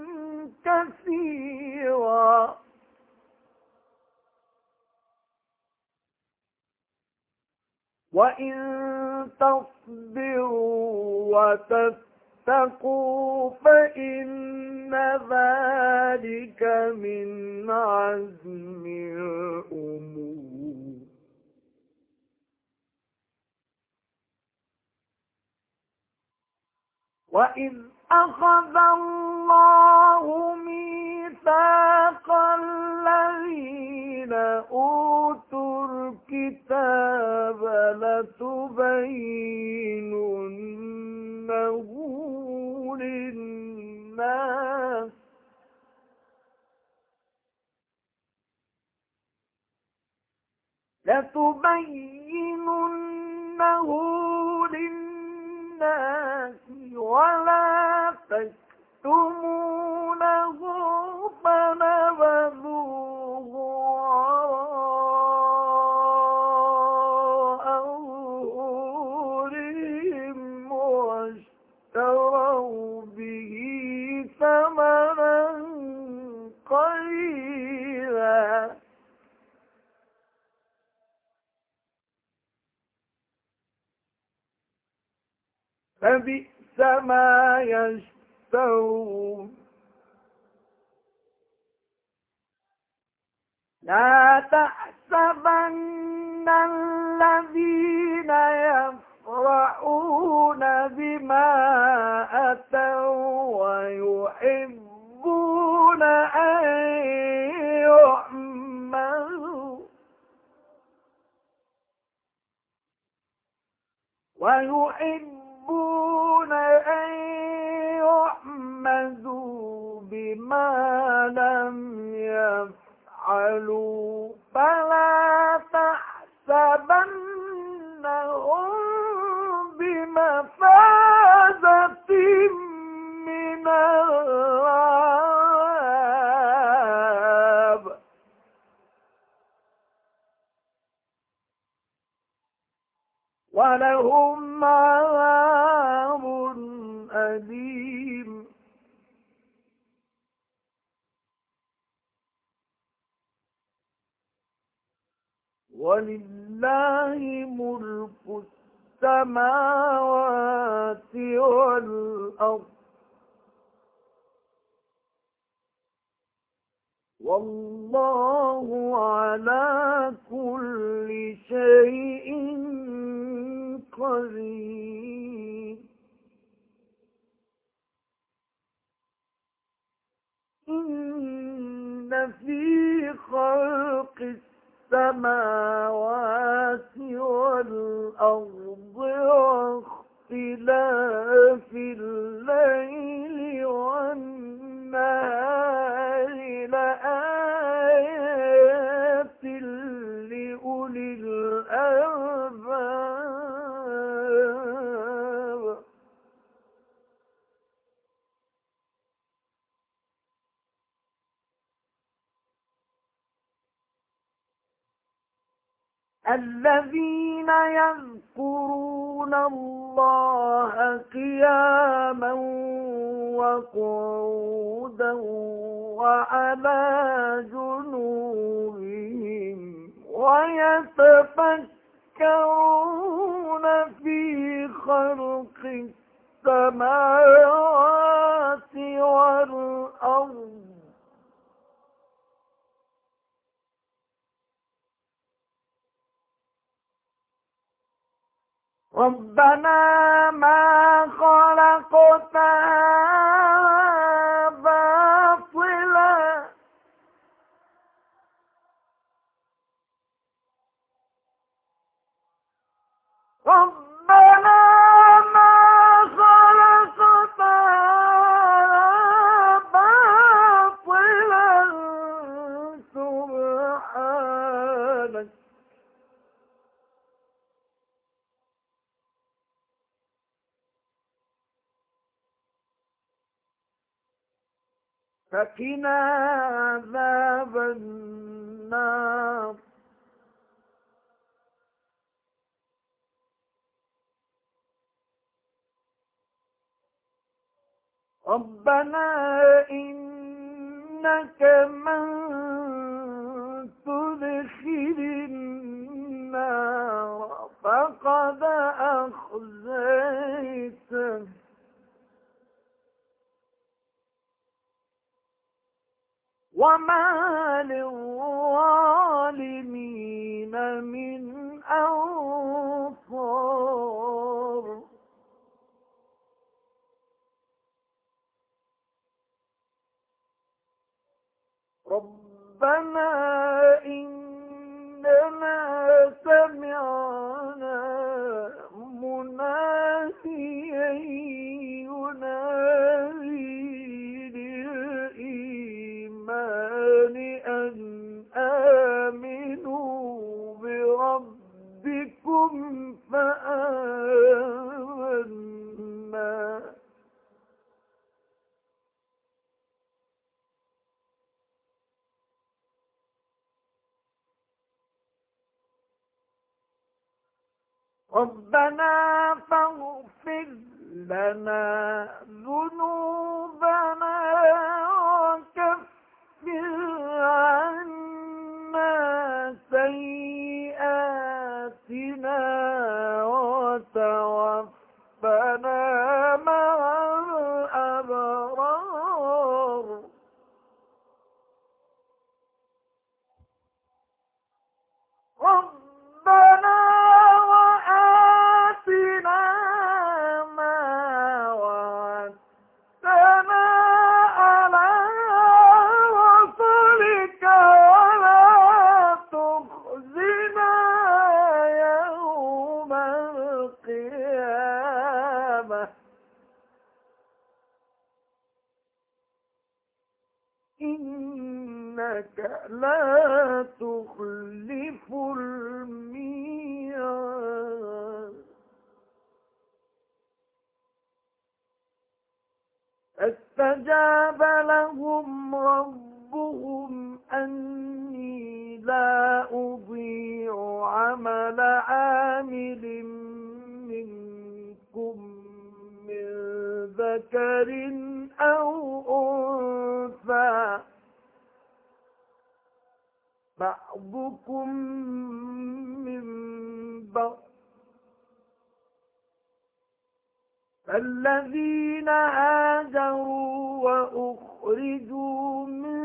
كثيرا وإن تصبروا وتتقوا فإن ذلك من عزم الأمور. وإذ أخذ الله ميثاق الذين أوتوا الكتاب لتبيننه للناس ولا تكتمونه فنبذوه وراء ظهورهم واشتروا به ثمنا قليلا فبئس ما يشترون. لا تحسبن الذين يفرحون بما أتوا ويحبون أن يحمدوا بما لم يفعلوا فلا تحسبنهم بمفازة من العذاب ولهم عذاب أليم. ولله ملك السماوات والأرض والله على كل شيء قدير. إن في خلق السماوات والأرض واختلاف الليل والنهار لآيات لأولي الألباب. الذين يذكرون الله قياما وقعودا وعلى جنوبهم ويتفكرون في خلق السماوات والأرض ربنا ما خلقت هذا باطلا ربنا ما خلقت هذا باطلا سبحانك فقنا عذاب النار ربنا إنك من تدخل النار فقد أخزيته وما للظالمين من أنصار ربنا إننا سمعنا مناديا ينادي للإيمان أن آمنوا بربكم فآمنا ربنا فاغفر لنا ذنوبنا وكفر عنا سيئاتنا وتوفنا مع الأبرار ربنا وآتنا ما وعدتنا على رسلك ولا تخزنا يوم القيامة إنك لا تخلف الميعاد استجاب لهم ربهم أني لا أضيع عمل عامل منكم من ذكر أو أنثى بعضكم من بعض فالذين هاجروا وأخرجوا من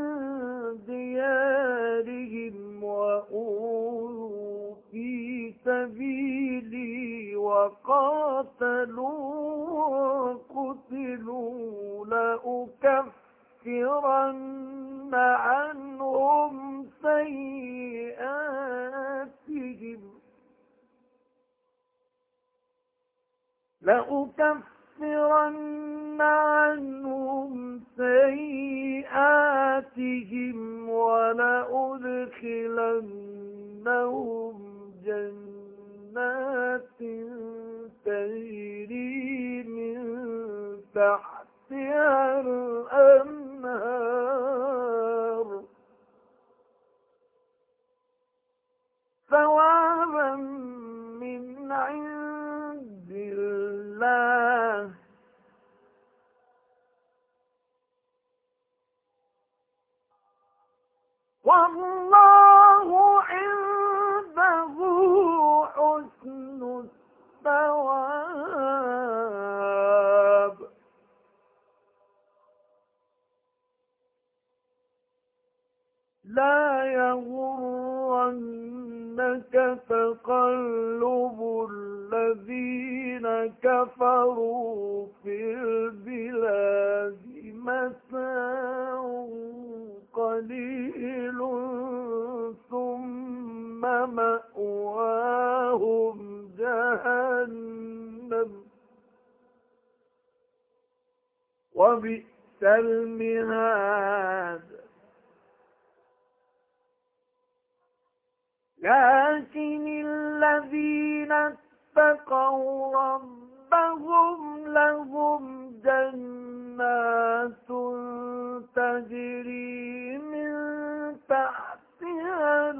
ديارهم وأوذوا في سبيلي وقاتلوا وقتلوا لأكفرن عنهم سيئاتهم ولأدخلنهم جنات تجري من تحتها الأنهار ثوابا من عند الله والله عنده حسن الثواب تقلب الذين كفروا في البلاد متاع قليل ثم مأواهم جهنم وبئس المهاد لكن الذين اتقوا ربهم لهم جنات تجري من تحتها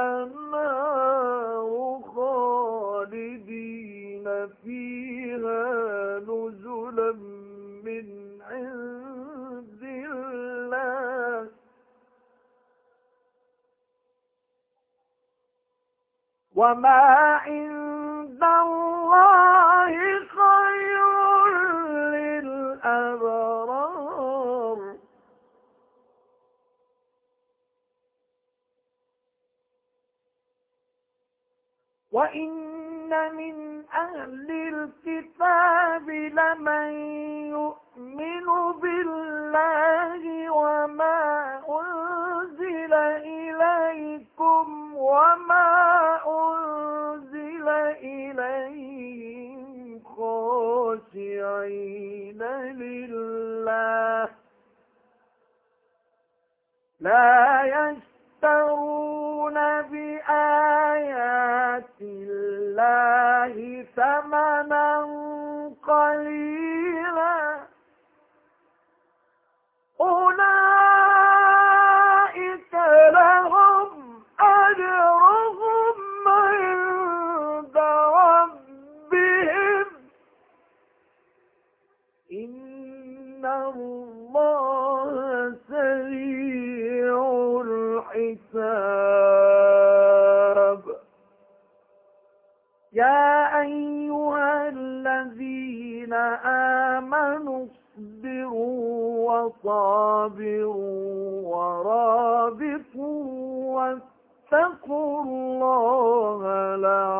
الأنهار خالدين فيها نزلا من عند الله وما عند الله خير للأبرار وإن من أهل الكتاب لمن يؤمن بالله وما أنزل إليكم وما أنزل إليهم خاشعين لله لا يشترون بآيات الله ثمنا قليلا أولئك لهم أجرهم عند ربهم إن الله سريع الحساب يا أيها الذين آمنوا اصبروا وصابروا ورابطوا واتقوا الله لعلكم